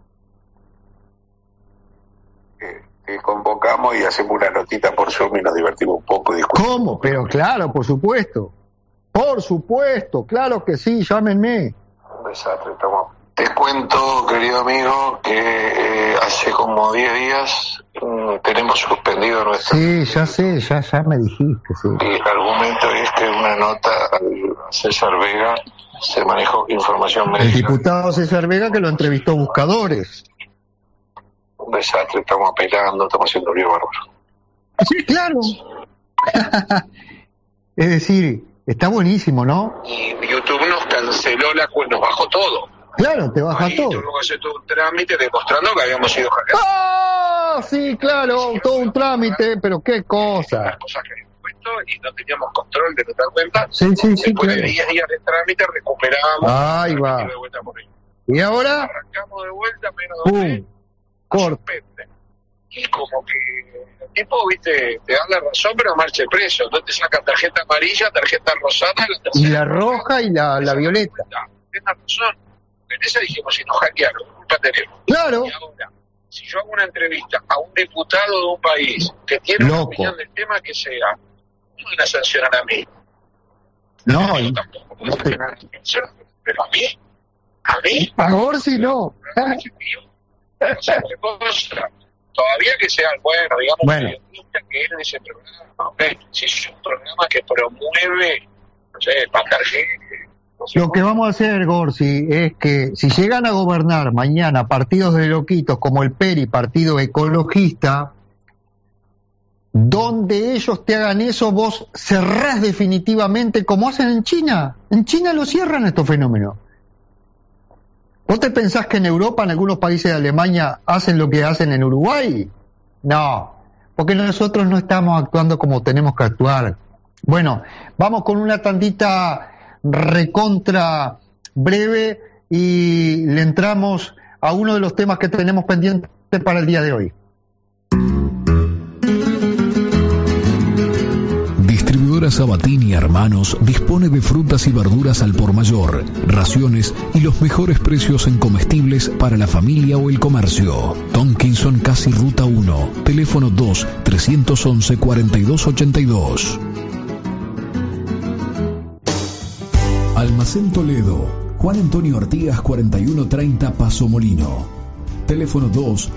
Convocamos y hacemos una notita por Zoom y nos divertimos un poco. ¿Cómo? Pero claro, por supuesto. Por supuesto, claro que sí, llámenme. Un desastre, estamos. Te cuento, querido amigo, que hace como 10 días tenemos suspendido nuestro... Sí, ya sé, ya me dijiste, sí. Y el argumento es que una nota al César Vega se manejó información médica. El diputado César Vega que lo entrevistó Buscadores. Un desastre, estamos apelando, estamos haciendo un lío bárbaro. Sí, claro. Es decir, está buenísimo, ¿no? Y YouTube nos canceló nos bajó todo. Claro, te baja todo. Tuvimos que hacer todo un trámite demostrando que habíamos sido hackeados. ¡Ah! Sí, claro, todo un trámite, pero qué cosa. Las cosas que habíamos puesto y no teníamos control de nuestra cuenta. Sí, Después claro. de 10 días de trámite recuperamos. Ahí va. De vuelta por ahí. ¿Y ahora? Arrancamos de vuelta, menos de un mes. Corte. Y como que el tipo, viste, te da la razón, pero marcha preso. Entonces te sacan tarjeta amarilla, tarjeta rosada. Y la roja y la violeta. Tienes razón. En esa dijimos, si nos hackearon, culpa tenemos. Claro. Y ahora, si yo hago una entrevista a un diputado de un país que tiene una opinión del tema que sea, no me van a sancionar a mí. No, yo tampoco puedo sancionar a mí. Pero a mí. A Gorsi no. O sea, qué cosa. Todavía que sea, bueno, digamos, periodista que es de ese programa. ¿Okay? Si es un programa que promueve, no sé, pasar gente. Lo que vamos a hacer, Gorsi, es que si llegan a gobernar mañana partidos de loquitos como el PERI, Partido Ecologista, donde ellos te hagan eso, vos cerrás definitivamente como hacen en China. En China lo cierran estos fenómenos. ¿Vos te pensás que en Europa, en algunos países de Alemania, hacen lo que hacen en Uruguay? No, porque nosotros no estamos actuando como tenemos que actuar. Bueno, vamos con una tandita recontra breve y le entramos a uno de los temas que tenemos pendiente para el día de hoy. Distribuidora Sabatini Hermanos dispone de frutas y verduras al por mayor, raciones y los mejores precios en comestibles para la familia o el comercio. Tonkinson Casi Ruta 1, teléfono 2-311-4282. Almacén Toledo, Juan Antonio Artigas 4130 Paso Molino. Teléfono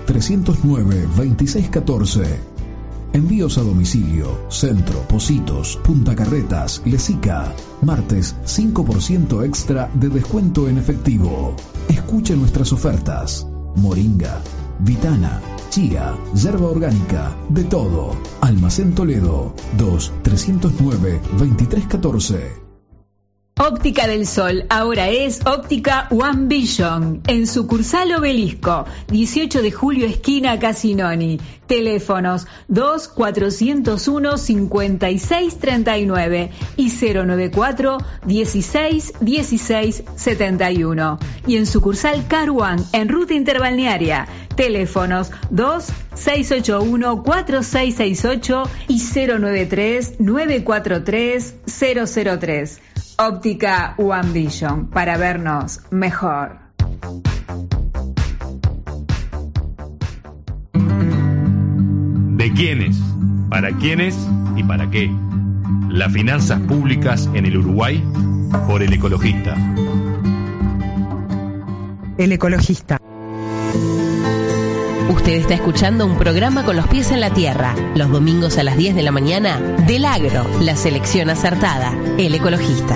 2-309-2614. Envíos a domicilio, Centro, Pocitos, Punta Carretas, Lesica. Martes, 5% extra de descuento en efectivo. Escuche nuestras ofertas. Moringa, Vitana, chía, yerba orgánica, de todo. Almacén Toledo, 2-309-2314. Óptica del Sol, ahora es Óptica One Vision, en sucursal Obelisco, 18 de julio esquina Casinoni. Teléfonos 2-401-5639 y 094-16-16-71. Y en sucursal Car One, en ruta interbalnearia. Teléfonos 2-681-4668 y 093-943-003. Óptica One Vision, para vernos mejor. ¿De quiénes? ¿Para quiénes? ¿Y para qué? Las finanzas públicas en el Uruguay por El Ecologista. El Ecologista. Usted está escuchando un programa con los pies en la tierra, los domingos a las 10 de la mañana, del Agro, la selección acertada, El Ecologista.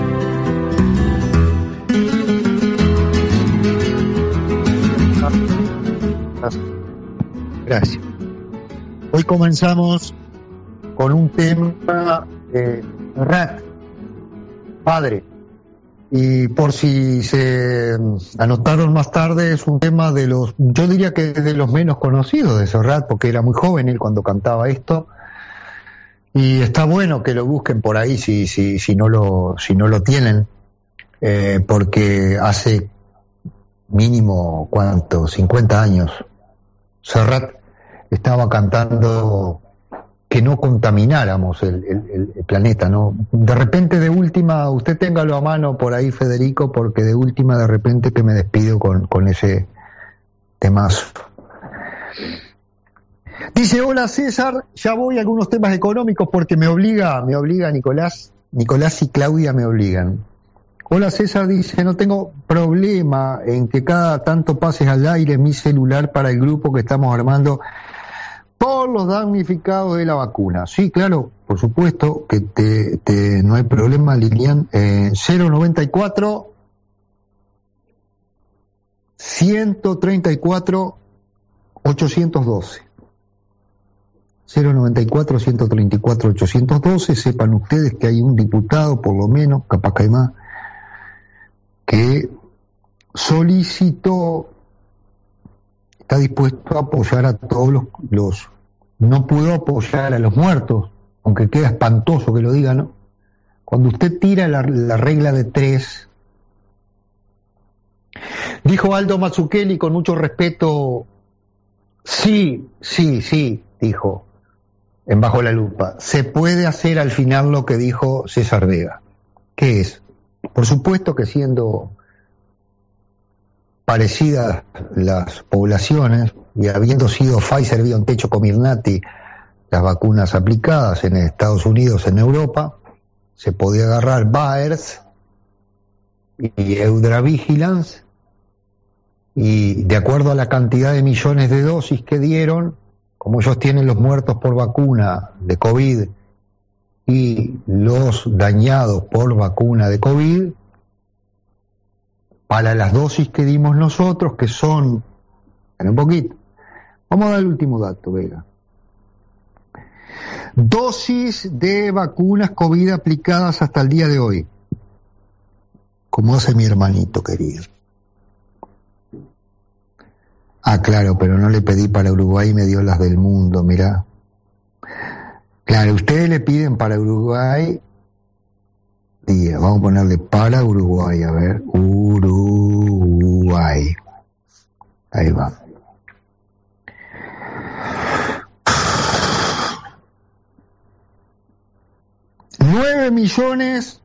Gracias. Hoy comenzamos con un tema de Serrat, padre. Y por si se anotaron más tarde, es un tema de los, yo diría que de los menos conocidos de Serrat, porque era muy joven él cuando cantaba esto. Y está bueno que lo busquen por ahí si no lo tienen, porque hace mínimo, ¿cuánto? 50 años. Serrat estaba cantando que no contamináramos el planeta, ¿no? De repente, de última, usted téngalo a mano por ahí, Federico, porque de última, de repente que me despido con ese temazo. Dice, hola César, ya voy a algunos temas económicos porque me obliga Nicolás y Claudia me obligan. Hola César, dice, no tengo problema en que cada tanto pases al aire mi celular para el grupo que estamos armando por los damnificados de la vacuna. Sí, claro, por supuesto que no hay problema, Lilian. 094 134 812. 094 134 812. Sepan ustedes que hay un diputado, por lo menos, capaz que hay más, que solicitó, está dispuesto a apoyar a todos los no pudo apoyar a los muertos, aunque queda espantoso que lo diga, ¿no? Cuando usted tira la regla de 3, dijo Aldo Mazzucchelli con mucho respeto, sí, dijo, en Bajo la Lupa, se puede hacer al final lo que dijo César Vega. ¿Qué es? Por supuesto que siendo parecidas las poblaciones y habiendo sido Pfizer, BioNTech, Comirnaty las vacunas aplicadas en Estados Unidos, en Europa, se podía agarrar Baers y Eudravigilance y de acuerdo a la cantidad de millones de dosis que dieron, como ellos tienen los muertos por vacuna de COVID y los dañados por vacuna de COVID, para las dosis que dimos nosotros, que son, en un poquito, vamos a dar el último dato, Vega. Dosis de vacunas COVID aplicadas hasta el día de hoy, como hace mi hermanito querido. Ah, claro, pero no le pedí para Uruguay y me dio las del mundo, mirá. Claro, ustedes le piden para Uruguay, y vamos a ponerle para Uruguay, a ver, Uruguay. Ahí va. $9 millones,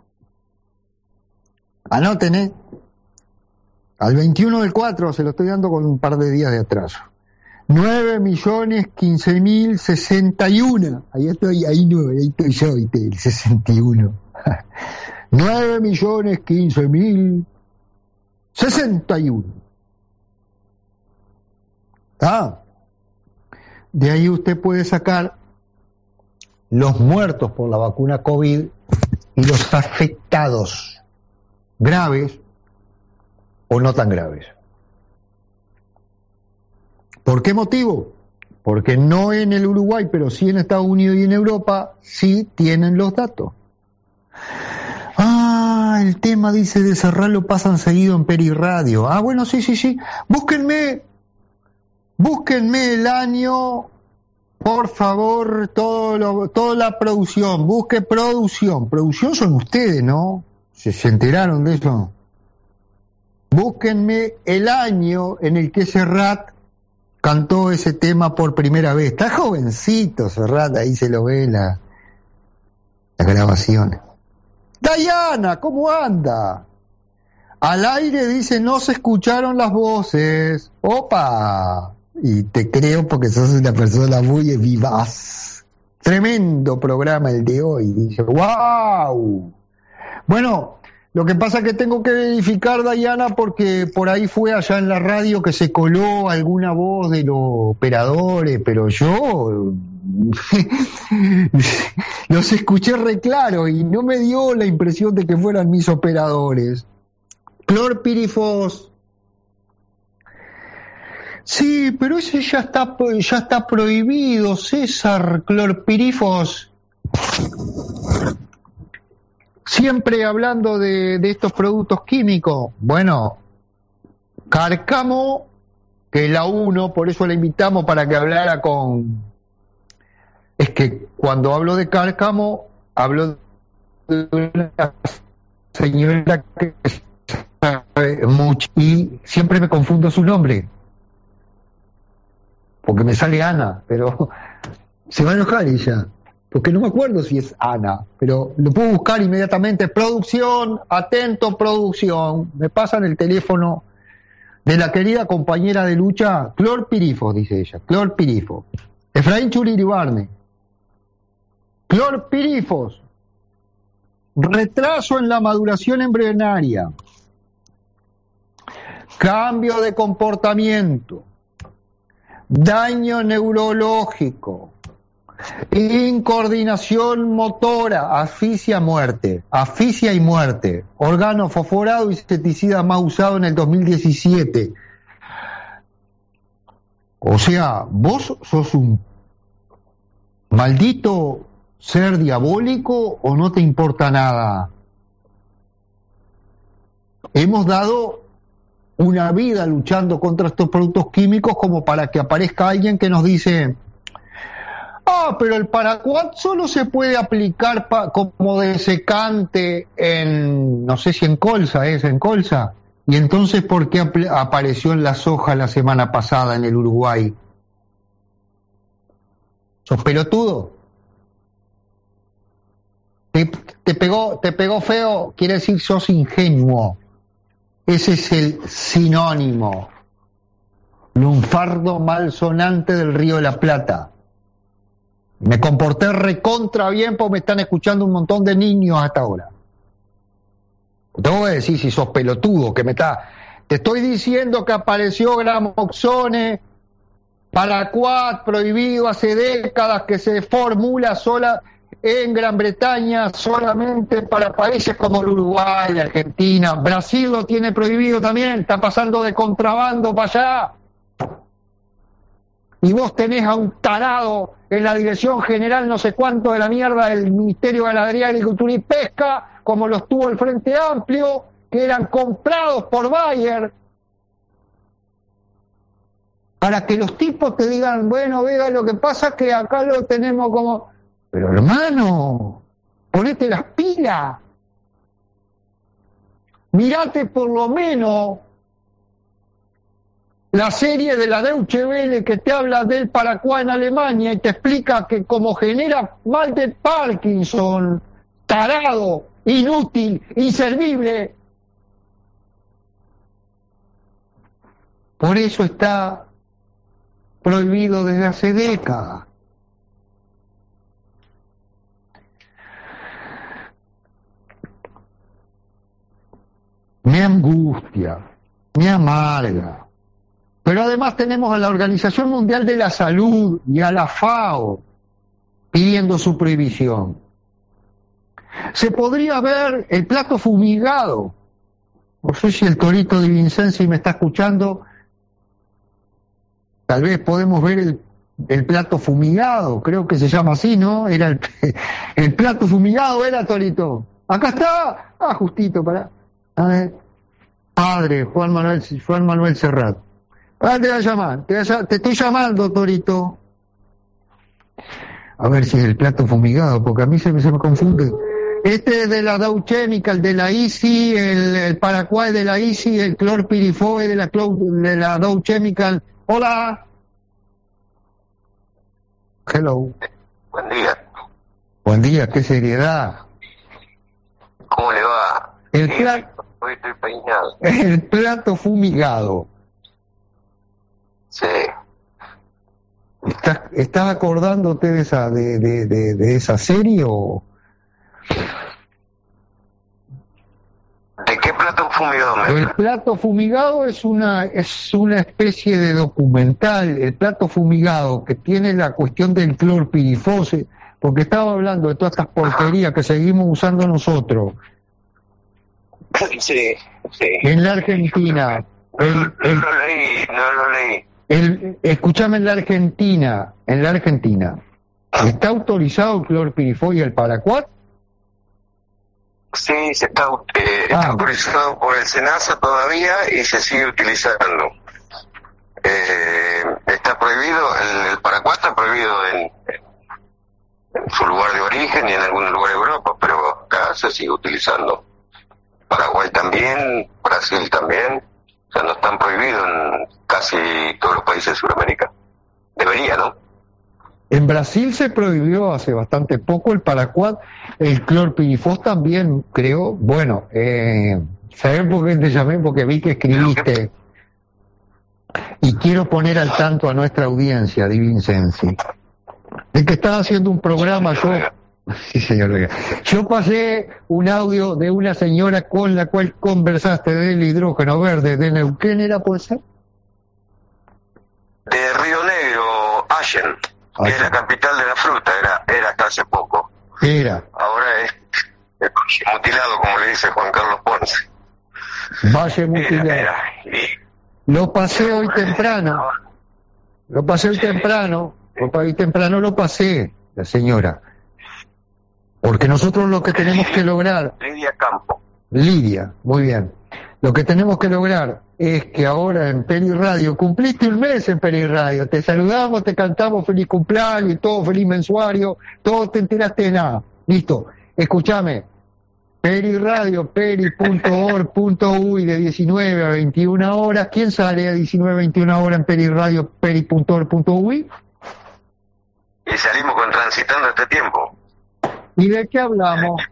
anoten, al 21 del 4, se lo estoy dando con un par de días de atraso. 9.015.061. Ahí estoy yo, el 61. 9.015.061. De ahí usted puede sacar los muertos por la vacuna COVID y los afectados graves o no tan graves. ¿Por qué motivo? Porque no en el Uruguay, pero sí en Estados Unidos y en Europa, sí tienen los datos. El tema, dice, de Serrat lo pasan seguido en Peri Radio. Bueno, sí. Búsquenme el año, por favor, toda la producción. Busque producción. Producción son ustedes, ¿no? ¿Se enteraron de eso? Búsquenme el año en el que Serrat cantó ese tema por primera vez. Está jovencito Serrat, ahí se lo ve las grabaciones. Dayana, ¿cómo anda? Al aire dice, no se escucharon las voces. ¡Opa! Y te creo porque sos una persona muy vivaz. Tremendo programa el de hoy. Dice, ¡wow! Bueno, Lo que pasa es que tengo que verificar, Dayana, porque por ahí fue allá en la radio que se coló alguna voz de los operadores, pero yo los escuché re claro y no me dio la impresión de que fueran mis operadores. Clorpirifos. Sí, pero ese ya está prohibido, César. Clorpirifos. Siempre hablando de estos productos químicos. Bueno, Cárcamo, que es la 1, por eso la invitamos para que hablara con... Es que cuando hablo de Cárcamo, hablo de una señora que sabe mucho y siempre me confundo su nombre. Porque me sale Ana, pero se va a enojar ella. Porque no me acuerdo si es Ana, pero lo puedo buscar inmediatamente. Producción, atento producción. Me pasan el teléfono de la querida compañera de lucha, Clorpirifos, dice ella. Clorpirifos. Efraín Churiribarne. Clorpirifos. Retraso en la maduración embrionaria. Cambio de comportamiento. Daño neurológico. Incoordinación motora, asfixia y muerte, órgano fosforado y insecticida más usado en el 2017. O sea, vos sos un maldito ser diabólico o no te importa nada. Hemos dado una vida luchando contra estos productos químicos como para que aparezca alguien que nos dice... pero el paraquat solo se puede aplicar como desecante en, no sé si en colza, en colza. Y entonces, ¿por qué apareció en la soja la semana pasada en el Uruguay? ¿Sos pelotudo? Te pegó feo, quiere decir sos ingenuo. Ese es el sinónimo. Lunfardo malsonante del Río de la Plata. Me comporté recontra bien porque me están escuchando un montón de niños hasta ahora. Te voy a decir si sos pelotudo, te estoy diciendo que apareció Gramoxone, Paraquat, prohibido hace décadas, que se formula sola en Gran Bretaña solamente para países como el Uruguay, Argentina. Brasil lo tiene prohibido también, está pasando de contrabando para allá. Y vos tenés a un tarado en la Dirección General no sé cuánto de la mierda del Ministerio de Ganadería, Agricultura y Pesca, como los tuvo el Frente Amplio, que eran comprados por Bayer, para que los tipos te digan, bueno, Vega, lo que pasa es que acá lo tenemos como... Pero hermano, ponete las pilas. Mirate por lo menos la serie de la Deutsche Welle que te habla del Paraquat en Alemania y te explica que como genera mal de Parkinson, tarado, inútil, inservible, por eso está prohibido desde hace décadas. Me angustia, me amarga. Pero además tenemos a la Organización Mundial de la Salud y a la FAO pidiendo su prohibición. Se podría ver el plato fumigado. No sé si el Torito Di Vincenzi me está escuchando. Tal vez podemos ver el plato fumigado, creo que se llama así, ¿no? Era el plato fumigado, era, Torito. Acá está. Justito, para. A ver. Padre, Juan Manuel Serrat. Ahora te voy a llamar, te estoy llamando, Torito. A ver si es el plato fumigado, porque a mí se me confunde. Este es de la Dow Chemical, de la ICI, el Paraquat de la ICI, el Clorpirifos de la Dow Chemical. Hola. Hello. Buen día. Buen día, qué seriedad. ¿Cómo le va? Estoy peinado. El plato fumigado. Sí. ¿Estás acordándote de esa serie o...? fumigado? El plato fumigado es una especie de documental, el plato fumigado, que tiene la cuestión del clorpirifos, porque estaba hablando de todas estas porquerías que seguimos usando nosotros. Sí. En la Argentina. No lo leí. Escúchame, en la Argentina, ¿está autorizado el clorpirifos y el paraquat? Sí, está autorizado por el SENASA todavía y se sigue utilizando. Está prohibido, el paraquat está prohibido en su lugar de origen y en algún lugar de Europa, pero acá se sigue utilizando. Paraguay también, Brasil también, o sea, no están prohibidos en casi todos los países de Sudamérica. Debería, ¿no? En Brasil se prohibió hace bastante poco el paraquat, el clorpirifos también, creo. Bueno, ¿sabés por qué te llamé? Porque vi que escribiste. Y quiero poner al tanto a nuestra audiencia, Di Vincenzi, de que estaba haciendo un programa yo. Sí, señor. Yo pasé un audio de una señora con la cual conversaste del hidrógeno verde de Neuquén, ¿era por ser? De Río Negro, Allen, que es la capital de la fruta, era hasta hace poco. Ahora es mutilado, como le dice Juan Carlos Ponce. Valle mutilado. Lo pasé hoy temprano. Lo pasé, la señora. Porque nosotros lo que tenemos que lograr... Lidia Campo. Lidia, muy bien. Lo que tenemos que lograr es que ahora en Peri Radio, cumpliste un mes en Peri Radio, te saludamos, te cantamos feliz cumpleaños y todo, feliz mensuario, todo, te enteraste de nada. Listo, escúchame, Peri Radio, peri.org.uy de 19 a 21 horas. ¿Quién sale a 19 a 21 horas en Peri Radio, peri.org.uy? Y salimos con Transitando este tiempo. ¿Y de qué hablamos?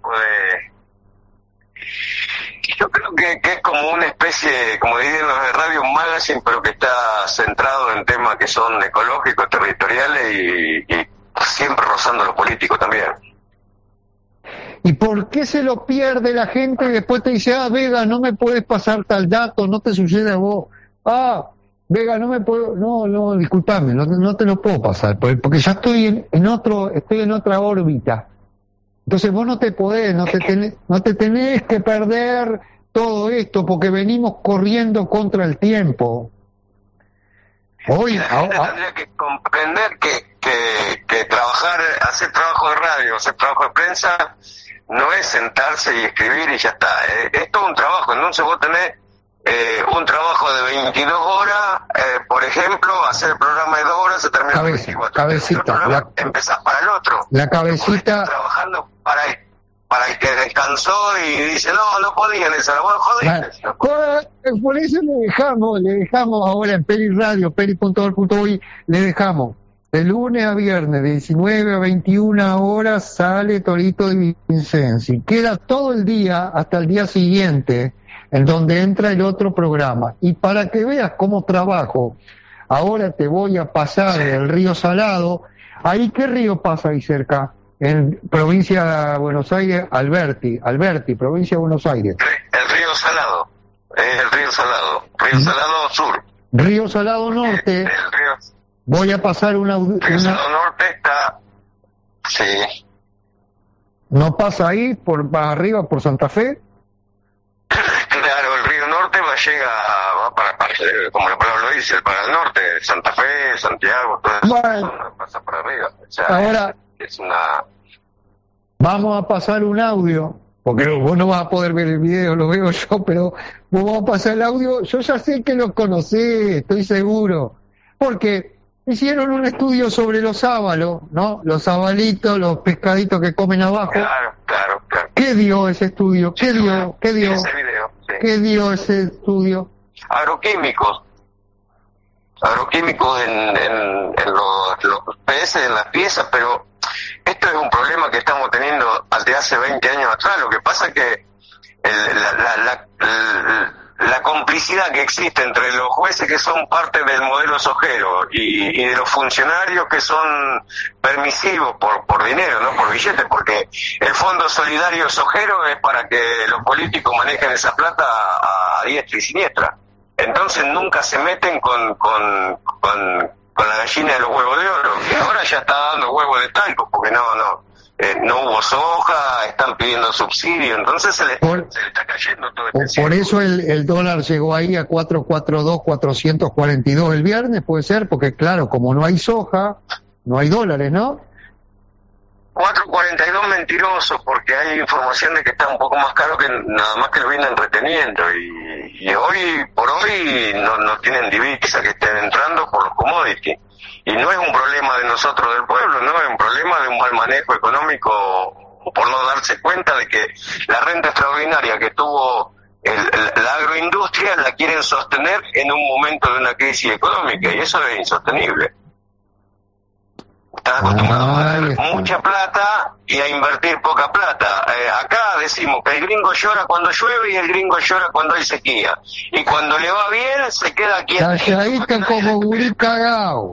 Yo creo que es como una especie, como dirían los de Radio Magazine, pero que está centrado en temas que son ecológicos, territoriales y siempre rozando lo político también. ¿Y por qué se lo pierde la gente y después te dice, Vega, no me puedes pasar tal dato, no te sucede a vos? Vega, no me puedo, no, discúlpame, no te lo puedo pasar, porque ya estoy en otra órbita. Entonces vos no te tenés que perder todo esto, porque venimos corriendo contra el tiempo. Hoy la gente tendría que comprender que hacer trabajo de radio, hacer trabajo de prensa, no es sentarse y escribir y ya está. Es todo un trabajo. Entonces vos tenés un trabajo de 22 horas, por ejemplo, hacer el programa de 2 horas, se termina en 24. Cabecita. Empezás para el otro. La cabecita. Trabajando para el que descansó y dice, no podían eso, la voy a joder. Por eso le dejamos ahora en Peri Radio, peri.org.uy, le dejamos. De lunes a viernes, de 19 a 21 horas, sale Torito Di Vincenzi. Queda todo el día, hasta el día siguiente, en donde entra el otro programa. Y para que veas cómo trabajo, ahora te voy a pasar el río Salado. ¿Ahí qué río pasa ahí cerca? En provincia de Buenos Aires, Alberti, provincia de Buenos Aires. El río Salado, el río Salado Sur. Río Salado Norte. El río... Voy a pasar una... Río Salado Norte está... Sí. ¿No pasa ahí, para arriba, por Santa Fe? Claro, el río Norte va para como la palabra lo dice, para el norte, Santa Fe, Santiago, todo eso. Bueno, pasa para arriba. O sea, ahora... Es una... Vamos a pasar un audio, porque vos no vas a poder ver el video, lo veo yo, pero vos vamos a pasar el audio. Yo ya sé que lo conocés, estoy seguro, porque hicieron un estudio sobre los sábalos, ¿no? Los sabalitos, los pescaditos que comen abajo. Claro. ¿Qué dio ese estudio? ¿Qué dio? Ese video, sí. ¿Qué dio ese estudio? Agroquímicos en los PS, en las piezas, pero esto es un problema que estamos teniendo desde hace 20 años atrás. Lo que pasa es que la complicidad que existe entre los jueces que son parte del modelo sojero y de los funcionarios que son permisivos por dinero, no por billetes, porque el Fondo Solidario Sojero es para que los políticos manejen esa plata a diestra y siniestra. Entonces nunca se meten con la gallina de los huevos de oro, que ahora ya está dando huevos de talco, porque no hubo soja, están pidiendo subsidio, entonces se le está cayendo todo este por eso el dólar llegó ahí a 442, 442 el viernes, puede ser, porque claro, como no hay soja, no hay dólares, ¿no? 4.42 mentiroso, porque hay información de que está un poco más caro que nada más que lo vienen reteniendo, y hoy por hoy no tienen divisa que estén entrando por los commodities, y no es un problema de nosotros del pueblo, no es un problema de un mal manejo económico por no darse cuenta de que la renta extraordinaria que tuvo la agroindustria la quieren sostener en un momento de una crisis económica, y eso es insostenible. Están acostumbrados a tener mucha plata y a invertir poca plata. Acá decimos que el gringo llora cuando llueve y el gringo llora cuando hay sequía. Y cuando le va bien, se queda quieto. Calladito como gurí cagao.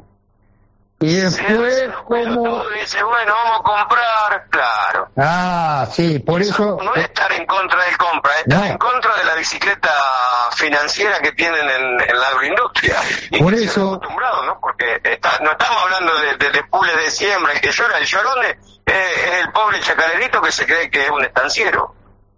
Y después como... dice, bueno, vamos a comprar, claro. Ah, sí, por eso... No es estar en contra del compra, es estar en contra de la bicicleta financiera que tienen en la agroindustria. Y por que eso... acostumbrado, ¿no? Porque no estamos hablando de pule de siembra, el que llora, el llorón es el pobre chacarerito que se cree que es un estanciero.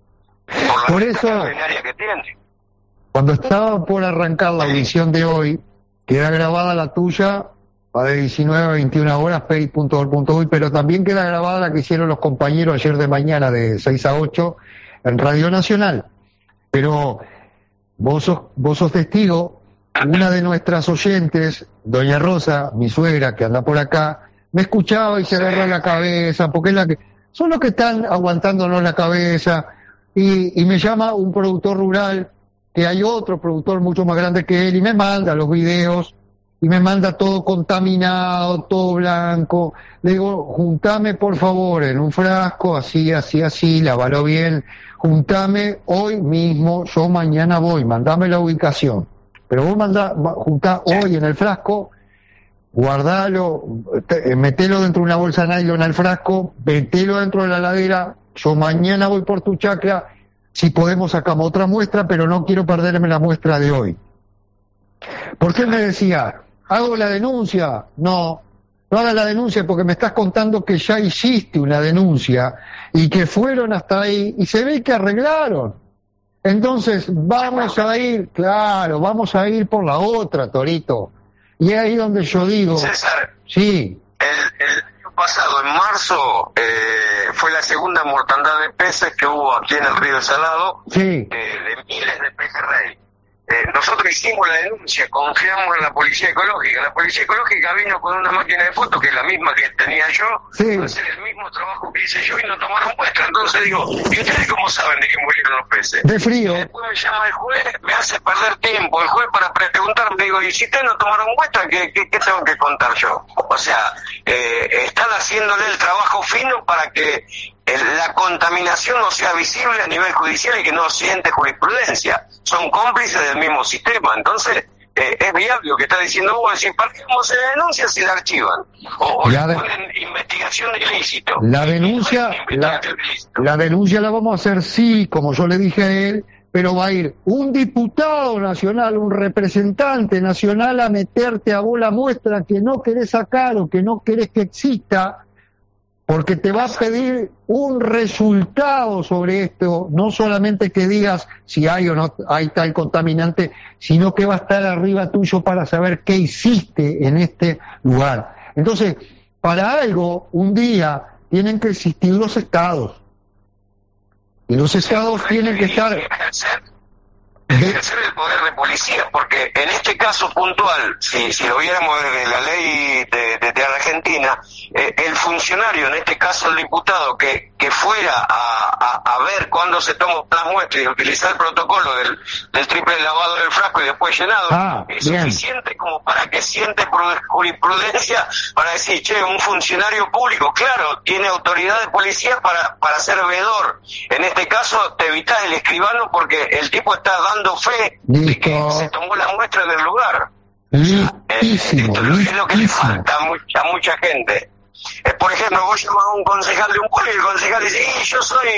Por eso... que tiene. Cuando estaba por arrancar la audición de hoy, queda grabada la tuya... de 19 a 21 horas, pay.org.uy, pero también queda grabada la que hicieron los compañeros ayer de mañana de 6 a 8 en Radio Nacional. Pero vos sos testigo, una de nuestras oyentes, doña Rosa, mi suegra, que anda por acá, me escuchaba y se agarró la cabeza, porque son los que están aguantándonos la cabeza, y me llama un productor rural, que hay otro productor mucho más grande que él, y me manda los videos, y me manda todo contaminado, todo blanco. Le digo, juntame por favor en un frasco, así, lávalo bien, juntame hoy mismo, yo mañana voy, mandame la ubicación. Pero vos juntá hoy en el frasco, guardalo, metelo dentro de una bolsa de nylon al frasco, metelo dentro de la heladera, yo mañana voy por tu chacra, si podemos sacamos otra muestra, pero no quiero perderme la muestra de hoy. ¿Por qué me decía? ¿Hago la denuncia? No hagas la denuncia porque me estás contando que ya hiciste una denuncia y que fueron hasta ahí y se ve que arreglaron. Entonces vamos a ir por la otra, Torito. Y es ahí donde yo digo... César, sí. El año pasado, en marzo, fue la segunda mortandad de peces que hubo aquí en el Río Salado, sí. De miles de pejerrey. Nosotros hicimos la denuncia, confiamos en la policía ecológica. La policía ecológica vino con una máquina de fotos, que es la misma que tenía yo, a hacer el mismo trabajo que hice yo y no tomaron muestra. Entonces digo, ¿y ustedes cómo saben de que murieron los peces? De frío. Y después me llama el juez, me hace perder tiempo. El juez para preguntarme, digo, ¿y si ustedes no tomaron muestra, qué tengo que contar yo? O sea, están haciéndole el trabajo fino para que la contaminación no sea visible a nivel judicial y que no siente jurisprudencia. Son cómplices del mismo sistema. Entonces, es viable lo que está diciendo vos, decir, ¿para qué vamos a hacer la denuncia si la archivan? O le ponen investigación de ilícito. La denuncia la vamos a hacer, sí, como yo le dije a él, pero va a ir un diputado nacional, un representante nacional a meterte a vos la muestra que no querés sacar o que no querés que exista, porque te va a pedir un resultado sobre esto, no solamente que digas si hay o no hay tal contaminante, sino que va a estar arriba tuyo para saber qué hiciste en este lugar. Entonces, para algo, un día, tienen que existir los estados. Y los estados tienen que estar... ejercer el poder de policía, porque en este caso puntual, si lo viéramos desde la ley de Argentina, el funcionario, en este caso el diputado, que fuera a ver cuándo se toma las muestras y utilizar el protocolo del triple lavado del frasco y después llenado, es bien. suficiente como para que siente jurisprudencia para decir, che, un funcionario público, claro, tiene autoridad de policía para ser veedor. En este caso te evitás el escribano porque el tipo está dando fe de que se tomó la muestra del lugar. Listísimo, es lo que le falta a mucha gente. Por ejemplo, vos llamás a un concejal de un pueblo y el concejal dice, yo soy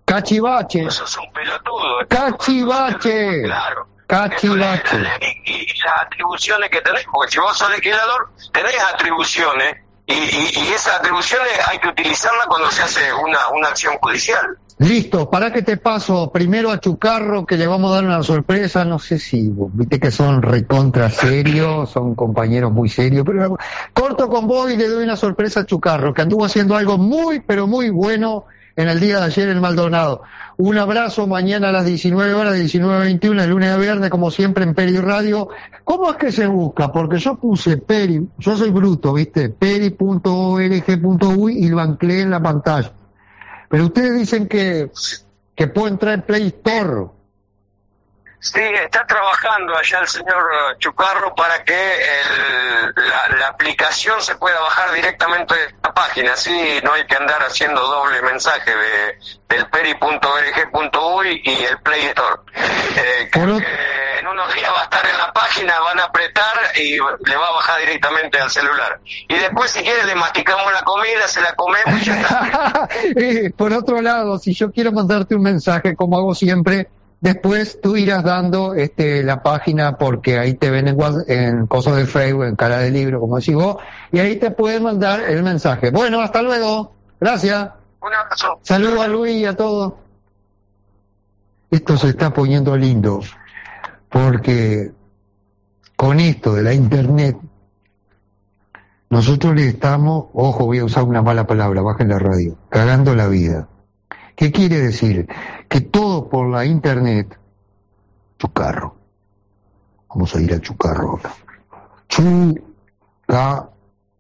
Cachivache. Eso es un pelotudo. Cachivache. Claro. Cachivache. Y las atribuciones que tenés, porque si vos sos legislador, tenés atribuciones, y esas atribuciones hay que utilizarlas cuando se hace una acción judicial. Listo, para que te paso primero a Chucarro, que le vamos a dar una sorpresa, no sé si, viste que son recontra serios, son compañeros muy serios, pero corto con vos y le doy una sorpresa a Chucarro, que anduvo haciendo algo muy, pero muy bueno en el día de ayer en Maldonado. Un abrazo, mañana a las 19 horas, 19:21, el lunes a viernes, como siempre en Peri Radio. ¿Cómo es que se busca? Porque yo puse Peri, yo soy bruto, viste, peri.org.uy y lo anclé en la pantalla. Pero ustedes dicen que puede entrar en Play Store. Sí, está trabajando allá el señor Chucarro para que la aplicación se pueda bajar directamente de la página, así no hay que andar haciendo doble mensaje del peri.org.uy y el Play Store. En unos días va a estar en la página, van a apretar y le va a bajar directamente al celular. Y después, si quiere, le masticamos la comida, se la comemos y ya está. Por otro lado, si yo quiero mandarte un mensaje, como hago siempre, después tú irás dando la página, porque ahí te ven en cosas de Facebook, en cara de libro, como decís vos, y ahí te pueden mandar el mensaje. Bueno, hasta luego. Gracias. Un abrazo. Saludos a Luis y a todos. Esto se está poniendo lindo, porque con esto de la internet, nosotros le estamos, ojo, voy a usar una mala palabra, bajen la radio, cagando la vida. ¿Qué quiere decir? Que todo por la internet, Chucarro. Vamos a ir a Chucarro ahora. Chucarro.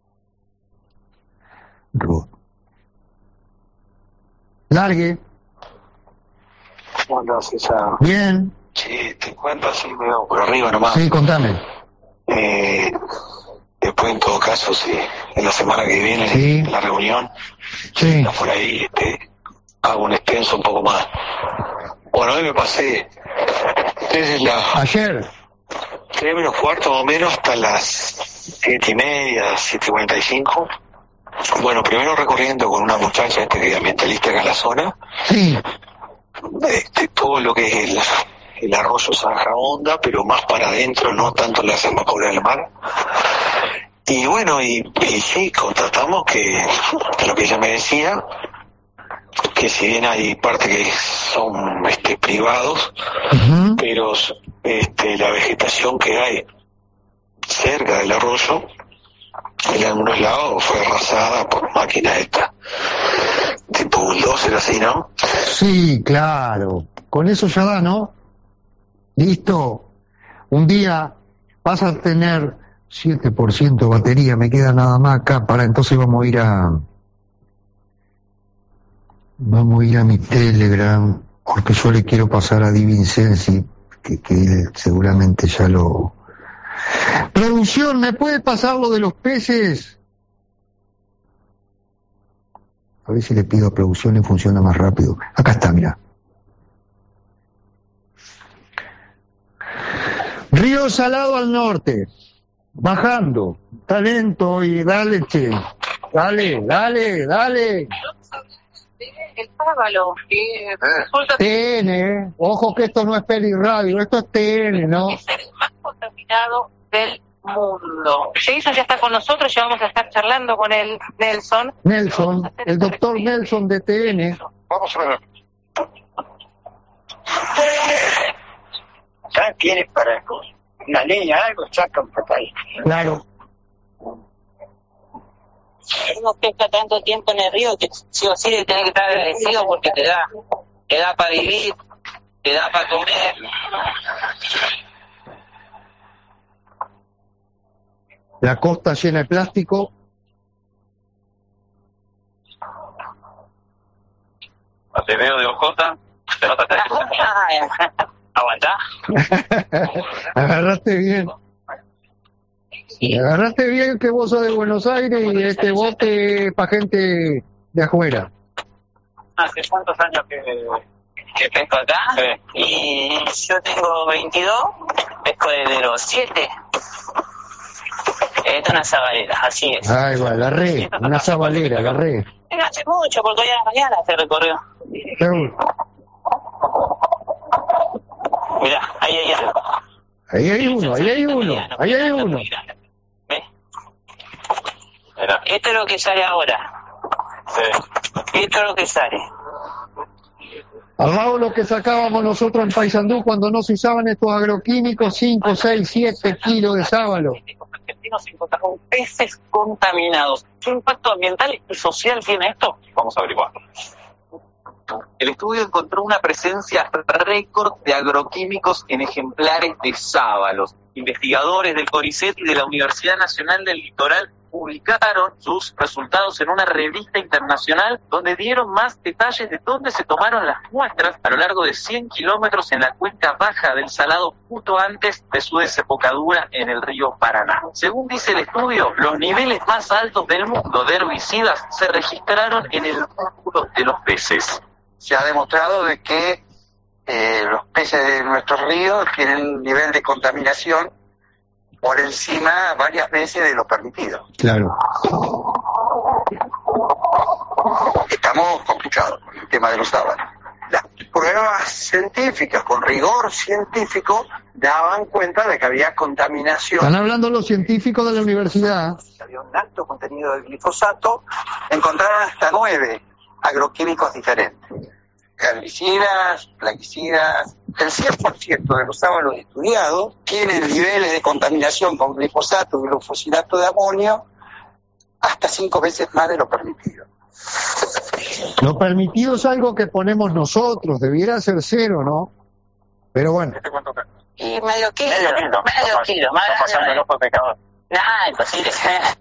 Largue. ¿Cómo andás, César? Bien. Che, te cuento así medio por arriba nomás. Sí, contame. Después, en todo caso, si en la semana que viene, sí, en la reunión, sí, por ahí hago un extenso un poco más. Bueno, hoy me pasé desde ayer 3 menos cuarto o menos hasta las 7:30, 7:45. Bueno, primero recorriendo con una muchacha que es ambientalista acá en la zona. Sí. Todo lo que es el arroyo Zanja Honda, pero más para adentro, no tanto la desembocadura del mar. Y bueno, y sí, constatamos que lo que ella me decía, que si bien hay parte que son privados, pero la vegetación que hay cerca del arroyo, en algunos lados fue arrasada por máquinas tipo bulldozer, así, ¿no? Sí, claro. Con eso ya da, ¿no? Listo. Un día vas a tener 7% de batería, me queda nada más acá, entonces vamos a ir a mi Telegram, porque yo le quiero pasar a Di Vincenzi, que él seguramente ya lo... Producción, ¿me puede pasar lo de los peces? A ver si le pido a producción y funciona más rápido. Acá está, mira. Río Salado al norte, bajando, talento y dale, che, dale. El Pábalo, que resulta TN, ojo que esto no es Peri Radio, esto es TN, ¿no? Es el más contaminado del mundo. Jason ya está con nosotros, ya vamos a estar charlando con el Nelson, el doctor Nelson de TN. Vamos a ver. Ya tienes para una leña, algo, sacan por ahí. Claro. Uno pesca tanto tiempo en el río que sí o sí tiene que estar agradecido porque te da para vivir, te da para comer. La costa llena de plástico. Te veo de ojota, te nota aguantá. Agarraste bien. Agarraste bien que vos sos de Buenos Aires y este bote para gente de afuera. ¿Hace cuántos años que pesco acá? Sí. Y yo tengo 22, pesco desde los 7. Esta es una sabalera, así es. Ay, va, la re, una sabalera, la re. Hace mucho, porque hoy a la mañana se recorrió. Seguro. Mirá, ahí hay algo. Ahí hay uno. ¿Ves? Esto es lo que sale ahora. Sí. Esto es lo que sale. Al lado de lo que sacábamos nosotros en Paysandú cuando no se usaban estos agroquímicos, 5, 6, 7 kilos de sábalo. Argentinos se encontraron peces contaminados. ¿Qué impacto ambiental y social tiene esto? Vamos a averiguar. El estudio encontró una presencia récord de agroquímicos en ejemplares de sábalos. Investigadores del CONICET y de la Universidad Nacional del Litoral publicaron sus resultados en una revista internacional donde dieron más detalles de dónde se tomaron las muestras a lo largo de 100 kilómetros en la cuenca baja del Salado justo antes de su desembocadura en el río Paraná. Según dice el estudio, los niveles más altos del mundo de herbicidas se registraron en el músculo de los peces. Se ha demostrado de que los peces de nuestros ríos tienen un nivel de contaminación por encima varias veces de lo permitido. Claro. Estamos complicados con el tema de los sábalos. Las pruebas científicas, con rigor científico, daban cuenta de que había contaminación. Están hablando los científicos de la universidad. Había un alto contenido de glifosato. Encontraron hasta 9 agroquímicos diferentes. Herbicidas, plaguicidas. El 100% de los sábalos estudiados tienen niveles de contaminación con glifosato y glufosinato de amonio hasta 5 veces más de lo permitido. Lo permitido es algo que ponemos nosotros, debiera ser 0, ¿no? Pero bueno. Y medio kilo. Más pasando el ojo de pecador. Nah, imposible.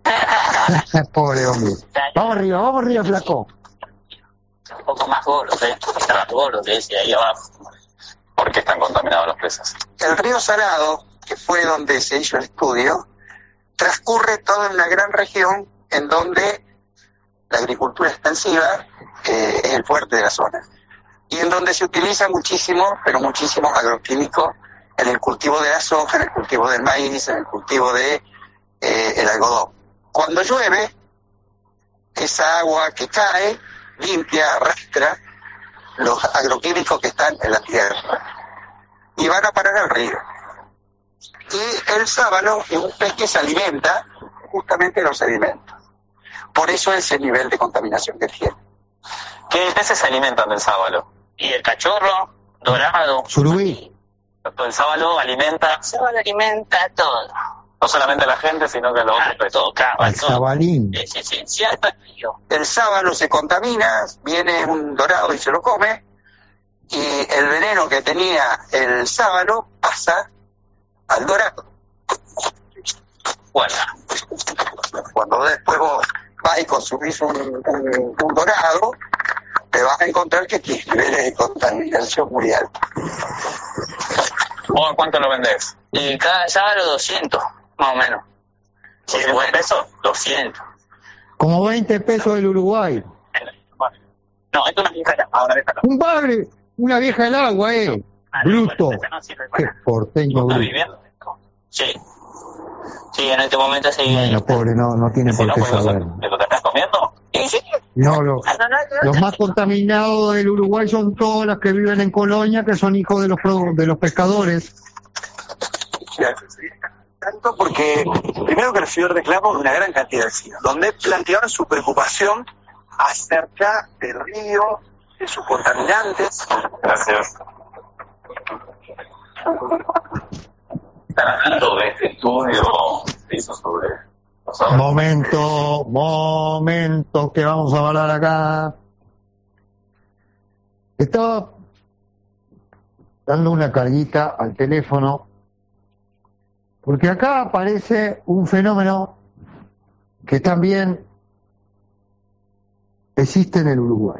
Pobre hombre. Vamos arriba, flaco. Un poco más gordo, estaba gordo, te decía ahí abajo. ¿Por qué están contaminados los peces? El río Salado, que fue donde se hizo el estudio, transcurre toda una gran región en donde la agricultura extensiva es el fuerte de la zona. Y en donde se utiliza muchísimos agroquímicos en el cultivo de la soja, en el cultivo del maíz, en el cultivo de el algodón. Cuando llueve, esa agua que cae limpia, arrastra los agroquímicos que están en la tierra y van a parar al río. Y el sábalo es un pez que se alimenta justamente de los sedimentos. Por eso es el nivel de contaminación que tiene. ¿Qué peces se alimentan del sábalo? Y el cachorro, dorado, surubí. El sábalo alimenta todo. No solamente a la gente, sino que a los otros peces. Al sabalín. Sí, hasta el río. El sábalo se contamina, viene un dorado y se lo come, y el veneno que tenía el sábalo pasa al dorado. Bueno. Cuando después vos vas y consumís un dorado, te vas a encontrar que tiene niveles de contaminación muy altos. ¿Vos a cuánto lo vendés? Y cada sábalo 200, más o menos. ¿Sí, buen peso? 200. Como 20 pesos del Uruguay. No, esto es una vieja del agua. Una vieja del agua, bruto. Qué porteño, bruto. Sí. Sí, en este momento se vive. Bueno, pobre, no tiene por qué saber. ¿De lo que estás comiendo? Sí. No, los más contaminados del Uruguay son todos los que viven en Colonia, que son hijos de los pescadores. Tanto porque, primero que recibió reclamos de una gran cantidad de vecinos, donde plantearon su preocupación acerca del río, de sus contaminantes. Gracias. Están hablando de este estudio que hizo sobre... Momento, que vamos a hablar acá. Estaba dando una carguita al teléfono, porque acá aparece un fenómeno que también existe en el Uruguay.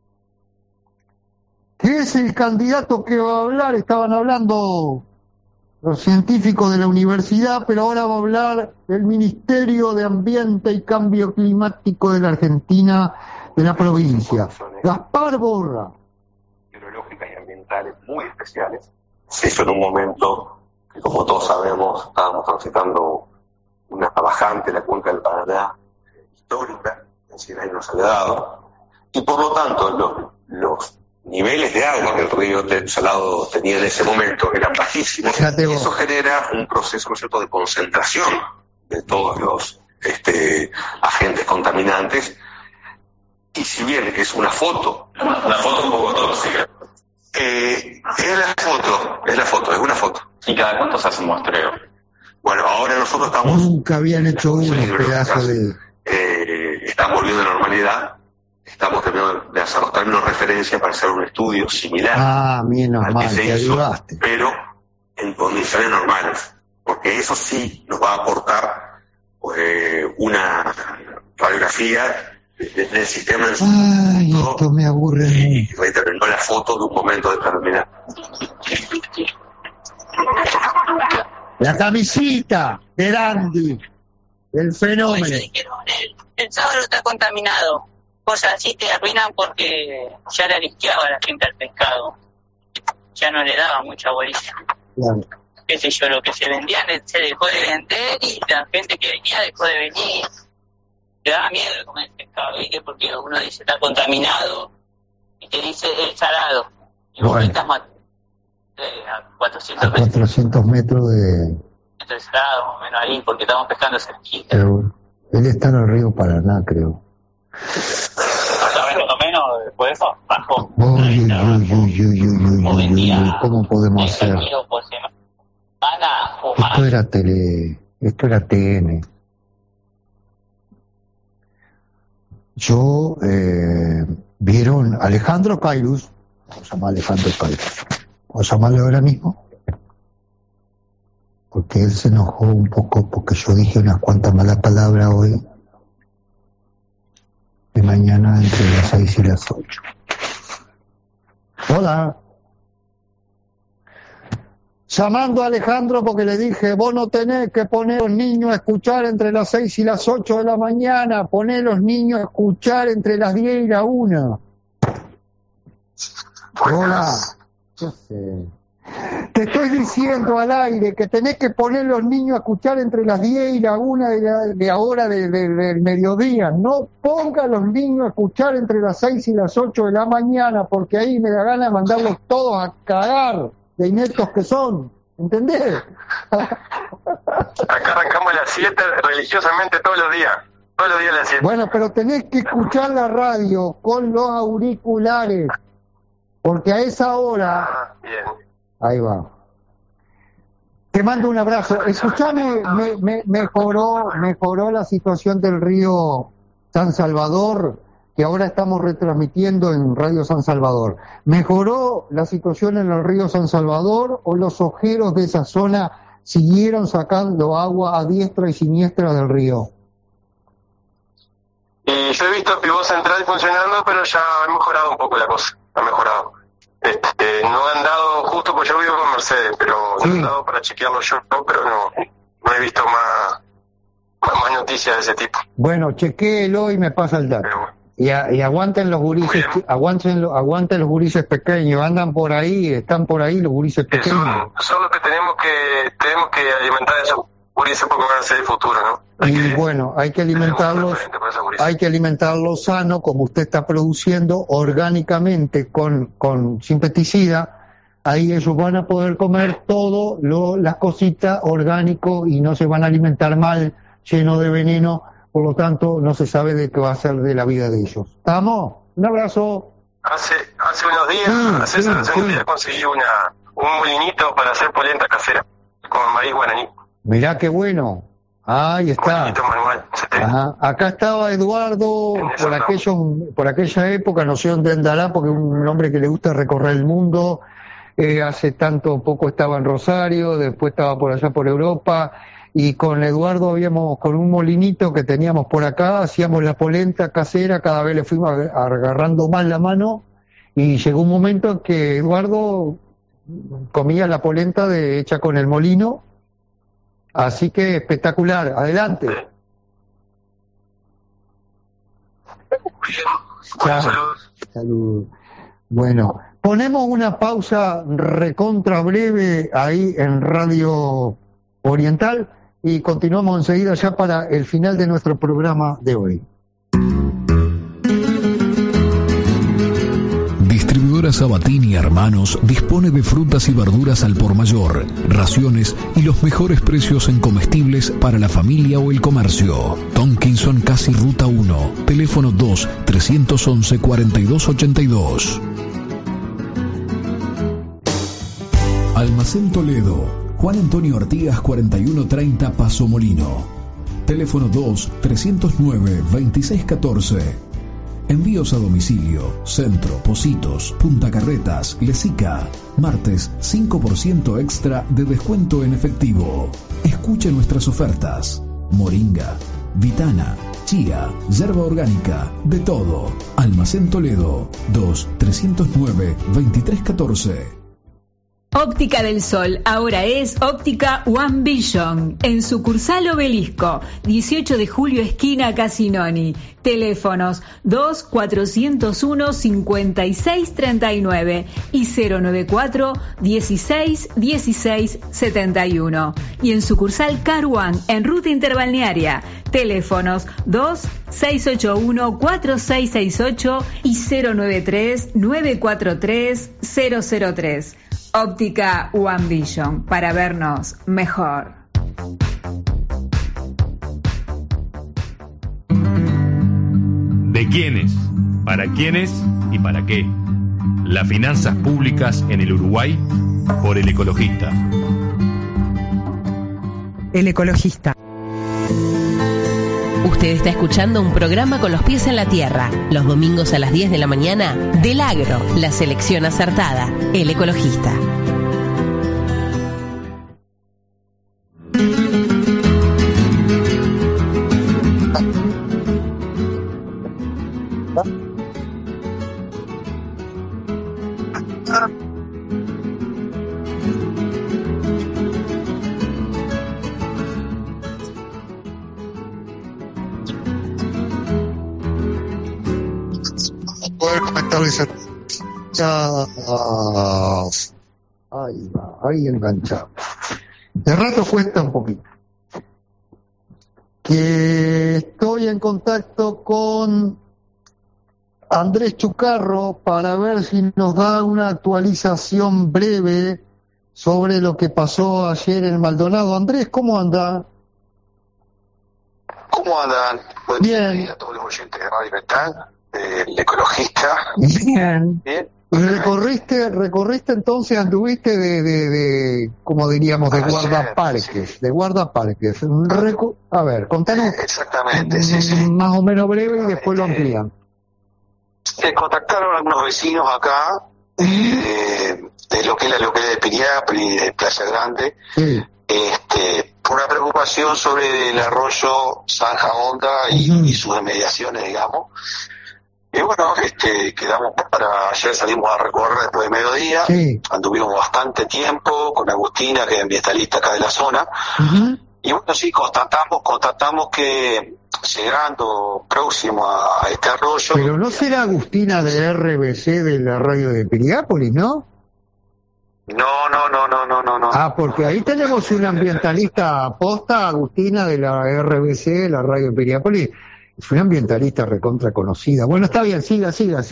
¿Qué es el candidato que va a hablar? Estaban hablando los científicos de la universidad, pero ahora va a hablar el Ministerio de Ambiente y Cambio Climático de la Argentina, de la provincia. Gaspar Borra. Biológicas y ambientales muy especiales. Se hizo en un momento que, como todos sabemos, estábamos transitando una bajante, la cuenca del Paraná, histórica, en 100 años no se había dado, y por lo tanto los niveles de agua que el río Salado tenía en ese momento eran bajísimos, y eso genera un proceso, ¿no es cierto?, de concentración de todos los agentes contaminantes. Y si bien es una foto un poco tóxica, es una foto. ¿Y cada cuánto se hace un muestreo? Bueno, ahora nosotros estamos... Nunca habían hecho un pedazo de... están volviendo a la normalidad, estamos terminando de hacer los términos de referencia para hacer un estudio similar al que se hizo, pero en condiciones normales, porque eso sí nos va a aportar una radiografía del sistema en su momento. Esto me aburre. Y reiteró la foto de un momento determinado. La camisita de Dandy, el fenómeno. El sábado está contaminado. Cosas así te arruinan porque ya le limpiaba a la gente al pescado. Ya no le daba mucha bolilla. Claro. Qué sé yo, lo que se vendía se dejó de vender y la gente que venía dejó de venir. Te da miedo de comer pescado, ¿viste? Porque uno dice está contaminado y te dice es salado. Y vos estás a 400 metros de salado, más o menos ahí, porque estamos pescando cerquita. Pero él está en el río Paraná, creo. ¿Sabes lo menos después de eso? Bajó. ¿Cómo podemos hacer? Esto era TN. Vieron Alejandro Cairus, vamos a llamar Alejandro Cairus, vamos a llamarlo ahora mismo, porque él se enojó un poco porque yo dije unas cuantas malas palabras hoy, de mañana entre las 6 y las 8. Hola. Llamando a Alejandro porque le dije, vos no tenés que poner a los niños a escuchar entre las 6 y las 8 de la mañana, poné los niños a escuchar entre las 10 y la 1. Hola. Yo sé. Te estoy diciendo al aire que tenés que poner los niños a escuchar entre las 10 y la 1 de ahora del mediodía. No ponga a los niños a escuchar entre las 6 y las 8 de la mañana, porque ahí me da ganas de mandarlos todos a cagar. De ineptos que son, ¿entendés? Acá arrancamos a las 7 religiosamente todos los días a las 7. Bueno, pero tenés que escuchar la radio con los auriculares, porque a esa hora... bien. Ahí va. Te mando un abrazo. Escuchame, mejoró la situación del río San Salvador, que ahora estamos retransmitiendo en Radio San Salvador. ¿Mejoró la situación en el río San Salvador o los ojeros de esa zona siguieron sacando agua a diestra y siniestra del río? Yo he visto Pivot Central funcionando, pero ya ha mejorado un poco la cosa. Ha mejorado. No han dado, justo porque yo vivo con Mercedes, pero sí. No han dado para chequearlo yo, pero no he visto más noticias de ese tipo. Bueno, chequéelo y me pasa el dato. Y aguanten los gurises, aguanten los gurises pequeños, están por ahí los gurises pequeños. Son los que tenemos que alimentar a esos gurises porque van a ser el futuro, ¿no? Hay que alimentarlos sano, como usted está produciendo orgánicamente sin pesticida. Ahí ellos van a poder comer todo las cositas orgánico y no se van a alimentar mal, lleno de veneno. Por lo tanto, no se sabe de qué va a ser de la vida de ellos. ¿Estamos? Un abrazo. Hace unos días, hace unos días conseguí un molinito para hacer polenta casera con maíz guaraní. Mirá qué bueno. Ahí está. Molinito manual. Ajá. Acá estaba Eduardo por aquella época, no sé dónde andará, porque es un hombre que le gusta recorrer el mundo. Hace poco estaba en Rosario, después estaba por allá por Europa. Y con Eduardo con un molinito que teníamos por acá, hacíamos la polenta casera, cada vez le fuimos agarrando más la mano, y llegó un momento en que Eduardo comía la polenta hecha con el molino, así que espectacular, adelante. Salud. Bueno, ponemos una pausa recontra breve ahí en Radio Oriental y continuamos enseguida ya para el final de nuestro programa de hoy. Distribuidora Verdulería Sabatini Hermanos dispone de frutas y verduras al por mayor, raciones y los mejores precios en comestibles para la familia o el comercio. Tonkinson Casi Ruta 1, teléfono 2-311-4282. Almacén Toledo, Juan Antonio Artigas 4130 Paso Molino. Teléfono 2-309-2614. Envíos a domicilio, Centro, Pocitos, Punta Carretas, Lesica. Martes 5% extra de descuento en efectivo. Escuche nuestras ofertas. Moringa, Vitana, chía, yerba orgánica, de todo. Almacén Toledo, 2-309-2314. Óptica del Sol, ahora es Óptica One Vision, en sucursal Obelisco, 18 de julio esquina Casinoni. Teléfonos 2-401-5639 y 094-16-16-71. Y en sucursal Car One, en ruta interbalnearia. Teléfonos 2-681-4668 y 093-943-003. Óptica One Vision, para vernos mejor. ¿De quiénes? ¿Para quiénes? ¿Y para qué? Las finanzas públicas en el Uruguay por El Ecologista. El Ecologista. Usted está escuchando un programa con los pies en la tierra, los domingos a las 10 de la mañana, del Agro, la selección acertada, El Ecologista. Ahí va, ahí enganchado. De rato cuesta un poquito. Que estoy en contacto con Andrés Chucarro para ver si nos da una actualización breve sobre lo que pasó ayer en Maldonado. Andrés, ¿cómo anda? ¿Cómo andan? Buen día a todos los oyentes de Radio Mental, El Ecologista. Bien. Recorriste entonces, anduviste de como diríamos, de guardaparques, de guardaparques. A ver, contanos. Exactamente, sí. Más o menos breve y después lo amplían. Se contactaron algunos vecinos acá, de lo que es la localidad de Piriápolis, de Playa Grande, por una preocupación sobre el arroyo Zanja Honda y sus inmediaciones, digamos. Y bueno, quedamos ayer salimos a recorrer después de mediodía, anduvimos bastante tiempo con Agustina, que es ambientalista acá de la zona, y bueno, sí, constatamos que llegando próximo a este arroyo... Pero no será Agustina de RBC de la radio de Piriápolis, ¿no? No. Ah, porque ahí tenemos una ambientalista aposta, Agustina de la RBC, de la radio de Piriápolis. Es una ambientalista recontra conocida. Bueno, está bien, siga. Está bien.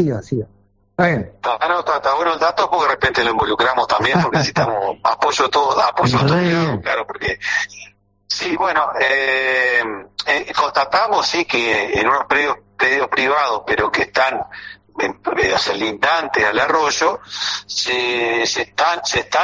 Está bueno el dato porque de repente lo involucramos también porque necesitamos apoyo todo, claro, porque... Sí, bueno, constatamos, sí, que en unos predios privados, pero que están lindantes al arroyo, se están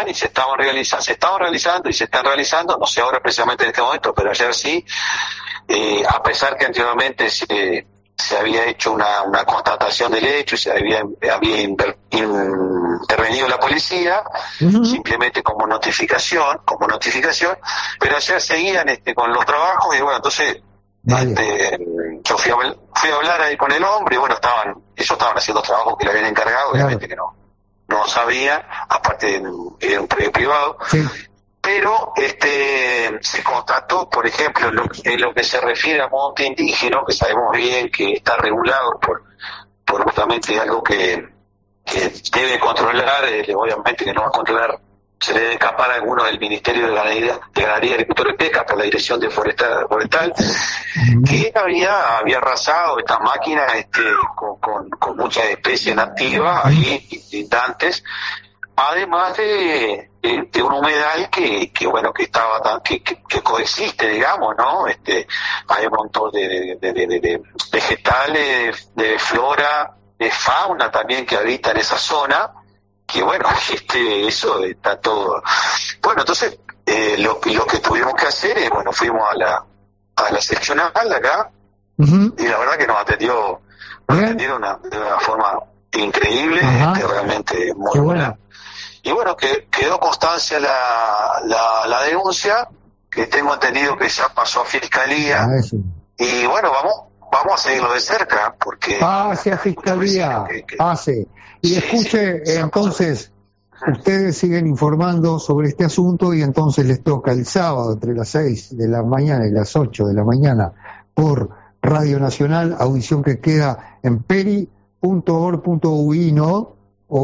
realizando, no sé ahora precisamente en este momento, pero ayer sí, a pesar que anteriormente se había hecho una constatación del hecho y se había intervenido la policía, simplemente como notificación, pero ayer seguían con los trabajos y bueno, entonces yo fui a hablar ahí con el hombre y bueno, ellos estaban haciendo trabajos que le habían encargado, obviamente que no sabían, aparte era un predio privado. Pero se constató, por ejemplo, en lo que se refiere a monte indígena, que sabemos bien que está regulado por justamente algo que debe controlar, obviamente que no va a controlar se le debe escapar a algunos del Ministerio de Ganadería, Agricultura y Pesca, por la Dirección de Forestal, que había arrasado estas máquinas con muchas especies nativas ahí, intentantes, además de un humedal que estaba que coexiste, digamos, ¿no? Hay un montón de vegetales, de flora, de fauna también que habita en esa zona, que bueno, eso está todo. Bueno, entonces lo que tuvimos que hacer es, bueno, fuimos a la seccional acá, y la verdad que nos atendieron de una forma increíble, realmente muy buena. Y bueno, que quedó constancia la denuncia, que tengo entendido que ya pasó a Fiscalía, y bueno, vamos a seguirlo de cerca, porque... Pase a Fiscalía, pase. Y escuche, entonces, ustedes siguen informando sobre este asunto y entonces les toca el sábado entre las 6 de la mañana y las 8 de la mañana por Radio Nacional, audición que queda en peri.org.ui, ¿no?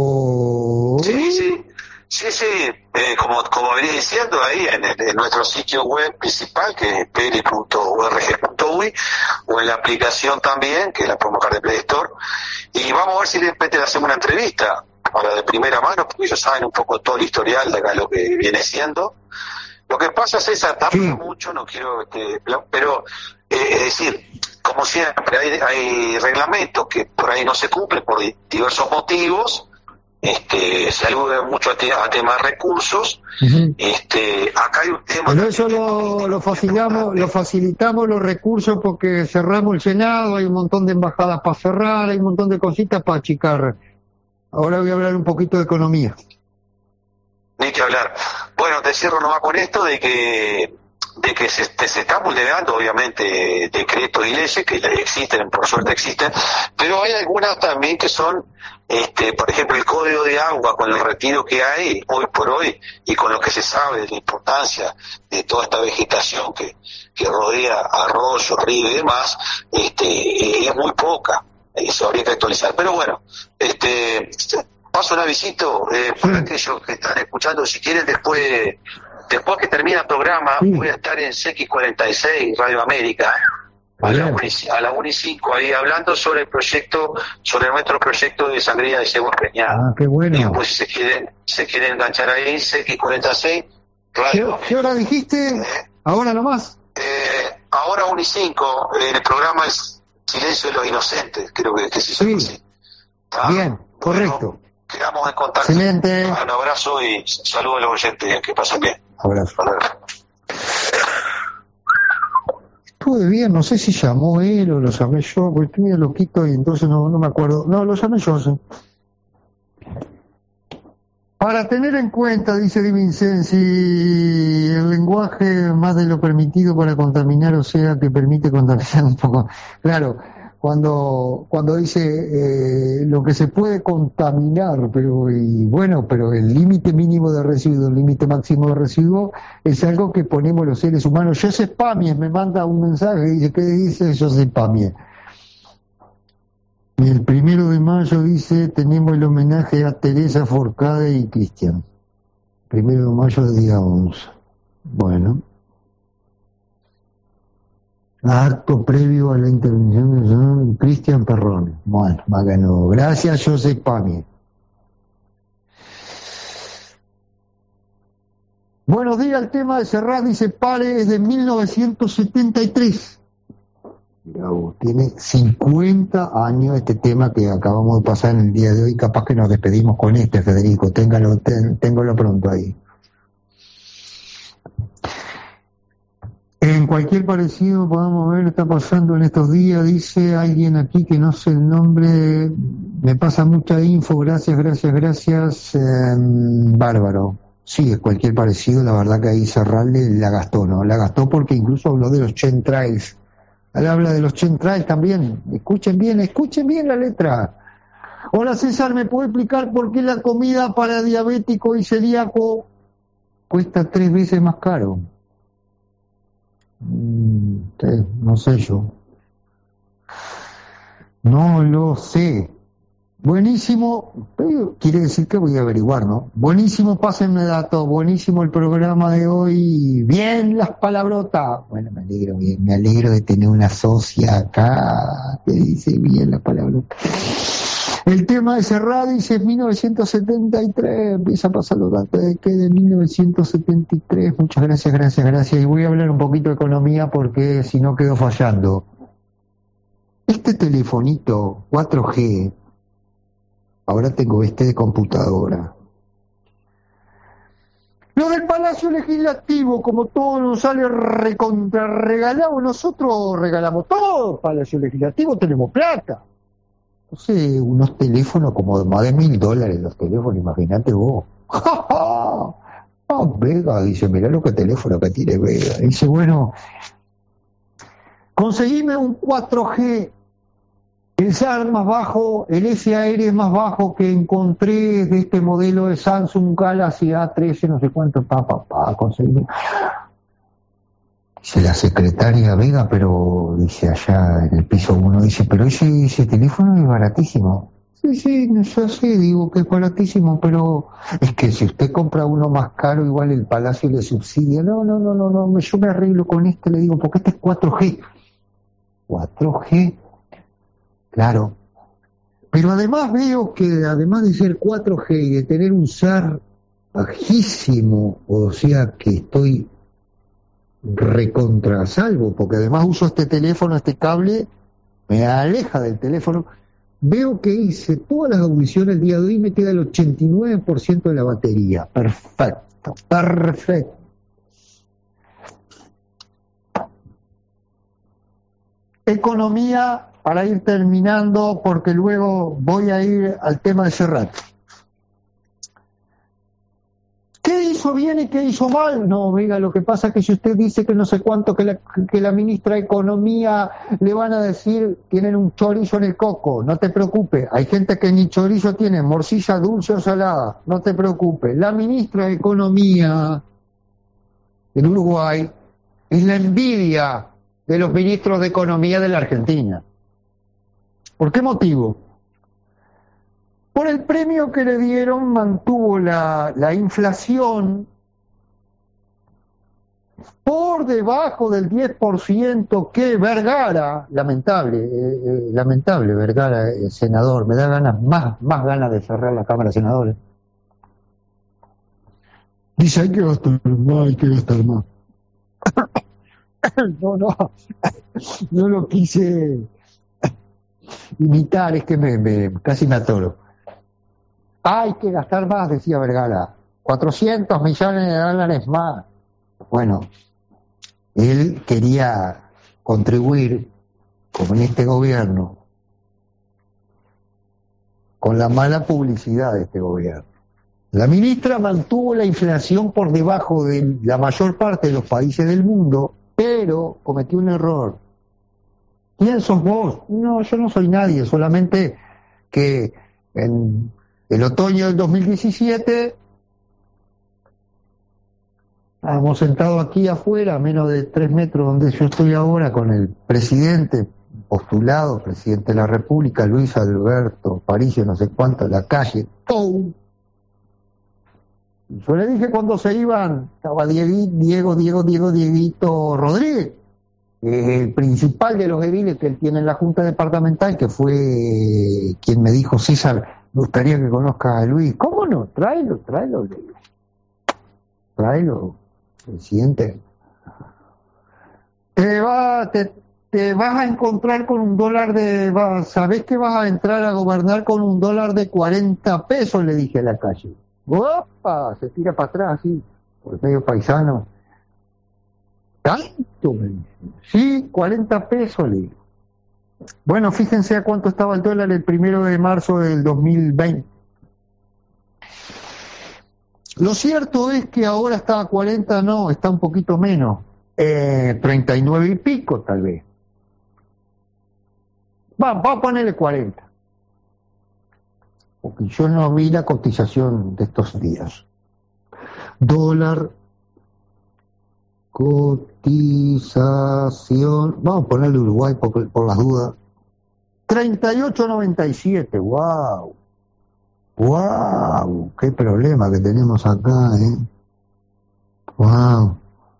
Sí, como venía diciendo ahí en nuestro sitio web principal, que es peri.org.ui, o en la aplicación también, que la podemos bajar de Play Store, y vamos a ver si de repente le hacemos una entrevista para de primera mano, porque ellos saben un poco todo el historial de acá, lo que viene siendo. Lo que pasa es esa etapa, mucho, no quiero, pero es decir, como siempre, hay reglamentos que por ahí no se cumplen por diversos motivos. Se alude mucho a temas de recursos. Acá hay un tema. Pero eso lo facilitamos los recursos, porque cerramos el Senado, hay un montón de embajadas para cerrar, hay un montón de cositas para achicar. Ahora voy a hablar un poquito de economía. Ni que hablar. Bueno, te cierro nomás con esto de que se están vulnerando obviamente decretos y leyes que existen, por suerte existen, pero hay algunas también que son, por ejemplo, el código de agua, con el retiro que hay hoy por hoy y con lo que se sabe de la importancia de toda esta vegetación que rodea arroyos, ríos y demás, es muy poca. Eso habría que actualizar. Pero bueno, paso un avisito para aquellos que están escuchando, si quieren después que termine el programa, voy a estar en CX46 Radio América, a la 1:05, ahí hablando sobre nuestro proyecto de sangría de cebo preñada. Qué bueno. Y después, si se quieren enganchar ahí, CX46 Radio. ¿Qué hora dijiste? ¿Ahora nomás? Ahora 1:05, el programa es Silencio de los Inocentes, creo que sí se llama así. Bien, correcto. Bueno, quedamos en contacto. Excelente. Un abrazo y saludos a los oyentes, que pasen bien. Abrazo. Estuve bien, no sé si llamó él o lo llamé yo, porque estoy medio loquito y entonces no me acuerdo. No, lo llamé yo, sí. Para tener en cuenta, dice Di Vincenzi, el lenguaje más de lo permitido para contaminar, o sea, que permite contaminar un poco. Claro, cuando dice lo que se puede contaminar, pero el límite mínimo de residuo, el límite máximo de residuo, es algo que ponemos los seres humanos. Joseph Pamie me manda un mensaje, dice, ¿qué dice Joseph Pamie? Y el 1 de mayo dice, tenemos el homenaje a Teresa Forcade y Cristian. 1 de mayo de día 11. Bueno. Acto previo a la intervención de Cristian Perrone. Bueno, bacano. Gracias, José Pamie. Buenos días, el tema de Serrat, dice Pare, es de 1973. Mirá vos, tiene 50 años este tema que acabamos de pasar en el día de hoy. Capaz que nos despedimos con Federico. Téngalo pronto ahí. En cualquier parecido podemos ver, está pasando en estos días, dice alguien aquí que no sé el nombre, me pasa mucha info, gracias, bárbaro. Sí, es cualquier parecido, la verdad que ahí Serralde la gastó, ¿no? La gastó porque incluso habló de los chemtrails. Él habla de los chemtrails también, escuchen bien la letra. Hola César, ¿me puede explicar por qué la comida para diabético y celíaco cuesta 3 veces más caro? No sé yo. No lo sé. Buenísimo, quiere decir que voy a averiguar, ¿no? Buenísimo, pásenme datos, buenísimo el programa de hoy, bien las palabrotas. Bueno, me alegro de tener una socia acá que dice bien las palabrotas. El tema de Serrat dice 1973, empieza a pasar los datos de 1973, muchas gracias, y voy a hablar un poquito de economía porque si no quedo fallando. Este telefonito 4G, ahora tengo este de computadora. Lo del Palacio Legislativo, como todo nos sale recontra regalado, nosotros regalamos todo. Palacio Legislativo tenemos plata. No sé, unos teléfonos como más de $1.000 los teléfonos, imagínate vos. Vega, dice, mirá lo que teléfono que tiene Vega. Dice, bueno, conseguime un 4G. El SAR más bajo, el SAR más bajo que encontré de este modelo de Samsung Galaxy A13, no sé cuánto, conseguí. Dice la secretaria Vega, pero dice allá en el piso 1, dice, pero ese teléfono es baratísimo. Sí, no sé, digo que es baratísimo, pero es que si usted compra uno más caro, igual el Palacio le subsidia. No, yo me arreglo con este, le digo, porque este es 4G. 4G. Claro, pero además veo que además de ser 4G y de tener un SAR bajísimo, o sea que estoy recontra salvo, porque además uso este teléfono, este cable, me aleja del teléfono, veo que hice todas las audiciones el día de hoy y me queda el 89% de la batería. Perfecto. Economía, para ir terminando, porque luego voy a ir al tema de Serrat. ¿Qué hizo bien y qué hizo mal? No, Vega, lo que pasa es que si usted dice que no sé cuánto, que la ministra de Economía le van a decir, tienen un chorizo en el coco, no te preocupes. Hay gente que ni chorizo tiene, morcilla dulce o salada, no te preocupes. La ministra de Economía en Uruguay es la envidia de los ministros de Economía de la Argentina. ¿Por qué motivo? Por el premio que le dieron, mantuvo la inflación por debajo del 10% que Vergara, lamentable Vergara, el senador, me da ganas, más ganas de cerrar la Cámara de Senadores. Dice, hay que gastar más. No lo quise imitar, es que casi me atoro. Hay que gastar más, decía Vergara, 400 millones de dólares más. Bueno, él quería contribuir, como en este gobierno, con la mala publicidad de este gobierno. La ministra mantuvo la inflación por debajo de la mayor parte de los países del mundo, pero cometió un error. ¿Quién sos vos? No, yo no soy nadie, solamente que en el otoño del 2017 estábamos sentados aquí afuera, a menos de 3 metros donde yo estoy ahora, con el presidente postulado, presidente de la República, Luis Alberto Aparicio, no sé cuánto, en la calle. ¡Pum! Yo le dije cuando se iban, estaba Dieguito Rodríguez, el principal de los ediles que él tiene en la Junta Departamental, que fue quien me dijo, César, me gustaría que conozcas a Luis. ¿Cómo no? Tráelo, presidente. Te vas a encontrar con un dólar sabés que vas a entrar a gobernar con un dólar de 40 pesos, le dije a la calle. ¡Opa! Se tira para atrás así, por medio paisano. ¿Tanto? Me dice. Sí, 40 pesos, le digo. Bueno, fíjense a cuánto estaba el dólar el 1 de marzo del 2020. Lo cierto es que ahora está a 40, no, está un poquito menos. 39 y pico, tal vez. Vamos a ponerle 40. Porque yo no vi la cotización de estos días. Dólar, cotización, vamos a ponerle Uruguay por las dudas. 38.97, wow. Wow, qué problema que tenemos acá, Wow.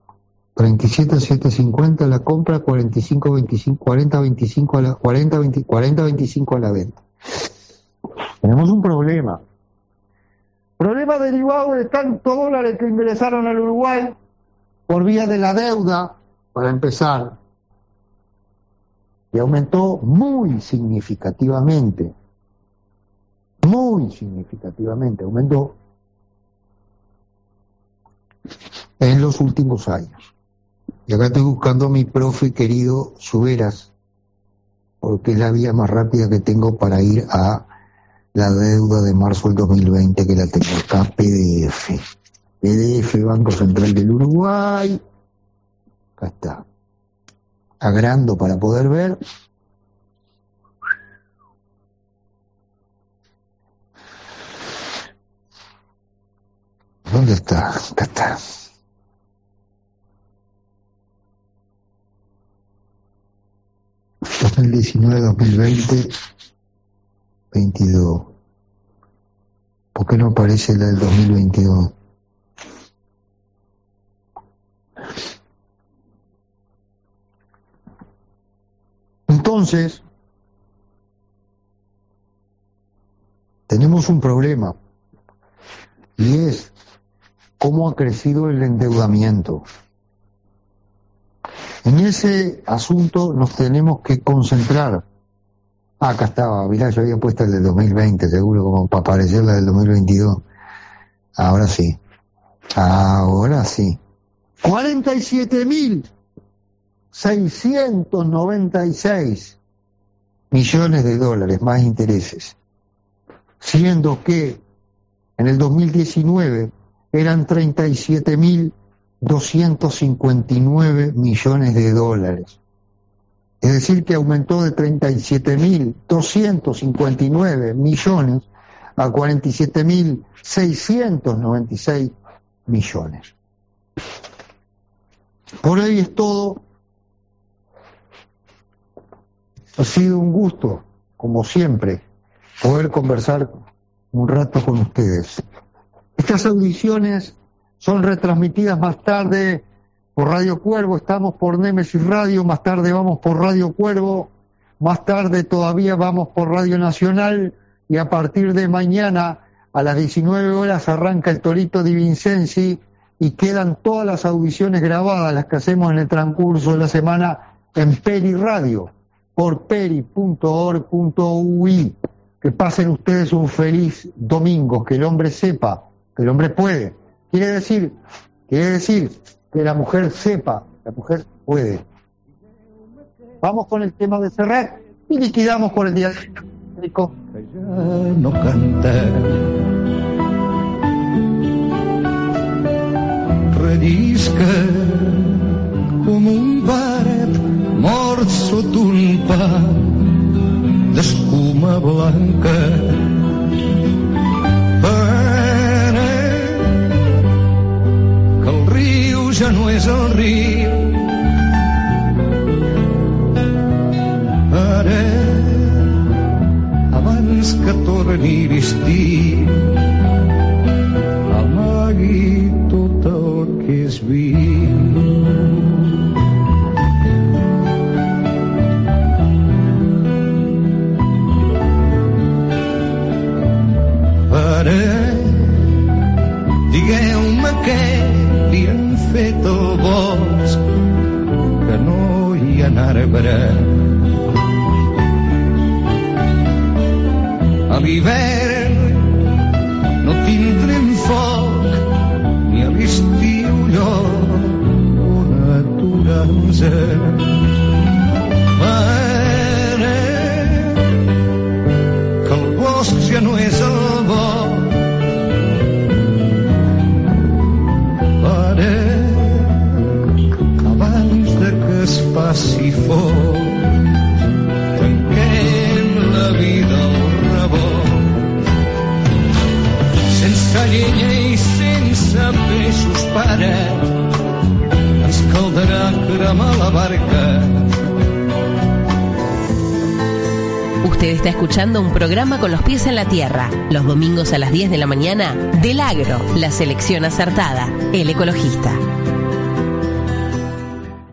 37.750 la compra, 40.25 a la 40.25 a la venta. Tenemos un problema. Problema derivado de tantos dólares que ingresaron al Uruguay por vía de la deuda, para empezar, y aumentó muy significativamente, aumentó en los últimos años. Y acá estoy buscando a mi profe querido Suberas, porque es la vía más rápida que tengo para ir a la deuda de marzo del 2020, que la tengo acá, PDF, Banco Central del Uruguay. Acá está. Agrando para poder ver. ¿Dónde está? Acá está. El 19, 2020, 22. ¿Por qué no aparece la del 2022? Entonces, tenemos un problema, y es cómo ha crecido el endeudamiento. En ese asunto nos tenemos que concentrar. Acá estaba, mirá, yo había puesto el del 2020, seguro, como para aparecer la del 2022. Ahora sí. 47.696 millones de dólares más intereses, siendo que en el 2019 eran 37.259 millones de dólares. Es decir, que aumentó de 37.259 millones a 47.696 millones. Por ahí es todo. Ha sido un gusto, como siempre, poder conversar un rato con ustedes. Estas audiciones son retransmitidas más tarde por Radio Cuervo, estamos por Némesis Radio, más tarde vamos por Radio Cuervo, más tarde todavía vamos por Radio Nacional, y a partir de mañana a las 19 horas arranca el Torito Di Vincenzi, y quedan todas las audiciones grabadas, las que hacemos en el transcurso de la semana en Peri Radio, por peri.org.ui. Que pasen ustedes un feliz domingo, que el hombre sepa, que el hombre puede. Quiere decir que la mujer sepa, la mujer puede. Vamos con el tema de Serrat y liquidamos por el día de hoy. No canta, rellisca com un paret mort sota un pa d'escuma blanca. Que el riu ja no és el riu, ara abans que torni l'estiu amagui tot el que és viu. Digueu-me què li han fet al bosc, que no hi ha arbre. A l'hivern no tindrem foc, ni a l'estiu lloc on aturar-nos. Que el bosc ja no és el bosc, es faci foc, tanquem la vida al rebot. Sense llenya i sense peixos, pare, ens caldrà cremar la barca. Usted está escuchando un programa con los pies en la tierra, los domingos a las 10 de la mañana, del Agro, la selección acertada, El Ecologista.